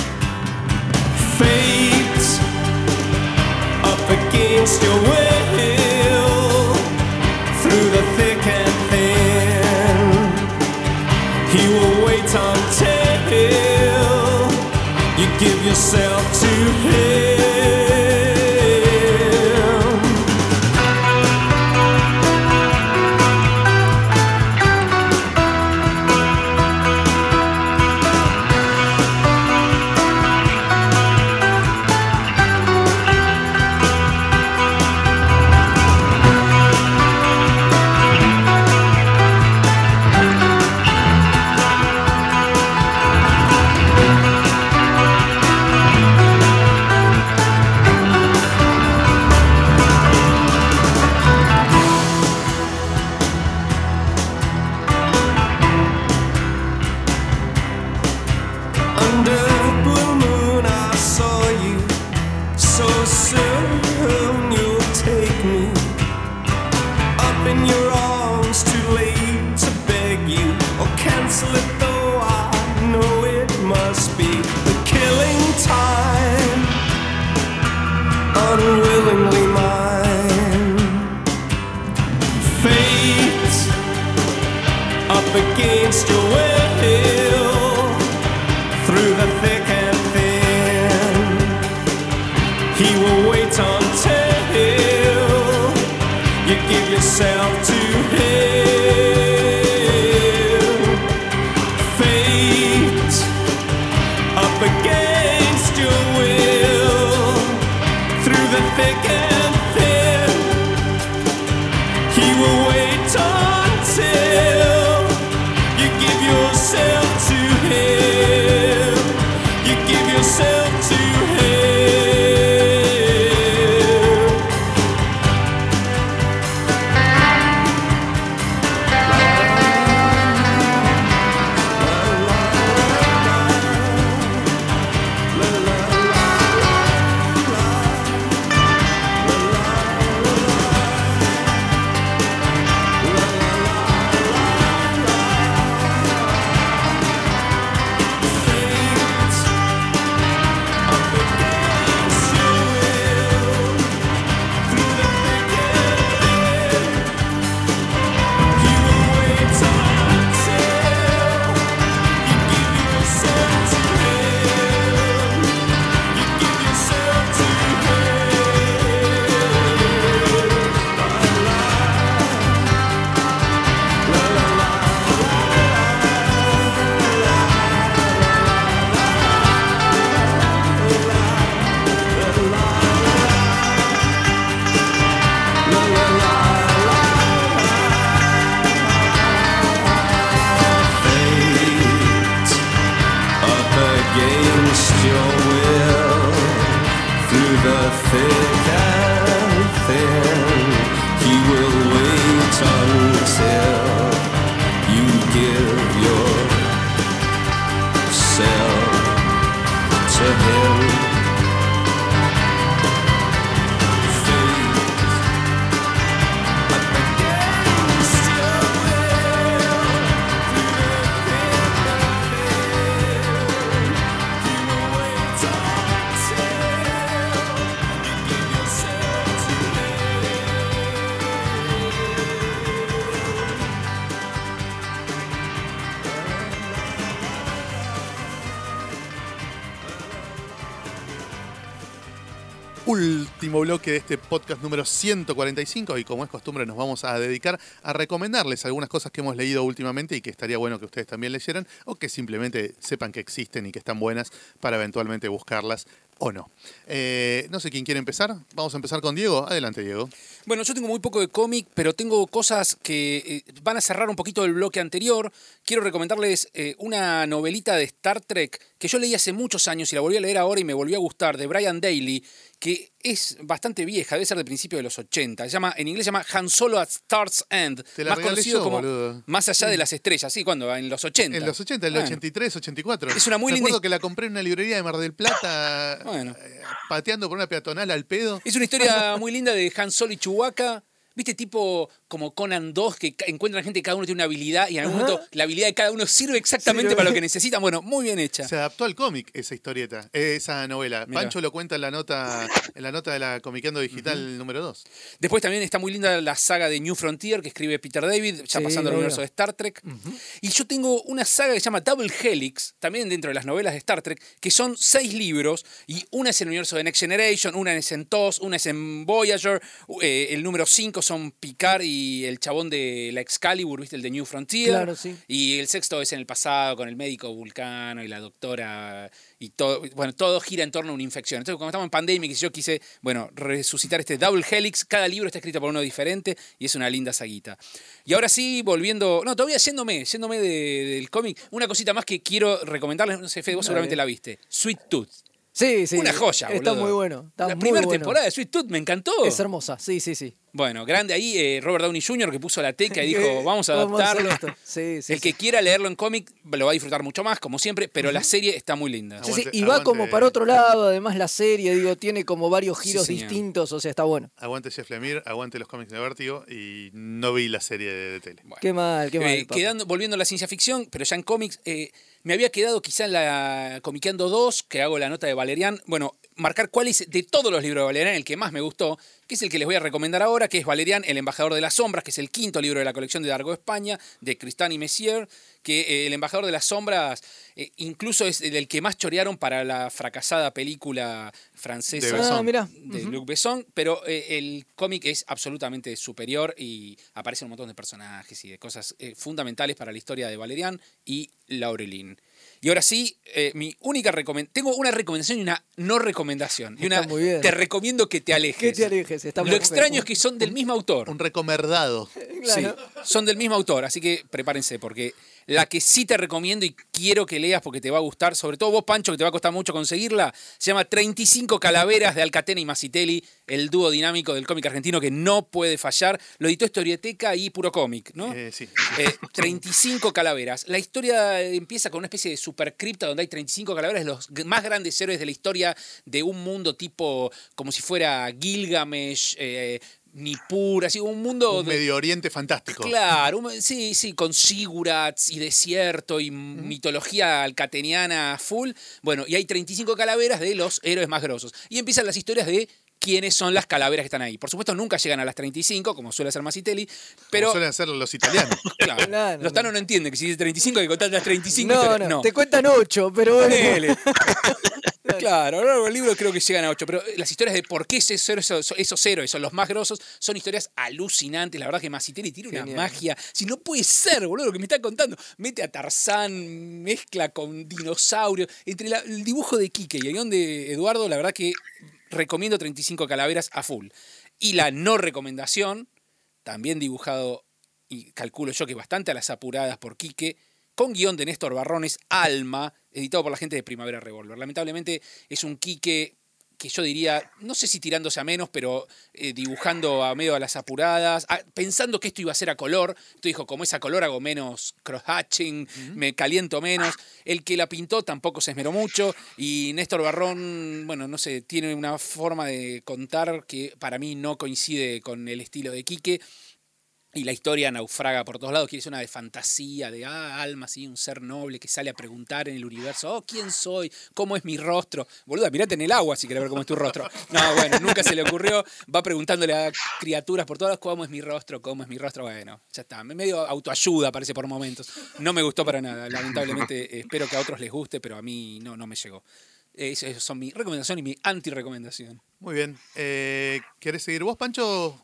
Fate up against your will, through the thick and thin, he will wait until you give yourself to him. Under blue moon I saw you. So soon you'll take me up in your arms, too late to beg you or cancel it, though I know it must be the killing time, unwillingly mine. Fate up against your will, through the thick and thin, he will wait until you give yourself to him. Fate up against your will, through the thick and thin, he will wait until you give yourself to him. You give yourself to him. Último bloque de este podcast número ciento cuarenta y cinco y como es costumbre nos vamos a dedicar a recomendarles algunas cosas que hemos leído últimamente y que estaría bueno que ustedes también leyeran o que simplemente sepan que existen y que están buenas para eventualmente buscarlas o no. Eh, no sé quién quiere empezar. Vamos a empezar con Diego. Adelante, Diego. Bueno, yo tengo muy poco de cómic, pero tengo cosas que eh, van a cerrar un poquito el bloque anterior. Quiero recomendarles eh, una novelita de Star Trek que yo leí hace muchos años y la volví a leer ahora y me volvió a gustar, de Brian Daley, que es bastante vieja, debe ser de principios de los ochenta. Se llama, en inglés se llama Han Solo at Star's End, Te la más regalé conocido yo, como boludo. Más allá de las estrellas. Sí, ¿cuándo? En los ochenta. En los ochenta, en el Bueno. ochenta y tres, ochenta y cuatro. Es una muy Me linda acuerdo que la compré en una librería de Mar del Plata, Bueno. eh, pateando por una peatonal al pedo. Es una historia muy linda de Han Solo y Chewbacca. ¿Viste? Tipo como Conan dos, que ca- encuentran gente, cada uno tiene una habilidad y en algún Ajá. momento la habilidad de cada uno sirve exactamente Sí, para lo que necesitan. Bueno, muy bien hecha. Se adaptó al cómic esa historieta, eh, esa novela. Mirá. Pancho lo cuenta en la nota, en la nota de la Comiqueando Digital número dos. Después también está muy linda la saga de New Frontier que escribe Peter David, ya Sí, pasando al obvio. universo de Star Trek. Y yo tengo una saga que se llama Double Helix, también dentro de las novelas de Star Trek, que son seis libros, y una es en el universo de Next Generation, una es en T O S, una es en Voyager, eh, el número cinco son Picard y el chabón de la Excalibur, ¿viste? El de New Frontier. Claro, sí. Y el sexto es en el pasado con el médico Vulcano y la doctora y todo, bueno, todo gira en torno a una infección. Entonces, cuando estamos en pandemia, yo quise, bueno, resucitar este Double Helix. Cada libro está escrito por uno diferente y es una linda saguita. Y ahora sí, volviendo, no, todavía yéndome, yéndome de- del cómic, una cosita más que quiero recomendarles, no sé, Fede, vos Dale. seguramente la viste. Sweet Tooth. Sí, sí. Una joya, Está boludo. muy bueno. Está La muy primera bueno. temporada de Sweet Tooth me encantó. Es hermosa, sí, sí, sí. Bueno, grande ahí eh, Robert Downey junior que puso la teca y dijo, vamos a Vamos a hacer adaptarlo. esto. Sí, sí, El sí. que quiera leerlo en cómic lo va a disfrutar mucho más, como siempre, pero la serie está muy linda. Sí, sí, Aguante- y va aguante- como para otro lado, además la serie, digo, tiene como varios Sí, giros señor. distintos, o sea, está bueno. Aguante Jeff Lemire, aguante los cómics de Vértigo y no vi la serie de, de tele. Bueno. Qué mal, qué mal. Eh, papá. quedando, volviendo a la ciencia ficción, pero ya en cómics, eh, me había quedado quizá en la Comiqueando dos, que hago la nota de Valerian, bueno, marcar cuál es de todos los libros de Valerian el que más me gustó, que es el que les voy a recomendar ahora, que es Valerian, el embajador de las sombras, que es el quinto libro de la colección de Dargo España, de Cristán y Messier, que eh, el embajador de las sombras eh, incluso es el que más chorearon para la fracasada película francesa De Ah, Besson. mirá. de Ujú. Luc Besson, pero eh, el cómic es absolutamente superior y aparecen un montón de personajes y de cosas eh, fundamentales para la historia de Valerian y Laureline. Y ahora sí, eh, mi única recomendación, tengo una recomendación y una no recomendación. Y una, Está muy bien. te recomiendo que te alejes. Que te alejes, está Lo muy extraño bien. es que son del mismo autor. Un recomendado. Claro. Sí, son del mismo autor, así que prepárense, porque la que sí te recomiendo y quiero que leas porque te va a gustar, sobre todo vos, Pancho, que te va a costar mucho conseguirla, se llama treinta y cinco Calaveras de Alcatena y Masitelli, el dúo dinámico del cómic argentino que no puede fallar. Lo editó Historieteca y Puro Cómic, ¿no? Eh, sí. Eh, treinta y cinco calaveras. La historia empieza con una especie de supercripta donde hay treinta y cinco calaveras, los g- más grandes héroes de la historia de un mundo tipo como si fuera Gilgamesh, eh, Nippur, así un mundo Un de- Medio Oriente fantástico. Claro, un- sí, sí, con sigurats y desierto y mitología alcateniana full. Bueno, y hay treinta y cinco calaveras de los héroes más grosos. Y empiezan las historias de quiénes son las calaveras que están ahí. Por supuesto, nunca llegan a las treinta y cinco, como suele hacer Masitelli, pero Como suelen hacer los italianos. claro, Claro, los tanos no entienden que si dice treinta y cinco hay que contar las treinta y cinco. No, pero- no, no. te cuentan ocho, pero bueno. Ponele. Claro, a lo largo del libro creo que llegan a ocho, pero las historias de por qué esos héroes, esos héroes son los más grosos son historias alucinantes. La verdad que Masitelli tiene una Genial. magia. Si no puede ser, boludo, lo que me está contando. Mete a Tarzán, mezcla con dinosaurios. Entre la- el dibujo de Quique y el guión de Eduardo, la verdad que recomiendo treinta y cinco calaveras a full. Y la no recomendación, también dibujado, y calculo yo que bastante a las apuradas por Quique, con guión de Néstor Barrones, Alma, editado por la gente de Primavera Revolver. Lamentablemente es un Quique que yo diría, no sé si tirándose a menos, pero eh, dibujando a medio a las apuradas, a- pensando que esto iba a ser a color. Entonces dijo, como es a color hago menos cross-hatching, me caliento menos. El que la pintó tampoco se esmeró mucho y Néstor Barrón, bueno, no sé, tiene una forma de contar que para mí no coincide con el estilo de Quique. Y la historia naufraga por todos lados, quiere ser una de fantasía, de ah, alma, sí, un ser noble que sale a preguntar en el universo, oh, ¿quién soy? ¿Cómo es mi rostro? Boluda, mirate en el agua si querés ver cómo es tu rostro. No, bueno, nunca se le ocurrió, va preguntándole a criaturas por todas, ¿cómo es mi rostro? ¿Cómo es mi rostro? Bueno, ya está, medio autoayuda parece por momentos. No me gustó para nada, lamentablemente eh, espero que a otros les guste, pero a mí no, no me llegó. Esas es son mi recomendación y mi anti-recomendación. Muy bien. Eh, ¿Querés seguir vos, Pancho?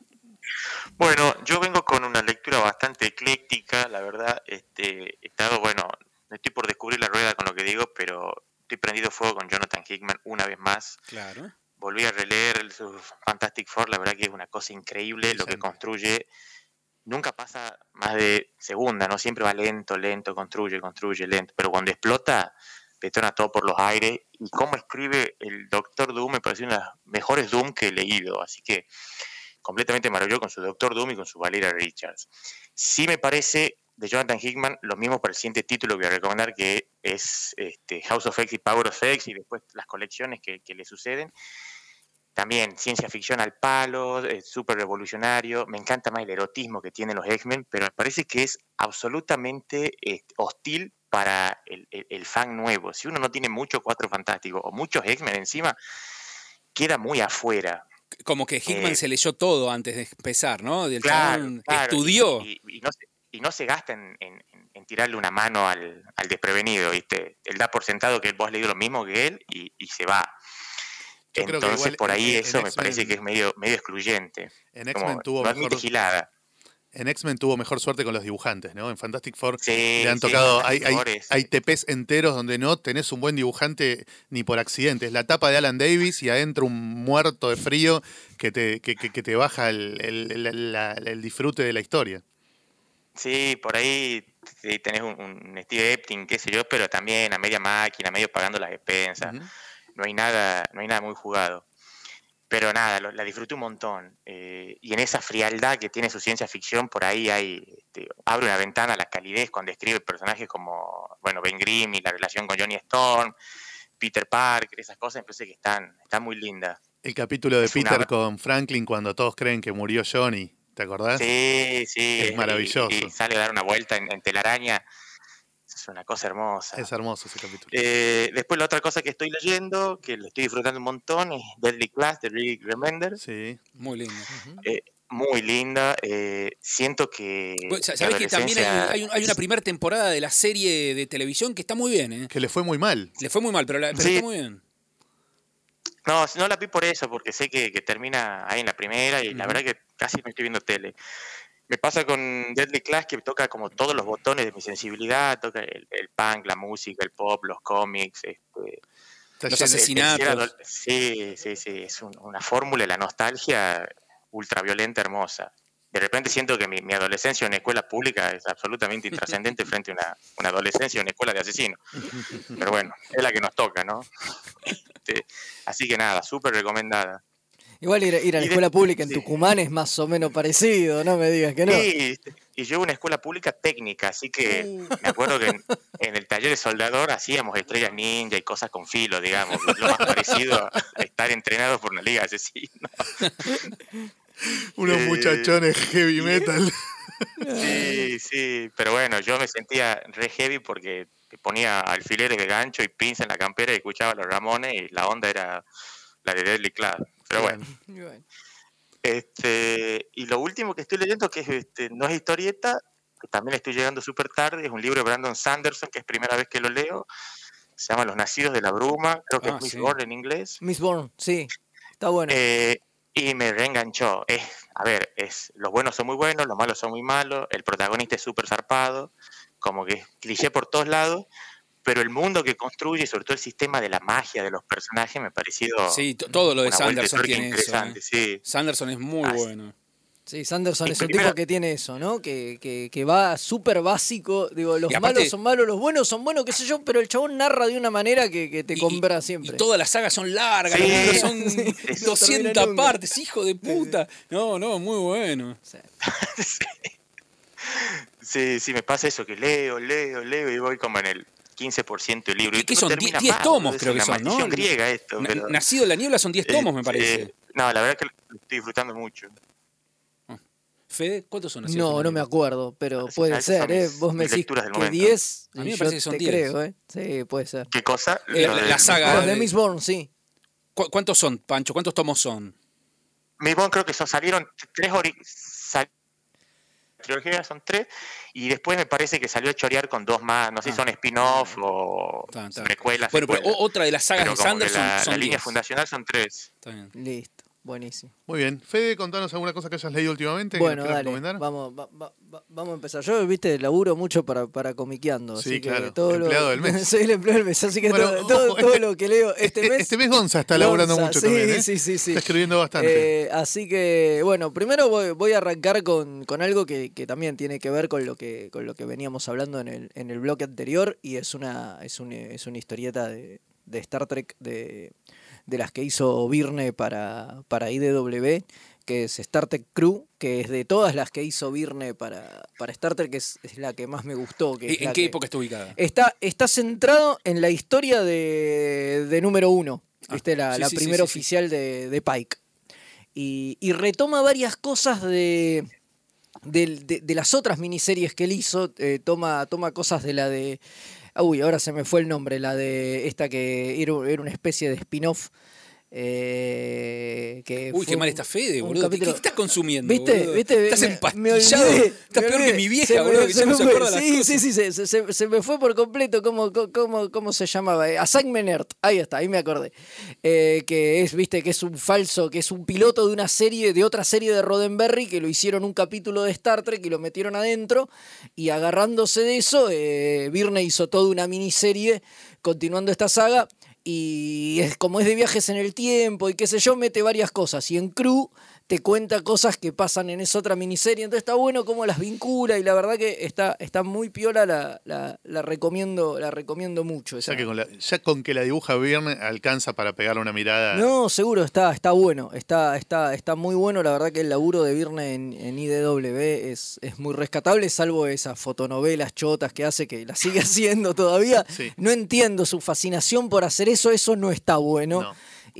Bueno, yo vengo con una lectura bastante ecléctica, la verdad. Este, he estado, bueno, no estoy por descubrir la rueda con lo que digo, pero estoy prendido fuego con Jonathan Hickman una vez más. Claro. Volví a releer su Fantastic Four, la verdad que es una cosa increíble lo que Brillante. construye. Nunca pasa más de segunda, ¿no? Siempre va lento, lento, construye, construye, lento. Pero cuando explota, detona todo por los aires. Y cómo escribe el Doctor Doom me pareció una de las mejores Doom que he leído. Así que completamente maravilloso con su Doctor Doom y con su Valeria Richards. Sí me parece de Jonathan Hickman lo mismo para el siguiente título que voy a recomendar, que es este, House of X y Power of X, y después las colecciones que, que le suceden. También ciencia ficción al palo, es súper revolucionario. Me encanta más el erotismo que tienen los X-Men, pero me parece que es absolutamente eh, hostil para el, el, el fan nuevo. Si uno no tiene mucho Cuatro Fantásticos o muchos X-Men encima, queda muy afuera. Como que Hickman Eh, se leyó todo antes de empezar, ¿no? Del Claro, chabón claro, estudió. Y, y- y no se, y no se gasta en, en- en tirarle una mano al, al desprevenido, ¿viste? Él da por sentado que vos has leído lo mismo que él y, y se va. Yo creo que Entonces, igual por en- ahí en eso me X-Men parece que es medio, medio excluyente. En Como X-Men tuvo no admite mejor gilada. En X-Men tuvo mejor suerte con los dibujantes, ¿no? En Fantastic Four Sí, le han sí, tocado, hay, Fantastic hay, Four es- hay T Pes enteros donde no tenés un buen dibujante ni por accidente. Es la tapa de Alan Davis y adentro un muerto de frío que te, que, que- que te baja el, el- el- la- el disfrute de la historia. Sí, por ahí sí, tenés un, un Steve Epting, qué sé yo, pero también a media máquina, medio pagando las expensas. Ujú. No hay nada, no hay nada muy jugado. pero nada, lo- la disfruté un montón. Eh, y en esa frialdad que tiene su ciencia ficción, por ahí hay, este, abre una ventana a la calidez cuando describe personajes como, bueno, Ben Grimm y la relación con Johnny Storm, Peter Parker, esas cosas, me parece que están, están muy lindas. El capítulo de Es una- Peter con Franklin cuando todos creen que murió Johnny. ¿Te acordás? Sí, sí. Es y- maravilloso. Y, sale a dar una vuelta en, en telaraña. Es una cosa hermosa. Es hermoso ese capítulo. Eh, después la otra cosa que estoy leyendo, que lo estoy disfrutando un montón, es Deadly Class de Rick Remender. Sí. Muy lindo. Eh, muy linda. eh, siento que... Pues, mi ¿sabés que también hay, adolescencia- hay un- hay una primera temporada de la serie de televisión que está muy bien, ¿eh? Que le fue muy mal. Le fue muy mal, pero, la, pero Sí. está muy bien. No, no la vi por eso, porque sé que, que termina ahí en la primera y la Ujú. verdad que casi no estoy viendo tele. Me pasa con Deadly Class que toca como todos los botones de mi sensibilidad, toca el, el punk, la música, el pop, los cómics, este, Está Los lleno- ases- Asesinatos. el ser adol- Sí, sí, sí, es un- una fórmula, la nostalgia ultraviolenta, hermosa. De repente siento que mi, mi adolescencia en una escuela pública es absolutamente intrascendente frente a una, una adolescencia en una escuela de asesinos. Pero bueno, es la que nos toca, ¿no? Este, así que nada, súper recomendada. Igual ir, a- ir a la Y de- escuela pública en sí. Tucumán es más o menos parecido, no me digas que no. Sí, y yo en una escuela pública técnica, así que Uh. me acuerdo que en, en el taller de soldador hacíamos estrellas ninja y cosas con filo, digamos, lo más parecido a estar entrenados por una liga de asesinos. Unos Eh, muchachones heavy metal. Sí, sí, pero bueno, yo me sentía re heavy porque ponía alfileres de gancho y pinza en la campera y escuchaba a los Ramones y la onda era la de Deadly Class. Pero bueno, Y bueno. este, y lo último que estoy leyendo, que es, este, no es historieta, que también estoy llegando súper tarde, es un libro de Brandon Sanderson, que es primera vez que lo leo, se llama Los Nacidos de la Bruma, creo que Ah, es Miss sí. Born en inglés. Miss Bourne, sí, está bueno. Eh, y me reenganchó. Es, a ver, es, los buenos son muy buenos, los malos son muy malos, el protagonista es súper zarpado, como que es cliché por todos lados, pero el mundo que construye, sobre todo el sistema de la magia de los personajes, me ha parecido Sí, t- todo lo de una vuelta de Sanderson tuerca tiene eso. interesante. ¿eh? Sí. Sanderson es muy Ah, bueno. Sí, Sanderson y es un primera- tipo que tiene eso, ¿no? Que, que, que va súper básico. Digo, los Y aparte- malos son malos, los buenos son buenos, qué sé yo, pero el chabón narra de una manera que, que te Y- compra y- siempre. Y todas las sagas son largas, Sí. los libros son Sí, no termina doscientas nunca. partes, hijo de puta. No, no, muy bueno. Sí. Sí, sí, me pasa eso, que leo, leo, leo y voy como en el quince por ciento del libro. ¿Y Y qué no son? termina diez más, tomos boludo, creo es que una son, ¿no? maldición griega esto. Na- pero, Nacido en la niebla son diez tomos, me este, parece. No, la verdad que lo estoy disfrutando mucho. Fede, ¿cuántos son Nacidos en No, la no me Niebla? acuerdo, pero Esas- puede esas ser, son ¿eh? mis- Vos me mis decís lecturas del que momento. diez, A mí me y parece yo que son te diez. creo, ¿eh? Sí, puede ser. ¿Qué cosa? Eh, Lo la- del- la saga- Los de de- Miss Bourne, sí. ¿Cu- ¿Cuántos son, Pancho? ¿Cuántos tomos son? Miss Bond creo que son, salieron tres ori- sal- trilogías, son tres, y después me parece que salió a chorear con dos más, no sé si Ah. son spin-off o Está, está. precuelas. Bueno, pero secuelas. o- otra de las sagas Pero de como que Sanderson la, son la línea diez. fundacional son tres. Está bien. Listo, buenísimo. Muy bien. Fede, contanos alguna cosa que hayas leído últimamente. que Bueno, nos quieras dale, recomendar. vamos, va- va- va- vamos a empezar. Yo, viste, laburo mucho para, para comiqueando. Sí, así que claro, todo lo- empleado del mes. Soy el empleado del mes, así que Bueno, todo, todo- ojo, todo este- lo que leo este Este, mes... este mes Gonza está laburando Gonza, mucho sí, también. ¿eh? sí, sí, sí. Está escribiendo bastante. Eh, así que, bueno, primero voy, voy a arrancar con, con algo que, que también tiene que ver con lo que, con lo que veníamos hablando en el, en el bloque anterior, y es una, es un- es una historieta de, de Star Trek de, de las que hizo Virne para, para I D W, que es Star Trek Crew, que es de todas las que hizo Virne para, para Star Trek, es, es la que más me gustó. Que es ¿En la qué que- época está ubicada? Está, está centrado en la historia de, de número uno, Ah, ¿viste? La, sí, la sí, sí, primera sí, sí. oficial de, de Pike. Y, y retoma varias cosas de, del- de, de las otras miniseries que él hizo. eh, toma, toma cosas de la de... ah, Uy, ahora se me fue el nombre, la de esta que era, era una especie de spin-off. eh, que Uy, fue qué mal un- está Fede, un boludo. ¿Qué, capítulo- qué estás consumiendo? ¿Viste? boludo? ¿Viste? Estás Me- me empastillado. olvidé, Estás me peor que olvidé. mi Se vieja, me- boludo, que se ya no me se fue. acuerda las Sí, cosas. sí, sí, se, se- se me fue por completo cómo, cómo, cómo se llamaba. Eh, Assignment Earth, ahí está, ahí me acordé. Eh, que es, viste, que es un falso, que es un piloto de una serie, de otra serie de Roddenberry, que lo hicieron un capítulo de Star Trek y lo metieron adentro, y agarrándose de eso, eh, Virne hizo toda una miniserie continuando esta saga. Y es, como es de viajes en el tiempo y qué sé yo, mete varias cosas. Y en Crew te cuenta cosas que pasan en esa otra miniserie. Entonces está bueno cómo las vincula y la verdad que está, está muy piola, la, la, la recomiendo, la recomiendo mucho. Esa. Ya, que con la, ya con que la dibuja Byrne alcanza para pegarle una mirada. No, seguro, está, está bueno, está, está, está muy bueno. La verdad que el laburo de Byrne en, en I D W es, es muy rescatable, salvo esas fotonovelas chotas que hace, que la sigue haciendo todavía. Sí. No entiendo su fascinación por hacer eso, eso no está bueno. No.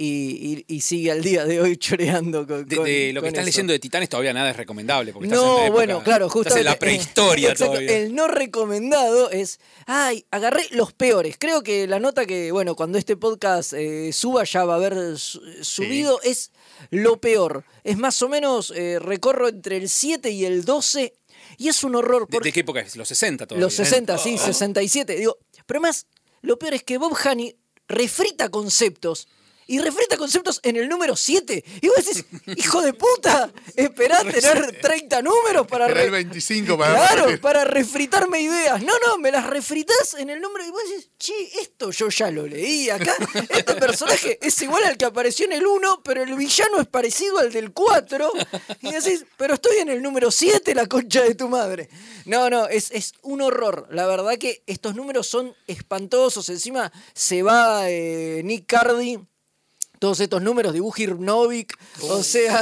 Y, y, y sigue al día de hoy choreando con, De, con- de lo que con estás eso. leyendo de Titanes todavía nada es recomendable. Porque estás en No, la época- bueno, claro, Estás en justamente. la prehistoria Exacto, todavía. el no recomendado es, ay, agarré los peores. Creo que la nota que, bueno, cuando este podcast eh, suba ya va a haber su- subido, es lo peor. Es más o menos, eh, recorro entre el siete y el doce y es un horror. ¿De, Porque de qué época es? ¿Los sesenta todavía? los sesenta, sí, sesenta y siete. Digo, pero más, lo peor es que Bob Haney refrita conceptos. Y refrita conceptos en el número siete. Y vos decís, hijo de puta, esperá tener treinta números para... Era re- el veinticinco para Claro, para refritarme ideas. No, no, me las refritás en el número y vos decís, che, esto yo ya lo leí acá. Este personaje es igual al que apareció en el uno, pero el villano es parecido al del cuatro. Y decís, pero estoy en el número siete, la concha de tu madre. No, no, es, es un horror. La verdad que estos números son espantosos. Encima se va eh, Nick Cardy. Todos estos números, dibuja Irvnovic, o sea,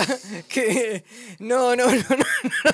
que no, no, no, no,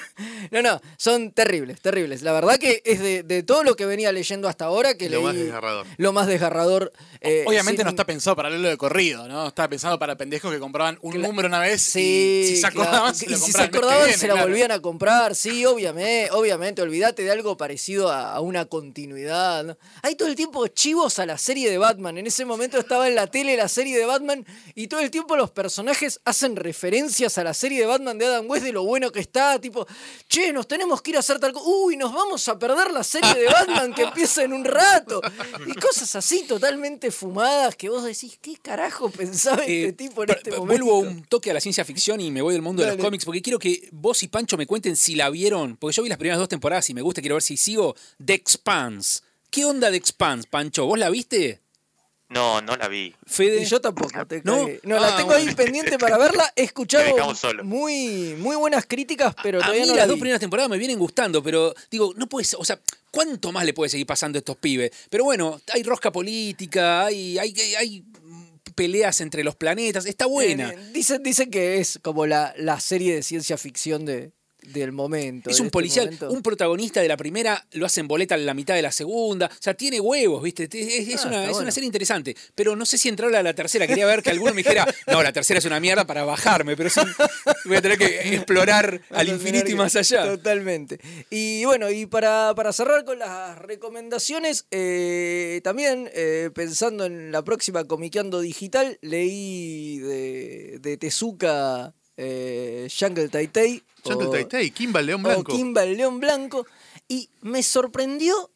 no, no, son terribles, terribles. La verdad que es de, de todo lo que venía leyendo hasta ahora que Lo leí más desgarrador. lo más desgarrador. eh, Obviamente sin- no está pensado para leerlo de corrido, ¿no? Está pensado para pendejos que compraban un Cla- número una vez Sí, y si se claro. acordaban se Y lo si se compraban el mes que acordaban viene, se la claro. volvían a comprar, sí, obviamente, obviamente, olvídate de algo parecido a, a una continuidad, ¿no? Hay todo el tiempo chivos a la serie de Batman, en ese momento estaba en la tele la serie de Batman y todo el tiempo los personajes hacen referencias a la serie de Batman de Adam West de lo bueno que está, tipo, che, nos tenemos que ir a hacer tal cosa, uy, nos vamos a perder la serie de Batman que empieza en un rato, y cosas así totalmente fumadas que vos decís, ¿qué carajo pensaba Eh, este tipo en pero- este pero momento? Vuelvo un toque a la ciencia ficción y me voy del mundo de Dale. los cómics porque quiero que vos y Pancho me cuenten si la vieron, porque yo vi las primeras dos temporadas y me gusta, quiero ver si sigo. The Expanse. ¿Qué onda The Expanse, Pancho? ¿Vos la viste? No, no la vi. Fede. Y yo tampoco, te ¿No? cagué. No, la Ah, tengo ahí bueno. pendiente para verla. He Me escuchado dejamos solo. muy, muy buenas críticas, pero A todavía mí no las la dos vi. primeras temporadas me vienen gustando, pero digo, no puede ser, o sea, ¿cuánto más le puede seguir pasando a estos pibes? Pero bueno, hay rosca política, hay, hay, hay, hay peleas entre los planetas, está buena. Eh, dicen, dicen que es como la, la serie de ciencia ficción de, del momento. Es de un este policial, momento. un protagonista de la primera lo hacen boleta en la mitad de la segunda, o sea, tiene huevos, ¿viste? Es, es Ah, una, está es bueno. una serie interesante, pero no sé si entrarle a la tercera, quería ver que alguno me dijera, no, la tercera es una mierda para bajarme, pero sí, voy a tener que explorar Vas a al tener infinito y que- más allá. Totalmente. Y bueno, y para, para cerrar con las recomendaciones, eh, también eh, pensando en la próxima Comiqueando Digital, leí de, de Tezuka eh, Jungle Taitai. Jungle o- Taitai, Kimba el León o Blanco. Kimba el León Blanco. Y me sorprendió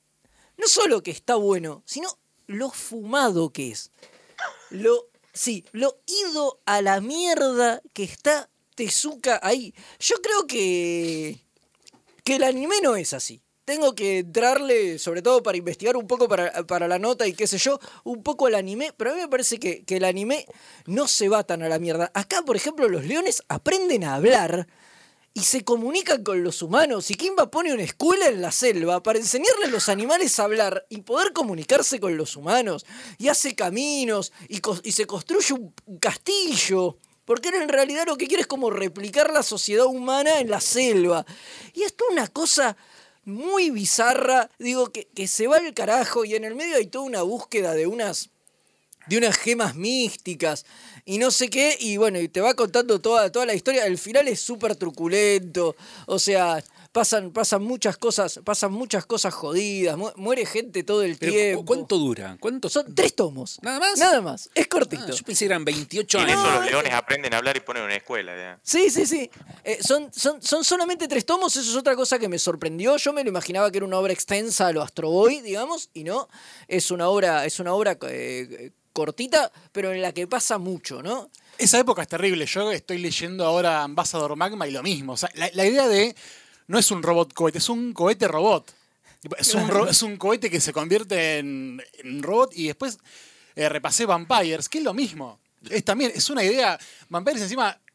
no solo que está bueno, sino lo fumado que es. Lo, sí, lo ido a la mierda que está Tezuka ahí. Yo creo que, que el anime no es así. Tengo que entrarle, sobre todo para investigar un poco para, para la nota y qué sé yo, un poco al anime, pero a mí me parece que, que el anime no se va tan a la mierda. Acá, por ejemplo, los leones aprenden a hablar y se comunican con los humanos. Y Kimba pone una escuela en la selva para enseñarle a los animales a hablar y poder comunicarse con los humanos. Y hace caminos y, cos- y se construye un, un castillo. Porque él en realidad lo que quiere es como replicar la sociedad humana en la selva. Y esto es una cosa muy bizarra, digo, que, que se va al carajo y en el medio hay toda una búsqueda de unas, de unas gemas místicas y no sé qué, y bueno, y te va contando toda, toda la historia. El final es súper truculento, o sea, pasan, pasan muchas cosas, pasan muchas cosas jodidas, mu- muere gente todo el Pero, tiempo. ¿cu- ¿cuánto dura? ¿Cuántos Son tres tomos. ¿Nada más? Nada más, es cortito. Ah, yo pensé que eran veintiocho Y en años. eso No, los es- leones aprenden a hablar y ponen una escuela. ya. Sí, sí, sí. Eh, son, son, son solamente tres tomos, eso es otra cosa que me sorprendió. Yo me lo imaginaba que era una obra extensa a lo Astro Boy, digamos, y no. Es una obra, es una obra eh, cortita, pero en la que pasa mucho, ¿no? Esa época es terrible. Yo estoy leyendo ahora Ambassador Magma y lo mismo. O sea, la, la idea de no es un robot cohete, es un cohete robot. Tipo, Es un, ro- es un cohete que se convierte en, en robot y después eh, repasé Vampires, que es lo mismo. Es también, es una idea. Vampires encima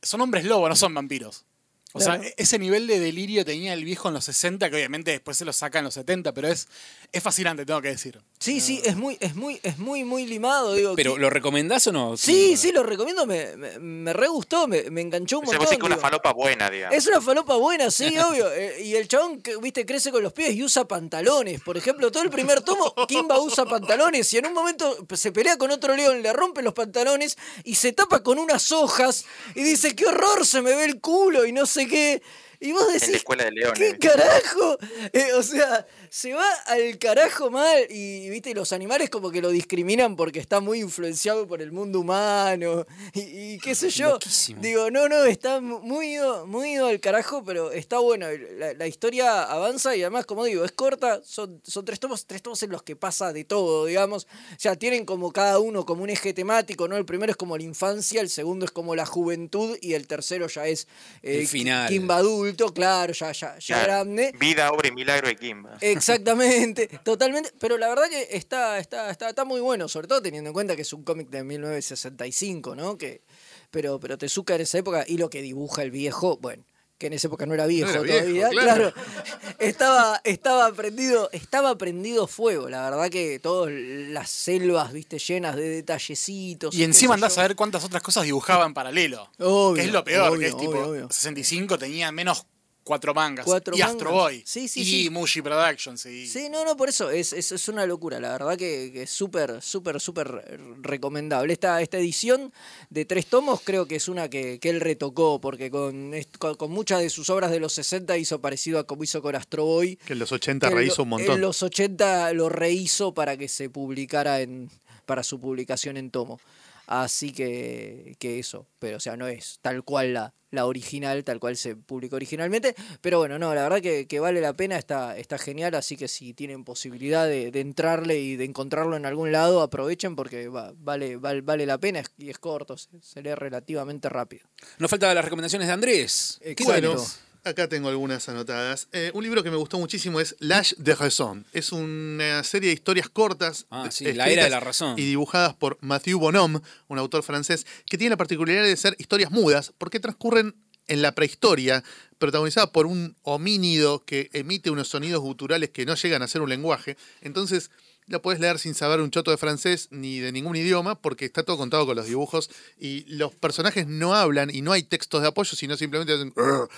son hombres lobo, no son vampiros. O Claro. sea, ese nivel de delirio tenía el viejo en los sesenta, que obviamente después se lo saca en los setenta, pero es, es fascinante, tengo que decir. Sí, sí, es muy, es muy, es muy, muy limado, digo. Pero, que- ¿lo recomendás o no? Sí, sí, lo recomiendo, me, me, me re gustó, me, me enganchó un O sea, vos montón. decís que una digo. falopa buena, digamos. Es una falopa buena, sí, obvio. Eh, y el chabón, que, viste, crece con los pies y usa pantalones. Por ejemplo, todo el primer tomo, Kimba usa pantalones y en un momento se pelea con otro león, le rompe los pantalones y se tapa con unas hojas y dice, qué horror, se me ve el culo y no sé qué. Y vos En la decís, escuela de leones. ¿qué carajo? Eh, o sea, se va al carajo mal y, viste, los animales como que lo discriminan porque está muy influenciado por el mundo humano y, y qué sé yo. Loquísimo. Digo, no, no, está muy ido, muy ido al carajo, pero está bueno. La, la historia avanza y además, como digo, es corta, son, son tres tomos, tres tomos en los que pasa de todo, digamos. O sea, tienen como cada uno como un eje temático, ¿no? El primero es como la infancia, el segundo es como la juventud y el tercero ya es eh, El final. Kimba adulto, claro, ya, ya, ya Claro. grande. Vida, obra y milagro de Kimba. Exactamente, totalmente. Pero la verdad que está, está, está, está muy bueno, sobre todo teniendo en cuenta que es un cómic de mil novecientos sesenta y cinco, ¿no? Que, pero, pero Tezuka en esa época y lo que dibuja el viejo, bueno, que en esa época no era viejo, era viejo, todavía, claro. claro. Estaba, estaba prendido, estaba prendido fuego. La verdad que todas las selvas, viste, llenas de detallecitos. Y qué encima sé andás yo. a ver cuántas otras cosas dibujaba en paralelo. Obvio, que es lo peor, obvio, que es tipo, obvio, obvio. sesenta y cinco tenía menos cuatro mangas. Cuatro y mangas. Astro Boy. Sí, sí, y sí. Mushi Productions. Y... Sí, no, no, por eso es, es, es una locura. La verdad que, que es súper, súper, súper recomendable. Esta, esta edición de tres tomos creo que es una que, que él retocó, porque con, est- con, con muchas de sus obras de los sesenta hizo parecido a como hizo con Astro Boy. Que en los ochenta que en rehizo lo- un montón. En los ochenta lo rehizo para que se publicara en, para su publicación en tomo. Así que, que eso, pero o sea, no es tal cual la, la original, tal cual se publicó originalmente, pero bueno, no, la verdad que, que vale la pena, está, está genial, así que si tienen posibilidad de, de entrarle y de encontrarlo en algún lado, aprovechen porque va- vale, vale, vale la pena es- y es corto, se, se lee relativamente rápido. Nos faltan las recomendaciones de Andrés. ¿Qué Exacto. tenés? Acá tengo algunas anotadas. Eh, un libro que me gustó muchísimo es L'Âge de Raison. Es una serie de historias cortas. Ah, sí, escritas La Era de la Razón. Y dibujadas por Mathieu Bonhomme, un autor francés, que tiene la particularidad de ser historias mudas porque transcurren en la prehistoria, protagonizada por un homínido que emite unos sonidos guturales que no llegan a ser un lenguaje. Entonces la podés leer sin saber un choto de francés ni de ningún idioma porque está todo contado con los dibujos y los personajes no hablan y no hay textos de apoyo, sino simplemente hacen...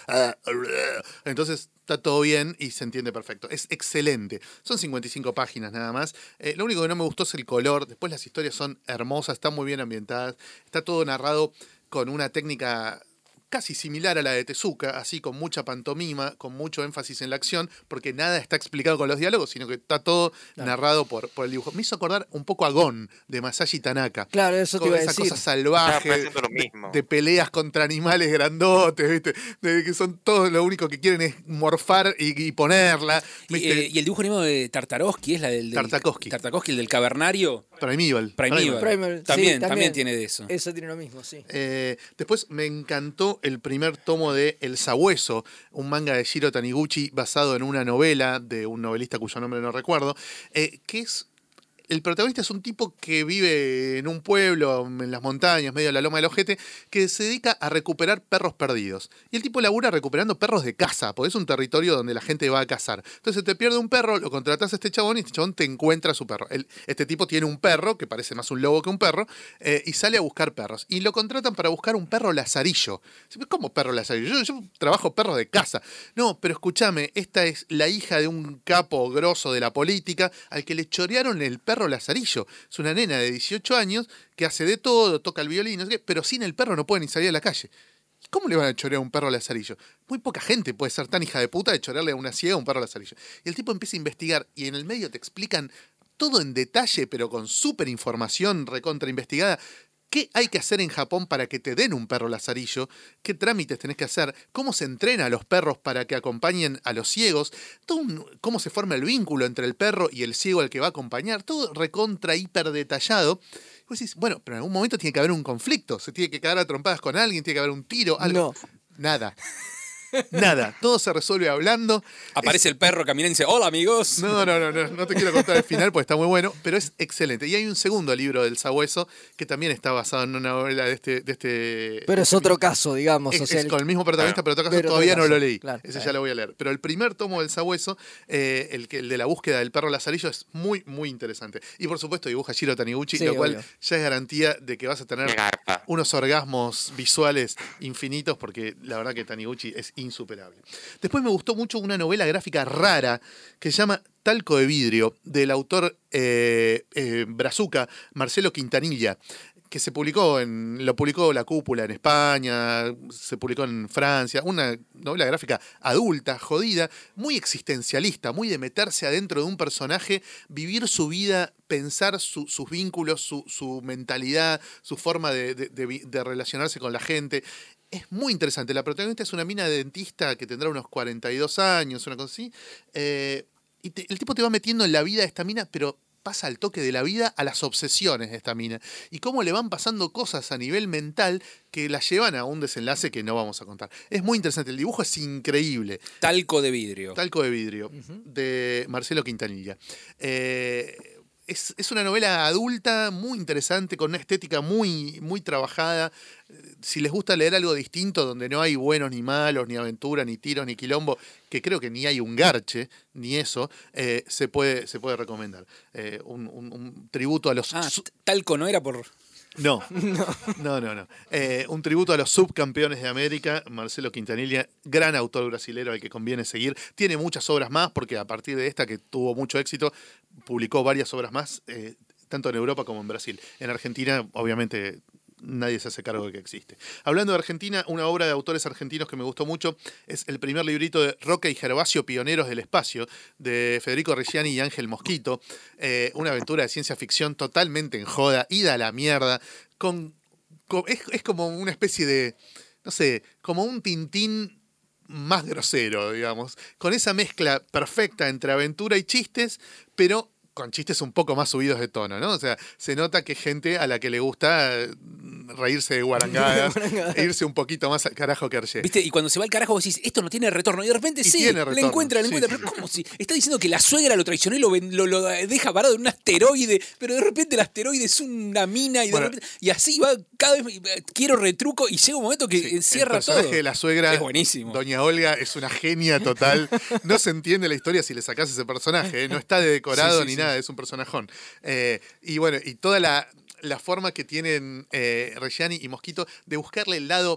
Entonces está todo bien y se entiende perfecto. Es excelente. Son cincuenta y cinco páginas nada más. Eh, lo único que no me gustó es el color. Después las historias son hermosas, están muy bien ambientadas. Está todo narrado con una técnica casi similar a la de Tezuka, así con mucha pantomima, con mucho énfasis en la acción, porque nada está explicado con los diálogos, sino que está todo narrado por, por el dibujo. Me hizo acordar un poco a Gon, de Masashi Tanaka. Claro, eso te Con iba a esa decir. cosa Estaba salvaje, pensando lo de, mismo. de peleas contra animales grandotes, ¿viste? De que son todos lo único que quieren es morfar y, y ponerla. Y, ¿viste? eh, y el dibujo animado de Tartarovsky es la del. del Tartakovsky. Tartakovsky, el del cavernario. Primeval. Primeval. Primal, sí, También, también tiene de eso. Eso tiene lo mismo, sí. Eh, después me encantó el primer tomo de El Sabueso, un manga de Shiro Taniguchi basado en una novela de un novelista cuyo nombre no recuerdo, eh, que es... El protagonista es un tipo que vive en un pueblo, en las montañas, medio de la loma del ojete, que se dedica a recuperar perros perdidos. Y el tipo labura recuperando perros de caza, porque es un territorio donde la gente va a cazar. Entonces te pierde un perro, lo contratas a este chabón y este chabón te encuentra a su perro. El- este tipo tiene un perro, que parece más un lobo que un perro, eh, y sale a buscar perros. Y lo contratan para buscar un perro lazarillo. ¿Cómo perro lazarillo? Yo, yo trabajo perros de caza. No, pero escúchame, esta es la hija de un capo grosso de la política al que le chorearon el perro lazarillo. Es una nena de dieciocho años que hace de todo, toca el violín, no sé qué, pero sin el perro no puede ni salir a la calle. ¿Y cómo le van a chorear a un perro lazarillo? Muy poca gente puede ser tan hija de puta de chorearle a una ciega a un perro lazarillo. Y el tipo empieza a investigar y en el medio te explican todo en detalle, pero con súper información recontra investigada. ¿Qué hay que hacer en Japón para que te den un perro lazarillo? ¿Qué trámites tenés que hacer? ¿Cómo se entrena a los perros para que acompañen a los ciegos? Todo un- ¿Cómo se forma el vínculo entre el perro y el ciego al que va a acompañar? Todo recontra hiper detallado. Y vos decís, bueno, pero en algún momento tiene que haber un conflicto. Se tiene que cagar a trompadas con alguien, tiene que haber un tiro, algo. No. Nada. Nada, todo se resuelve hablando. Aparece el perro caminando y dice, hola amigos. No, no, no, no, no te quiero contar el final porque está muy bueno, pero es excelente. Y hay un segundo libro del Sabueso que también está basado en una novela de este... De este Pero es otro caso, digamos. Es, o sea, es el- con el mismo protagonista, pero en otro caso Pero todavía otro no lo caso, leí. claro. Ese ya lo voy a leer. Pero el primer tomo del Sabueso, eh, el, que, el de la búsqueda del perro Lazarillo, es muy, muy interesante. Y por supuesto dibuja Shiro Taniguchi, Sí, lo cual obvio. ya es garantía de que vas a tener Qué garpa. unos orgasmos visuales infinitos, porque la verdad que Taniguchi es insuperable. Después me gustó mucho una novela gráfica rara que se llama Talco de Vidrio, del autor eh, eh, brazuca Marcelo Quintanilla, que se publicó en, lo publicó La Cúpula en España, se publicó en Francia, una novela gráfica adulta, jodida, muy existencialista, muy de meterse adentro de un personaje, vivir su vida, pensar su- sus vínculos, su, su mentalidad, su forma de, de- de vi- de relacionarse con la gente. Es muy interesante. La protagonista es una mina dentista que tendrá unos cuarenta y dos años, una cosa así. eh, y te- el tipo te va metiendo en la vida de esta mina, pero pasa al toque de la vida a las obsesiones de esta mina. Y cómo le van pasando cosas a nivel mental que la llevan a un desenlace que no vamos a contar. Es muy interesante. El dibujo es increíble. Talco de vidrio. Talco de Vidrio, de Marcelo Quintanilla. Eh, es, es una novela adulta muy interesante, con una estética muy, muy trabajada. Si les gusta leer algo distinto, donde no hay buenos ni malos, ni aventura, ni tiros, ni quilombo, que creo que ni hay un garche, ni eso, eh, se, puede, se puede recomendar. Eh, un, un- un tributo a los... Ah, su- t- talco no era por... no, no, no, no. Eh, un tributo a los subcampeones de América, Marcelo Quintanilla, gran autor brasilero al que conviene seguir. Tiene muchas obras más, porque a partir de esta, que tuvo mucho éxito, publicó varias obras más, eh, tanto en Europa como en Brasil. En Argentina, obviamente, nadie se hace cargo de que existe. Hablando de Argentina, una obra de autores argentinos que me gustó mucho es el primer librito de Roca y Gervasio, Pioneros del Espacio, de Federico Reggiani y Ángel Mosquito. Eh, una aventura de ciencia ficción totalmente en joda, ida a la mierda, con, con- es, es como una especie de, no sé, como un Tintín más grosero, digamos, con esa mezcla perfecta entre aventura y chistes, pero con chistes un poco más subidos de tono, ¿no? O sea, se nota que es gente a la que le gusta eh, reírse de guarangadas, e irse un poquito más al carajo que ayer. ¿Viste? Y cuando se va al carajo vos decís, esto no tiene retorno. Y de repente Y sí, tiene le retorno, encuentra, le sí, encuentra. sí. Pero ¿cómo si? Está diciendo que la suegra lo traicionó y lo, ven- lo- lo deja parado en un asteroide, pero de repente el asteroide es una mina y, de Bueno. repente- y así va cada vez. Quiero retruco y llega un momento que Sí, encierra el personaje todo. de la suegra, Es buenísimo. Doña Olga, es una genia total. No se entiende la historia si le sacás ese personaje, ¿eh? No está de decorado Sí, sí, ni sí. nada, es un personajón. Eh, y bueno, y toda la, la forma que tienen eh, Reggiani y Mosquito de buscarle el lado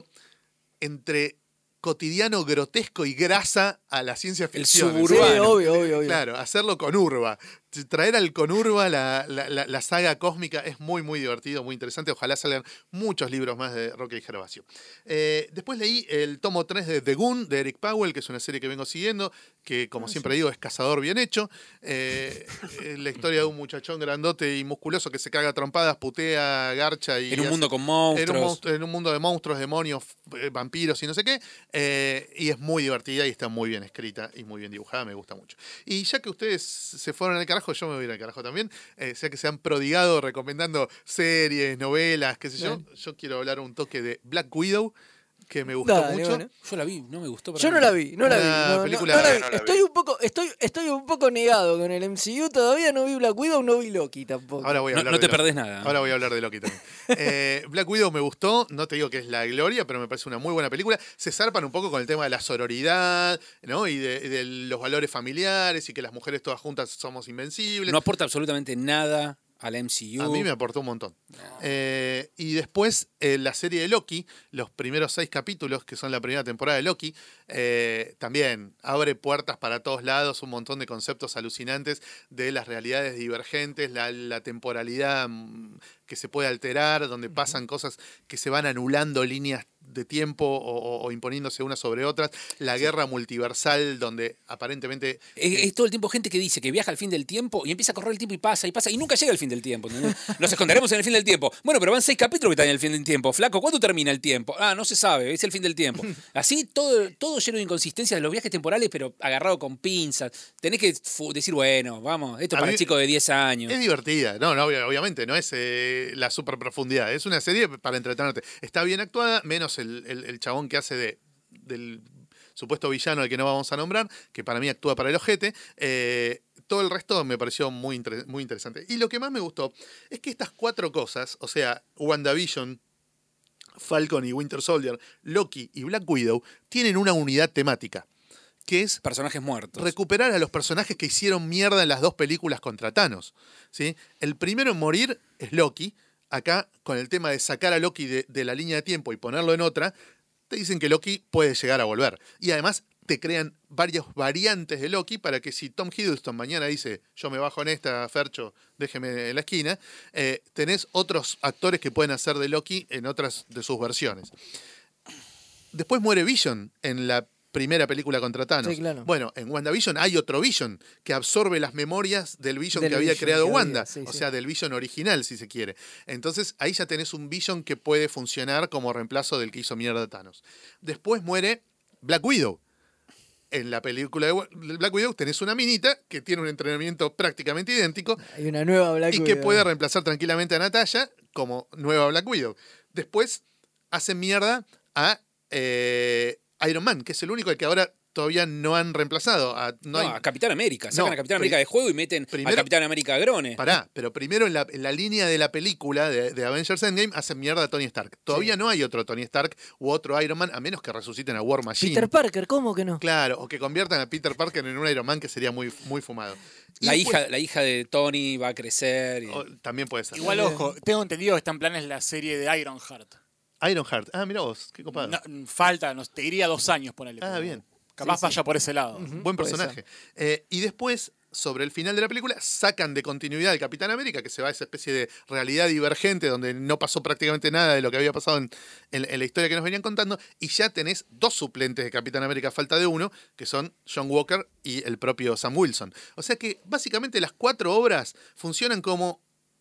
entre cotidiano, grotesco y grasa a la ciencia El ficción. Sí, suburbano. obvio, obvio, obvio. Claro, hacerlo con Urba. Traer al Conurba la, la, la, la saga cósmica es muy, muy divertido, muy interesante. Ojalá salgan muchos libros más de Roque y Gervasio. Eh, después leí el tomo tres de The Goon, de Eric Powell, que es una serie que vengo siguiendo, que como siempre digo es cazador bien hecho. Eh, eh, la historia de un muchachón grandote y musculoso que se caga a trompadas, putea, garcha y... En un hace- mundo con en monstruos. un, monstruo- en un mundo de monstruos, demonios, eh, vampiros y no sé qué. Eh, y es muy divertida y está muy bien escrita y muy bien dibujada, me gusta mucho. Y ya que ustedes se fueron al carajo, yo me voy a ir al carajo también. Eh, ya que se han prodigado recomendando series, novelas, qué sé yo, yo quiero hablar un toque de Black Widow, que me gustó Dale, mucho. bueno. Yo la vi, no me gustó. para Yo no nada. la vi, no la vi. Una no, no, película- no la vi. no la vi. Estoy un poco, estoy, estoy un poco negado con el M C U, todavía no vi Black Widow, no vi Loki tampoco. Ahora voy a No, hablar no de te Loki. perdés nada. Ahora voy a hablar de Loki también. Eh, Black Widow me gustó, no te digo que es la gloria, pero me parece una muy buena película. Se zarpan un poco con el tema de la sororidad, ¿no? Y de, y de los valores familiares y que las mujeres todas juntas somos invencibles. No aporta absolutamente nada a la M C U. A mí me aportó un montón. Eh, y después eh, la serie de Loki, los primeros seis capítulos, que son la primera temporada de Loki, eh, también abre puertas para todos lados, un montón de conceptos alucinantes de las realidades divergentes, la, la temporalidad mm, que se puede alterar, donde pasan cosas que se van anulando líneas de tiempo o, o- o imponiéndose unas sobre otras, la guerra multiversal, donde aparentemente... Es, es todo el tiempo gente que dice que viaja al fin del tiempo y empieza a correr el tiempo y pasa y pasa y nunca llega al fin del tiempo. ¿entendés? Nos esconderemos en el fin del tiempo. Bueno, pero van seis capítulos que están en el fin del tiempo. Flaco, ¿cuándo termina el tiempo? Ah, no se sabe, es el fin del tiempo. Así, todo, todo lleno de inconsistencias de los viajes temporales, pero agarrado con pinzas. Tenés que fu- decir, bueno, vamos, esto es A para mí- chicos de diez años. Es divertida, no, no, obvia- obviamente, no es eh, la super profundidad, es una serie para entretenerte. Está bien actuada, menos el, el- el chabón que hace de del supuesto villano al que no vamos a nombrar, que para mí actúa para el ojete. Eh, todo el resto me pareció muy, inter- muy interesante. Y lo que más me gustó es que estas cuatro cosas, o sea, WandaVision, Falcon y Winter Soldier, Loki y Black Widow, tienen una unidad temática, que es Personajes muertos. recuperar a los personajes que hicieron mierda en las dos películas contra Thanos, ¿sí? El primero en morir es Loki. Acá, con el tema de sacar a Loki de, de la línea de tiempo y ponerlo en otra, te dicen que Loki puede llegar a volver. Y además te crean varias variantes de Loki para que si Tom Hiddleston mañana dice yo me bajo en esta, Fercho, déjeme en la esquina, eh, tenés otros actores que pueden hacer de Loki en otras de sus versiones. Después muere Vision en la primera película contra Thanos. Sí, claro. Bueno, en WandaVision hay otro Vision que absorbe las memorias del Vision Del que había Vision creado que Wanda. había, sí, o sí. sea, del Vision original, si se quiere. Entonces, ahí ya tenés un Vision que puede funcionar como reemplazo del que hizo mierda a Thanos. Después muere Black Widow. En la película de Wa- Black Widow tenés una minita que tiene un entrenamiento prácticamente idéntico Hay una nueva Black y que Widow. puede reemplazar tranquilamente a Natasha como nueva Black Widow. Después hacen mierda a eh, Iron Man, que es el único al que ahora todavía no han reemplazado. A, no No, hay- a Capitán América. Sacan No, a Capitán pri- América de juego y meten primero- a Capitán América Grone. Pará, pero primero en la, en la línea de la película de, de Avengers Endgame hacen mierda a Tony Stark. Todavía no hay otro Tony Stark u otro Iron Man, a menos que resuciten a War Machine. Peter Parker, ¿cómo que no? Claro, o que conviertan a Peter Parker en un Iron Man, que sería muy, muy fumado. Y La después- hija, la hija de Tony va a crecer. y- o- también puede ser. Igual, ojo, tengo entendido que está en planes la serie de Ironheart. Ironheart. Ah, mira vos, qué copado. No, falta, no, te diría dos años, ponele. Ah, pero bien. Capaz Sí, sí. vaya por ese lado. Ujú, Buen puede personaje. Eh, y después, sobre el final de la película, sacan de continuidad al Capitán América, que se va a esa especie de realidad divergente donde no pasó prácticamente nada de lo que había pasado en, en- en la historia que nos venían contando, y ya tenés dos suplentes de Capitán América a falta de uno, que son John Walker y el propio Sam Wilson. O sea que básicamente las cuatro obras funcionan como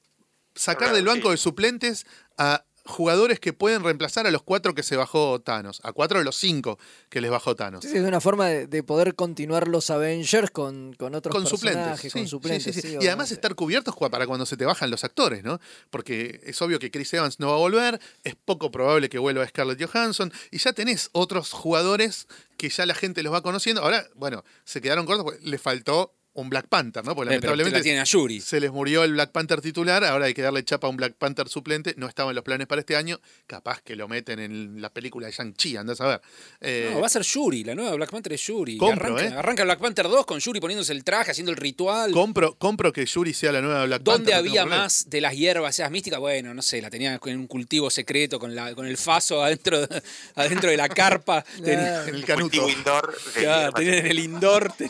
sacar del banco de suplentes a jugadores que pueden reemplazar a los cuatro que se bajó Thanos, a cuatro de los cinco que les bajó Thanos. Sí, sí, es una forma de, de poder continuar los Avengers con, con otros Con suplentes. personajes, sí, con sí, suplentes. sí, sí. sí, Y además obviamente. estar cubiertos cua- para cuando se te bajan los actores, ¿no? Porque es obvio que Chris Evans no va a volver, es poco probable que vuelva Scarlett Johansson, y ya tenés otros jugadores que ya la gente los va conociendo. Ahora, bueno, se quedaron cortos porque le faltó un Black Panther, ¿no? Porque Eh, pero lamentablemente la tienen a Yuri. se les murió el Black Panther titular, ahora hay que darle chapa a un Black Panther suplente, no estaba en los planes para este año, capaz que lo meten en la película de Shang-Chi, andás a ver. Eh, No, va a ser Yuri, la nueva Black Panther es Yuri. Compro, arranca, ¿eh? arranca Black Panther dos con Yuri poniéndose el traje, haciendo el ritual. compro, compro que Yuri sea la nueva Black ¿Dónde Panther. no tengo había problema. más de las hierbas esas místicas? Bueno, no sé, la tenía en un cultivo secreto con, la, con el faso adentro, de- adentro de la carpa. Tenía, En el Cultivo canuto. indoor. de claro, hierbas. tenía en el indoor. te-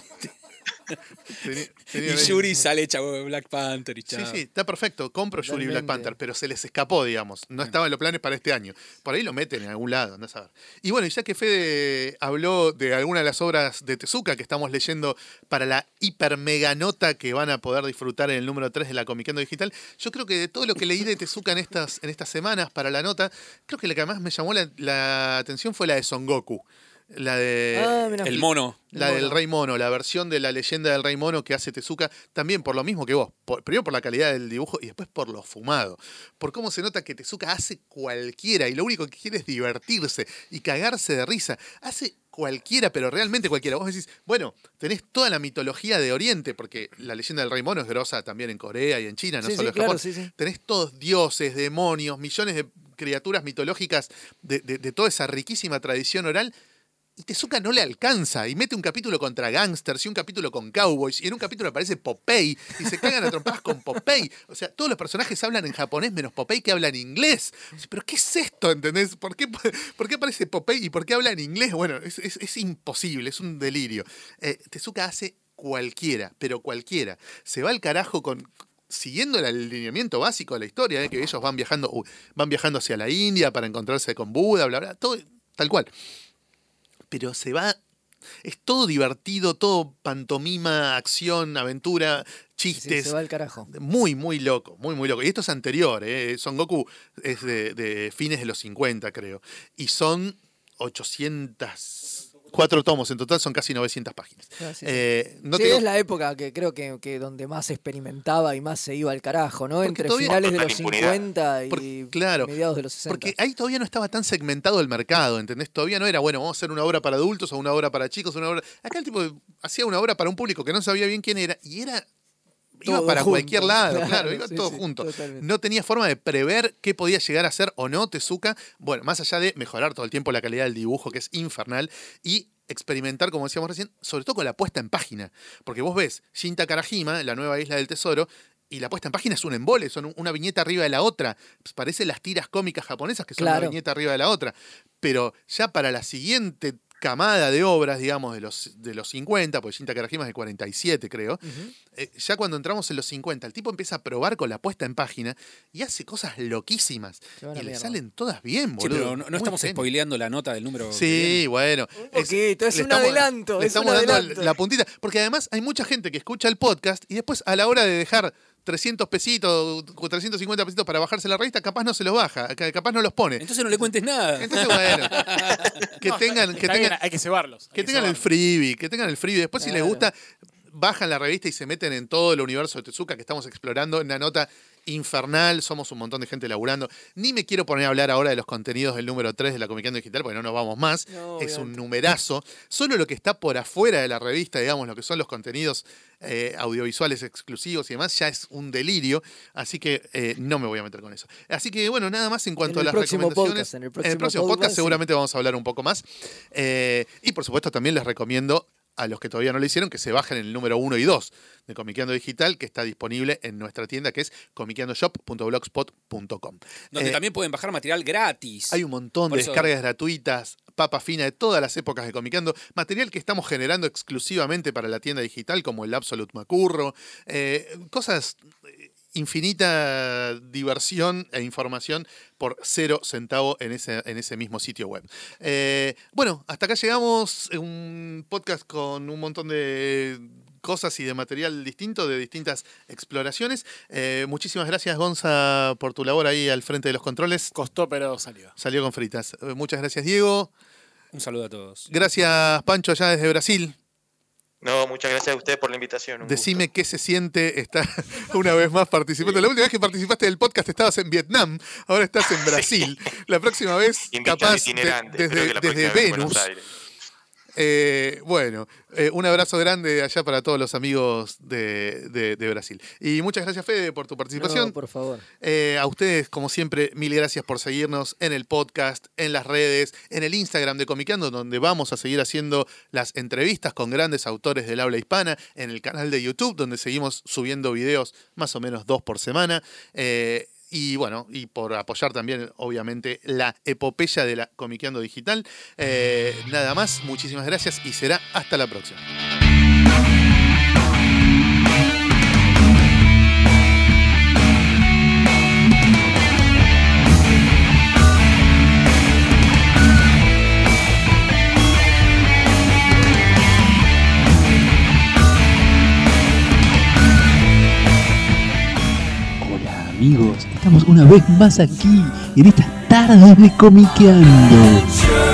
Tenía- y tenía- Yuri sale hecha Black Panther y Sí, chao. sí, está perfecto. Compro Yuri y Black Totalmente. Panther, pero se les escapó, digamos. No estaba en los planes para este año. Por ahí lo meten en algún lado, andás a ver. Y bueno, y ya que Fede habló de alguna de las obras de Tezuka que estamos leyendo para la hiper mega nota que van a poder disfrutar en el número tres de la Comiqueando Digital, yo creo que de todo lo que leí de Tezuka en estas, en estas semanas para la nota, creo que la que más me llamó la, la atención fue la de Son Goku. La de. Ah, mirá. El mono. La Mono. del Rey Mono, la versión de la leyenda del Rey Mono que hace Tezuka, también por lo mismo que vos. Por- primero por la calidad del dibujo y después por lo fumado. Por cómo se nota que Tezuka hace cualquiera y lo único que quiere es divertirse y cagarse de risa. Hace cualquiera, pero realmente cualquiera. Vos decís, bueno, tenés toda la mitología de Oriente, porque la leyenda del Rey Mono es grosa también en Corea y en China, no Sí, solo sí, en claro, Japón. sí, sí. Tenés todos dioses, demonios, millones de criaturas mitológicas de, de- de toda esa riquísima tradición oral. Y Tezuka no le alcanza y mete un capítulo contra gangsters y un capítulo con cowboys y en un capítulo aparece Popeye y se cagan a trompadas con Popeye. O sea, todos los personajes hablan en japonés menos Popeye que habla en inglés. O sea, ¿pero qué es esto? ¿Entendés? ¿Por qué, por qué aparece Popeye y por qué habla en inglés? Bueno, es, es- es imposible, es un delirio. Eh, Tezuka hace cualquiera, pero cualquiera. Se va al carajo con... Siguiendo el alineamiento básico de la historia, eh, que ellos van viajando, uh, van viajando hacia la India para encontrarse con Buda, bla, bla, todo tal cual. Pero se va. Es todo divertido, todo pantomima, acción, aventura, Sí, chistes. se va al carajo. Muy, muy loco, muy, muy loco. Y esto es anterior, ¿eh? Son Goku es de, de fines de los cincuenta, creo. Y son ochocientas cuatro tomos en total, son casi novecientas páginas. Ah, sí, sí. Eh, no sí, te digo- es la época que creo que, que donde más se experimentaba y más se iba al carajo, ¿no? Porque Entre todavía- finales de Total los impunidad. cincuenta y Porque, claro, mediados de los sesenta. Porque ahí todavía no estaba tan segmentado el mercado, ¿entendés? Todavía no era, bueno, vamos a hacer una obra para adultos o una obra para chicos, una obra... Acá el tipo hacía una obra para un público que no sabía bien quién era y era... Iba Todo para junto. cualquier lado, claro, Claro, iba sí, todo sí, junto. totalmente. No tenía forma de prever qué podía llegar a ser o no Tezuka. Bueno, más allá de mejorar todo el tiempo la calidad del dibujo, que es infernal, y experimentar, como decíamos recién, sobre todo con la puesta en página. Porque vos ves Shin Takarajima, la nueva isla del tesoro, y la puesta en página es un embole, son una viñeta arriba de la otra. Pues parece las tiras cómicas japonesas que son Claro. una viñeta arriba de la otra. Pero ya para la siguiente camada de obras, digamos, de los, de los cincuenta, porque Shin Takarajima es de cuarenta y siete, creo, Ujú. eh, ya cuando entramos en los cincuenta, el tipo empieza a probar con la puesta en página y hace cosas loquísimas. Se va a la Y le mierda. salen todas bien, Sí, boludo. pero no, no Muy estamos genio. spoileando la nota del número. que Sí, viene. bueno. Un poquito, es le un adelanto, Le es un estamos dando adelanto. la puntita. Porque además hay mucha gente que escucha el podcast y después a la hora de dejar trescientos pesitos, trescientos cincuenta pesitos para bajarse la revista, capaz no se los baja, ca- capaz no los pone. Entonces no le cuentes nada. Entonces, bueno, que No, tengan, que está bien, tengan, hay que cebarlos. hay que tengan el cebarlos. freebie, que tengan el freebie. Después, si les Claro. gusta, bajan la revista y se meten en todo el universo de Tezuka que estamos explorando en una nota infernal. Somos un montón de gente laburando. Ni me quiero poner a hablar ahora de los contenidos del número tres de la Comiqueando Digital, porque no nos vamos más. No, es un obviamente. numerazo. Solo lo que está por afuera de la revista, digamos, lo que son los contenidos eh, audiovisuales exclusivos y demás, ya es un delirio. Así que eh, no me voy a meter con eso. Así que, bueno, nada más en cuanto En el a las próximo recomendaciones. podcast, en el próximo podcast, podcast, sí. seguramente vamos a hablar un poco más. Eh, y por supuesto también les recomiendo a los que todavía no lo hicieron que se bajen el número uno y dos de Comiqueando Digital, que está disponible en nuestra tienda, que es comiqueando shop punto blogspot punto com. Donde Eh, también pueden bajar material gratis. Hay un montón Por de eso- descargas gratuitas, papa fina de todas las épocas de Comiqueando, material que estamos generando exclusivamente para la tienda digital, como el Absolute Macurro, eh, cosas, eh, infinita diversión e información por cero centavo en ese, en ese mismo sitio web. Eh, bueno, hasta acá llegamos, eh, un podcast con un montón de cosas y de material distinto, de distintas exploraciones. Eh, muchísimas gracias, Gonza, por tu labor ahí al frente de los controles. Costó, pero salió. Salió con fritas. Eh, Muchas gracias, Diego. Un saludo a todos. Gracias, Pancho, allá desde Brasil. No, muchas gracias a ustedes por la invitación. un Decime gusto. qué se siente estar una vez más participando. La última vez que participaste del podcast estabas en Vietnam, ahora estás en Brasil. La próxima vez, Invitación capaz, de- itinerante. desde, Espero que la desde próxima vez en Venus. Buenos Aires. Eh, bueno, eh, un abrazo grande allá para todos los amigos de, de- de Brasil. Y muchas gracias, Fede, por tu participación. No, por favor. Eh, a ustedes, como siempre, mil gracias por seguirnos en el podcast, en las redes, en el Instagram de Comiqueando, donde vamos a seguir haciendo las entrevistas con grandes autores del habla hispana, en el canal de YouTube, donde seguimos subiendo videos más o menos dos por semana. Eh, y bueno, y por apoyar también, obviamente, la epopeya de la Comiqueando Digital. Eh, nada más, muchísimas gracias y será hasta la próxima. Hola amigos, estamos una vez más aquí en estas tardes de Comiqueando.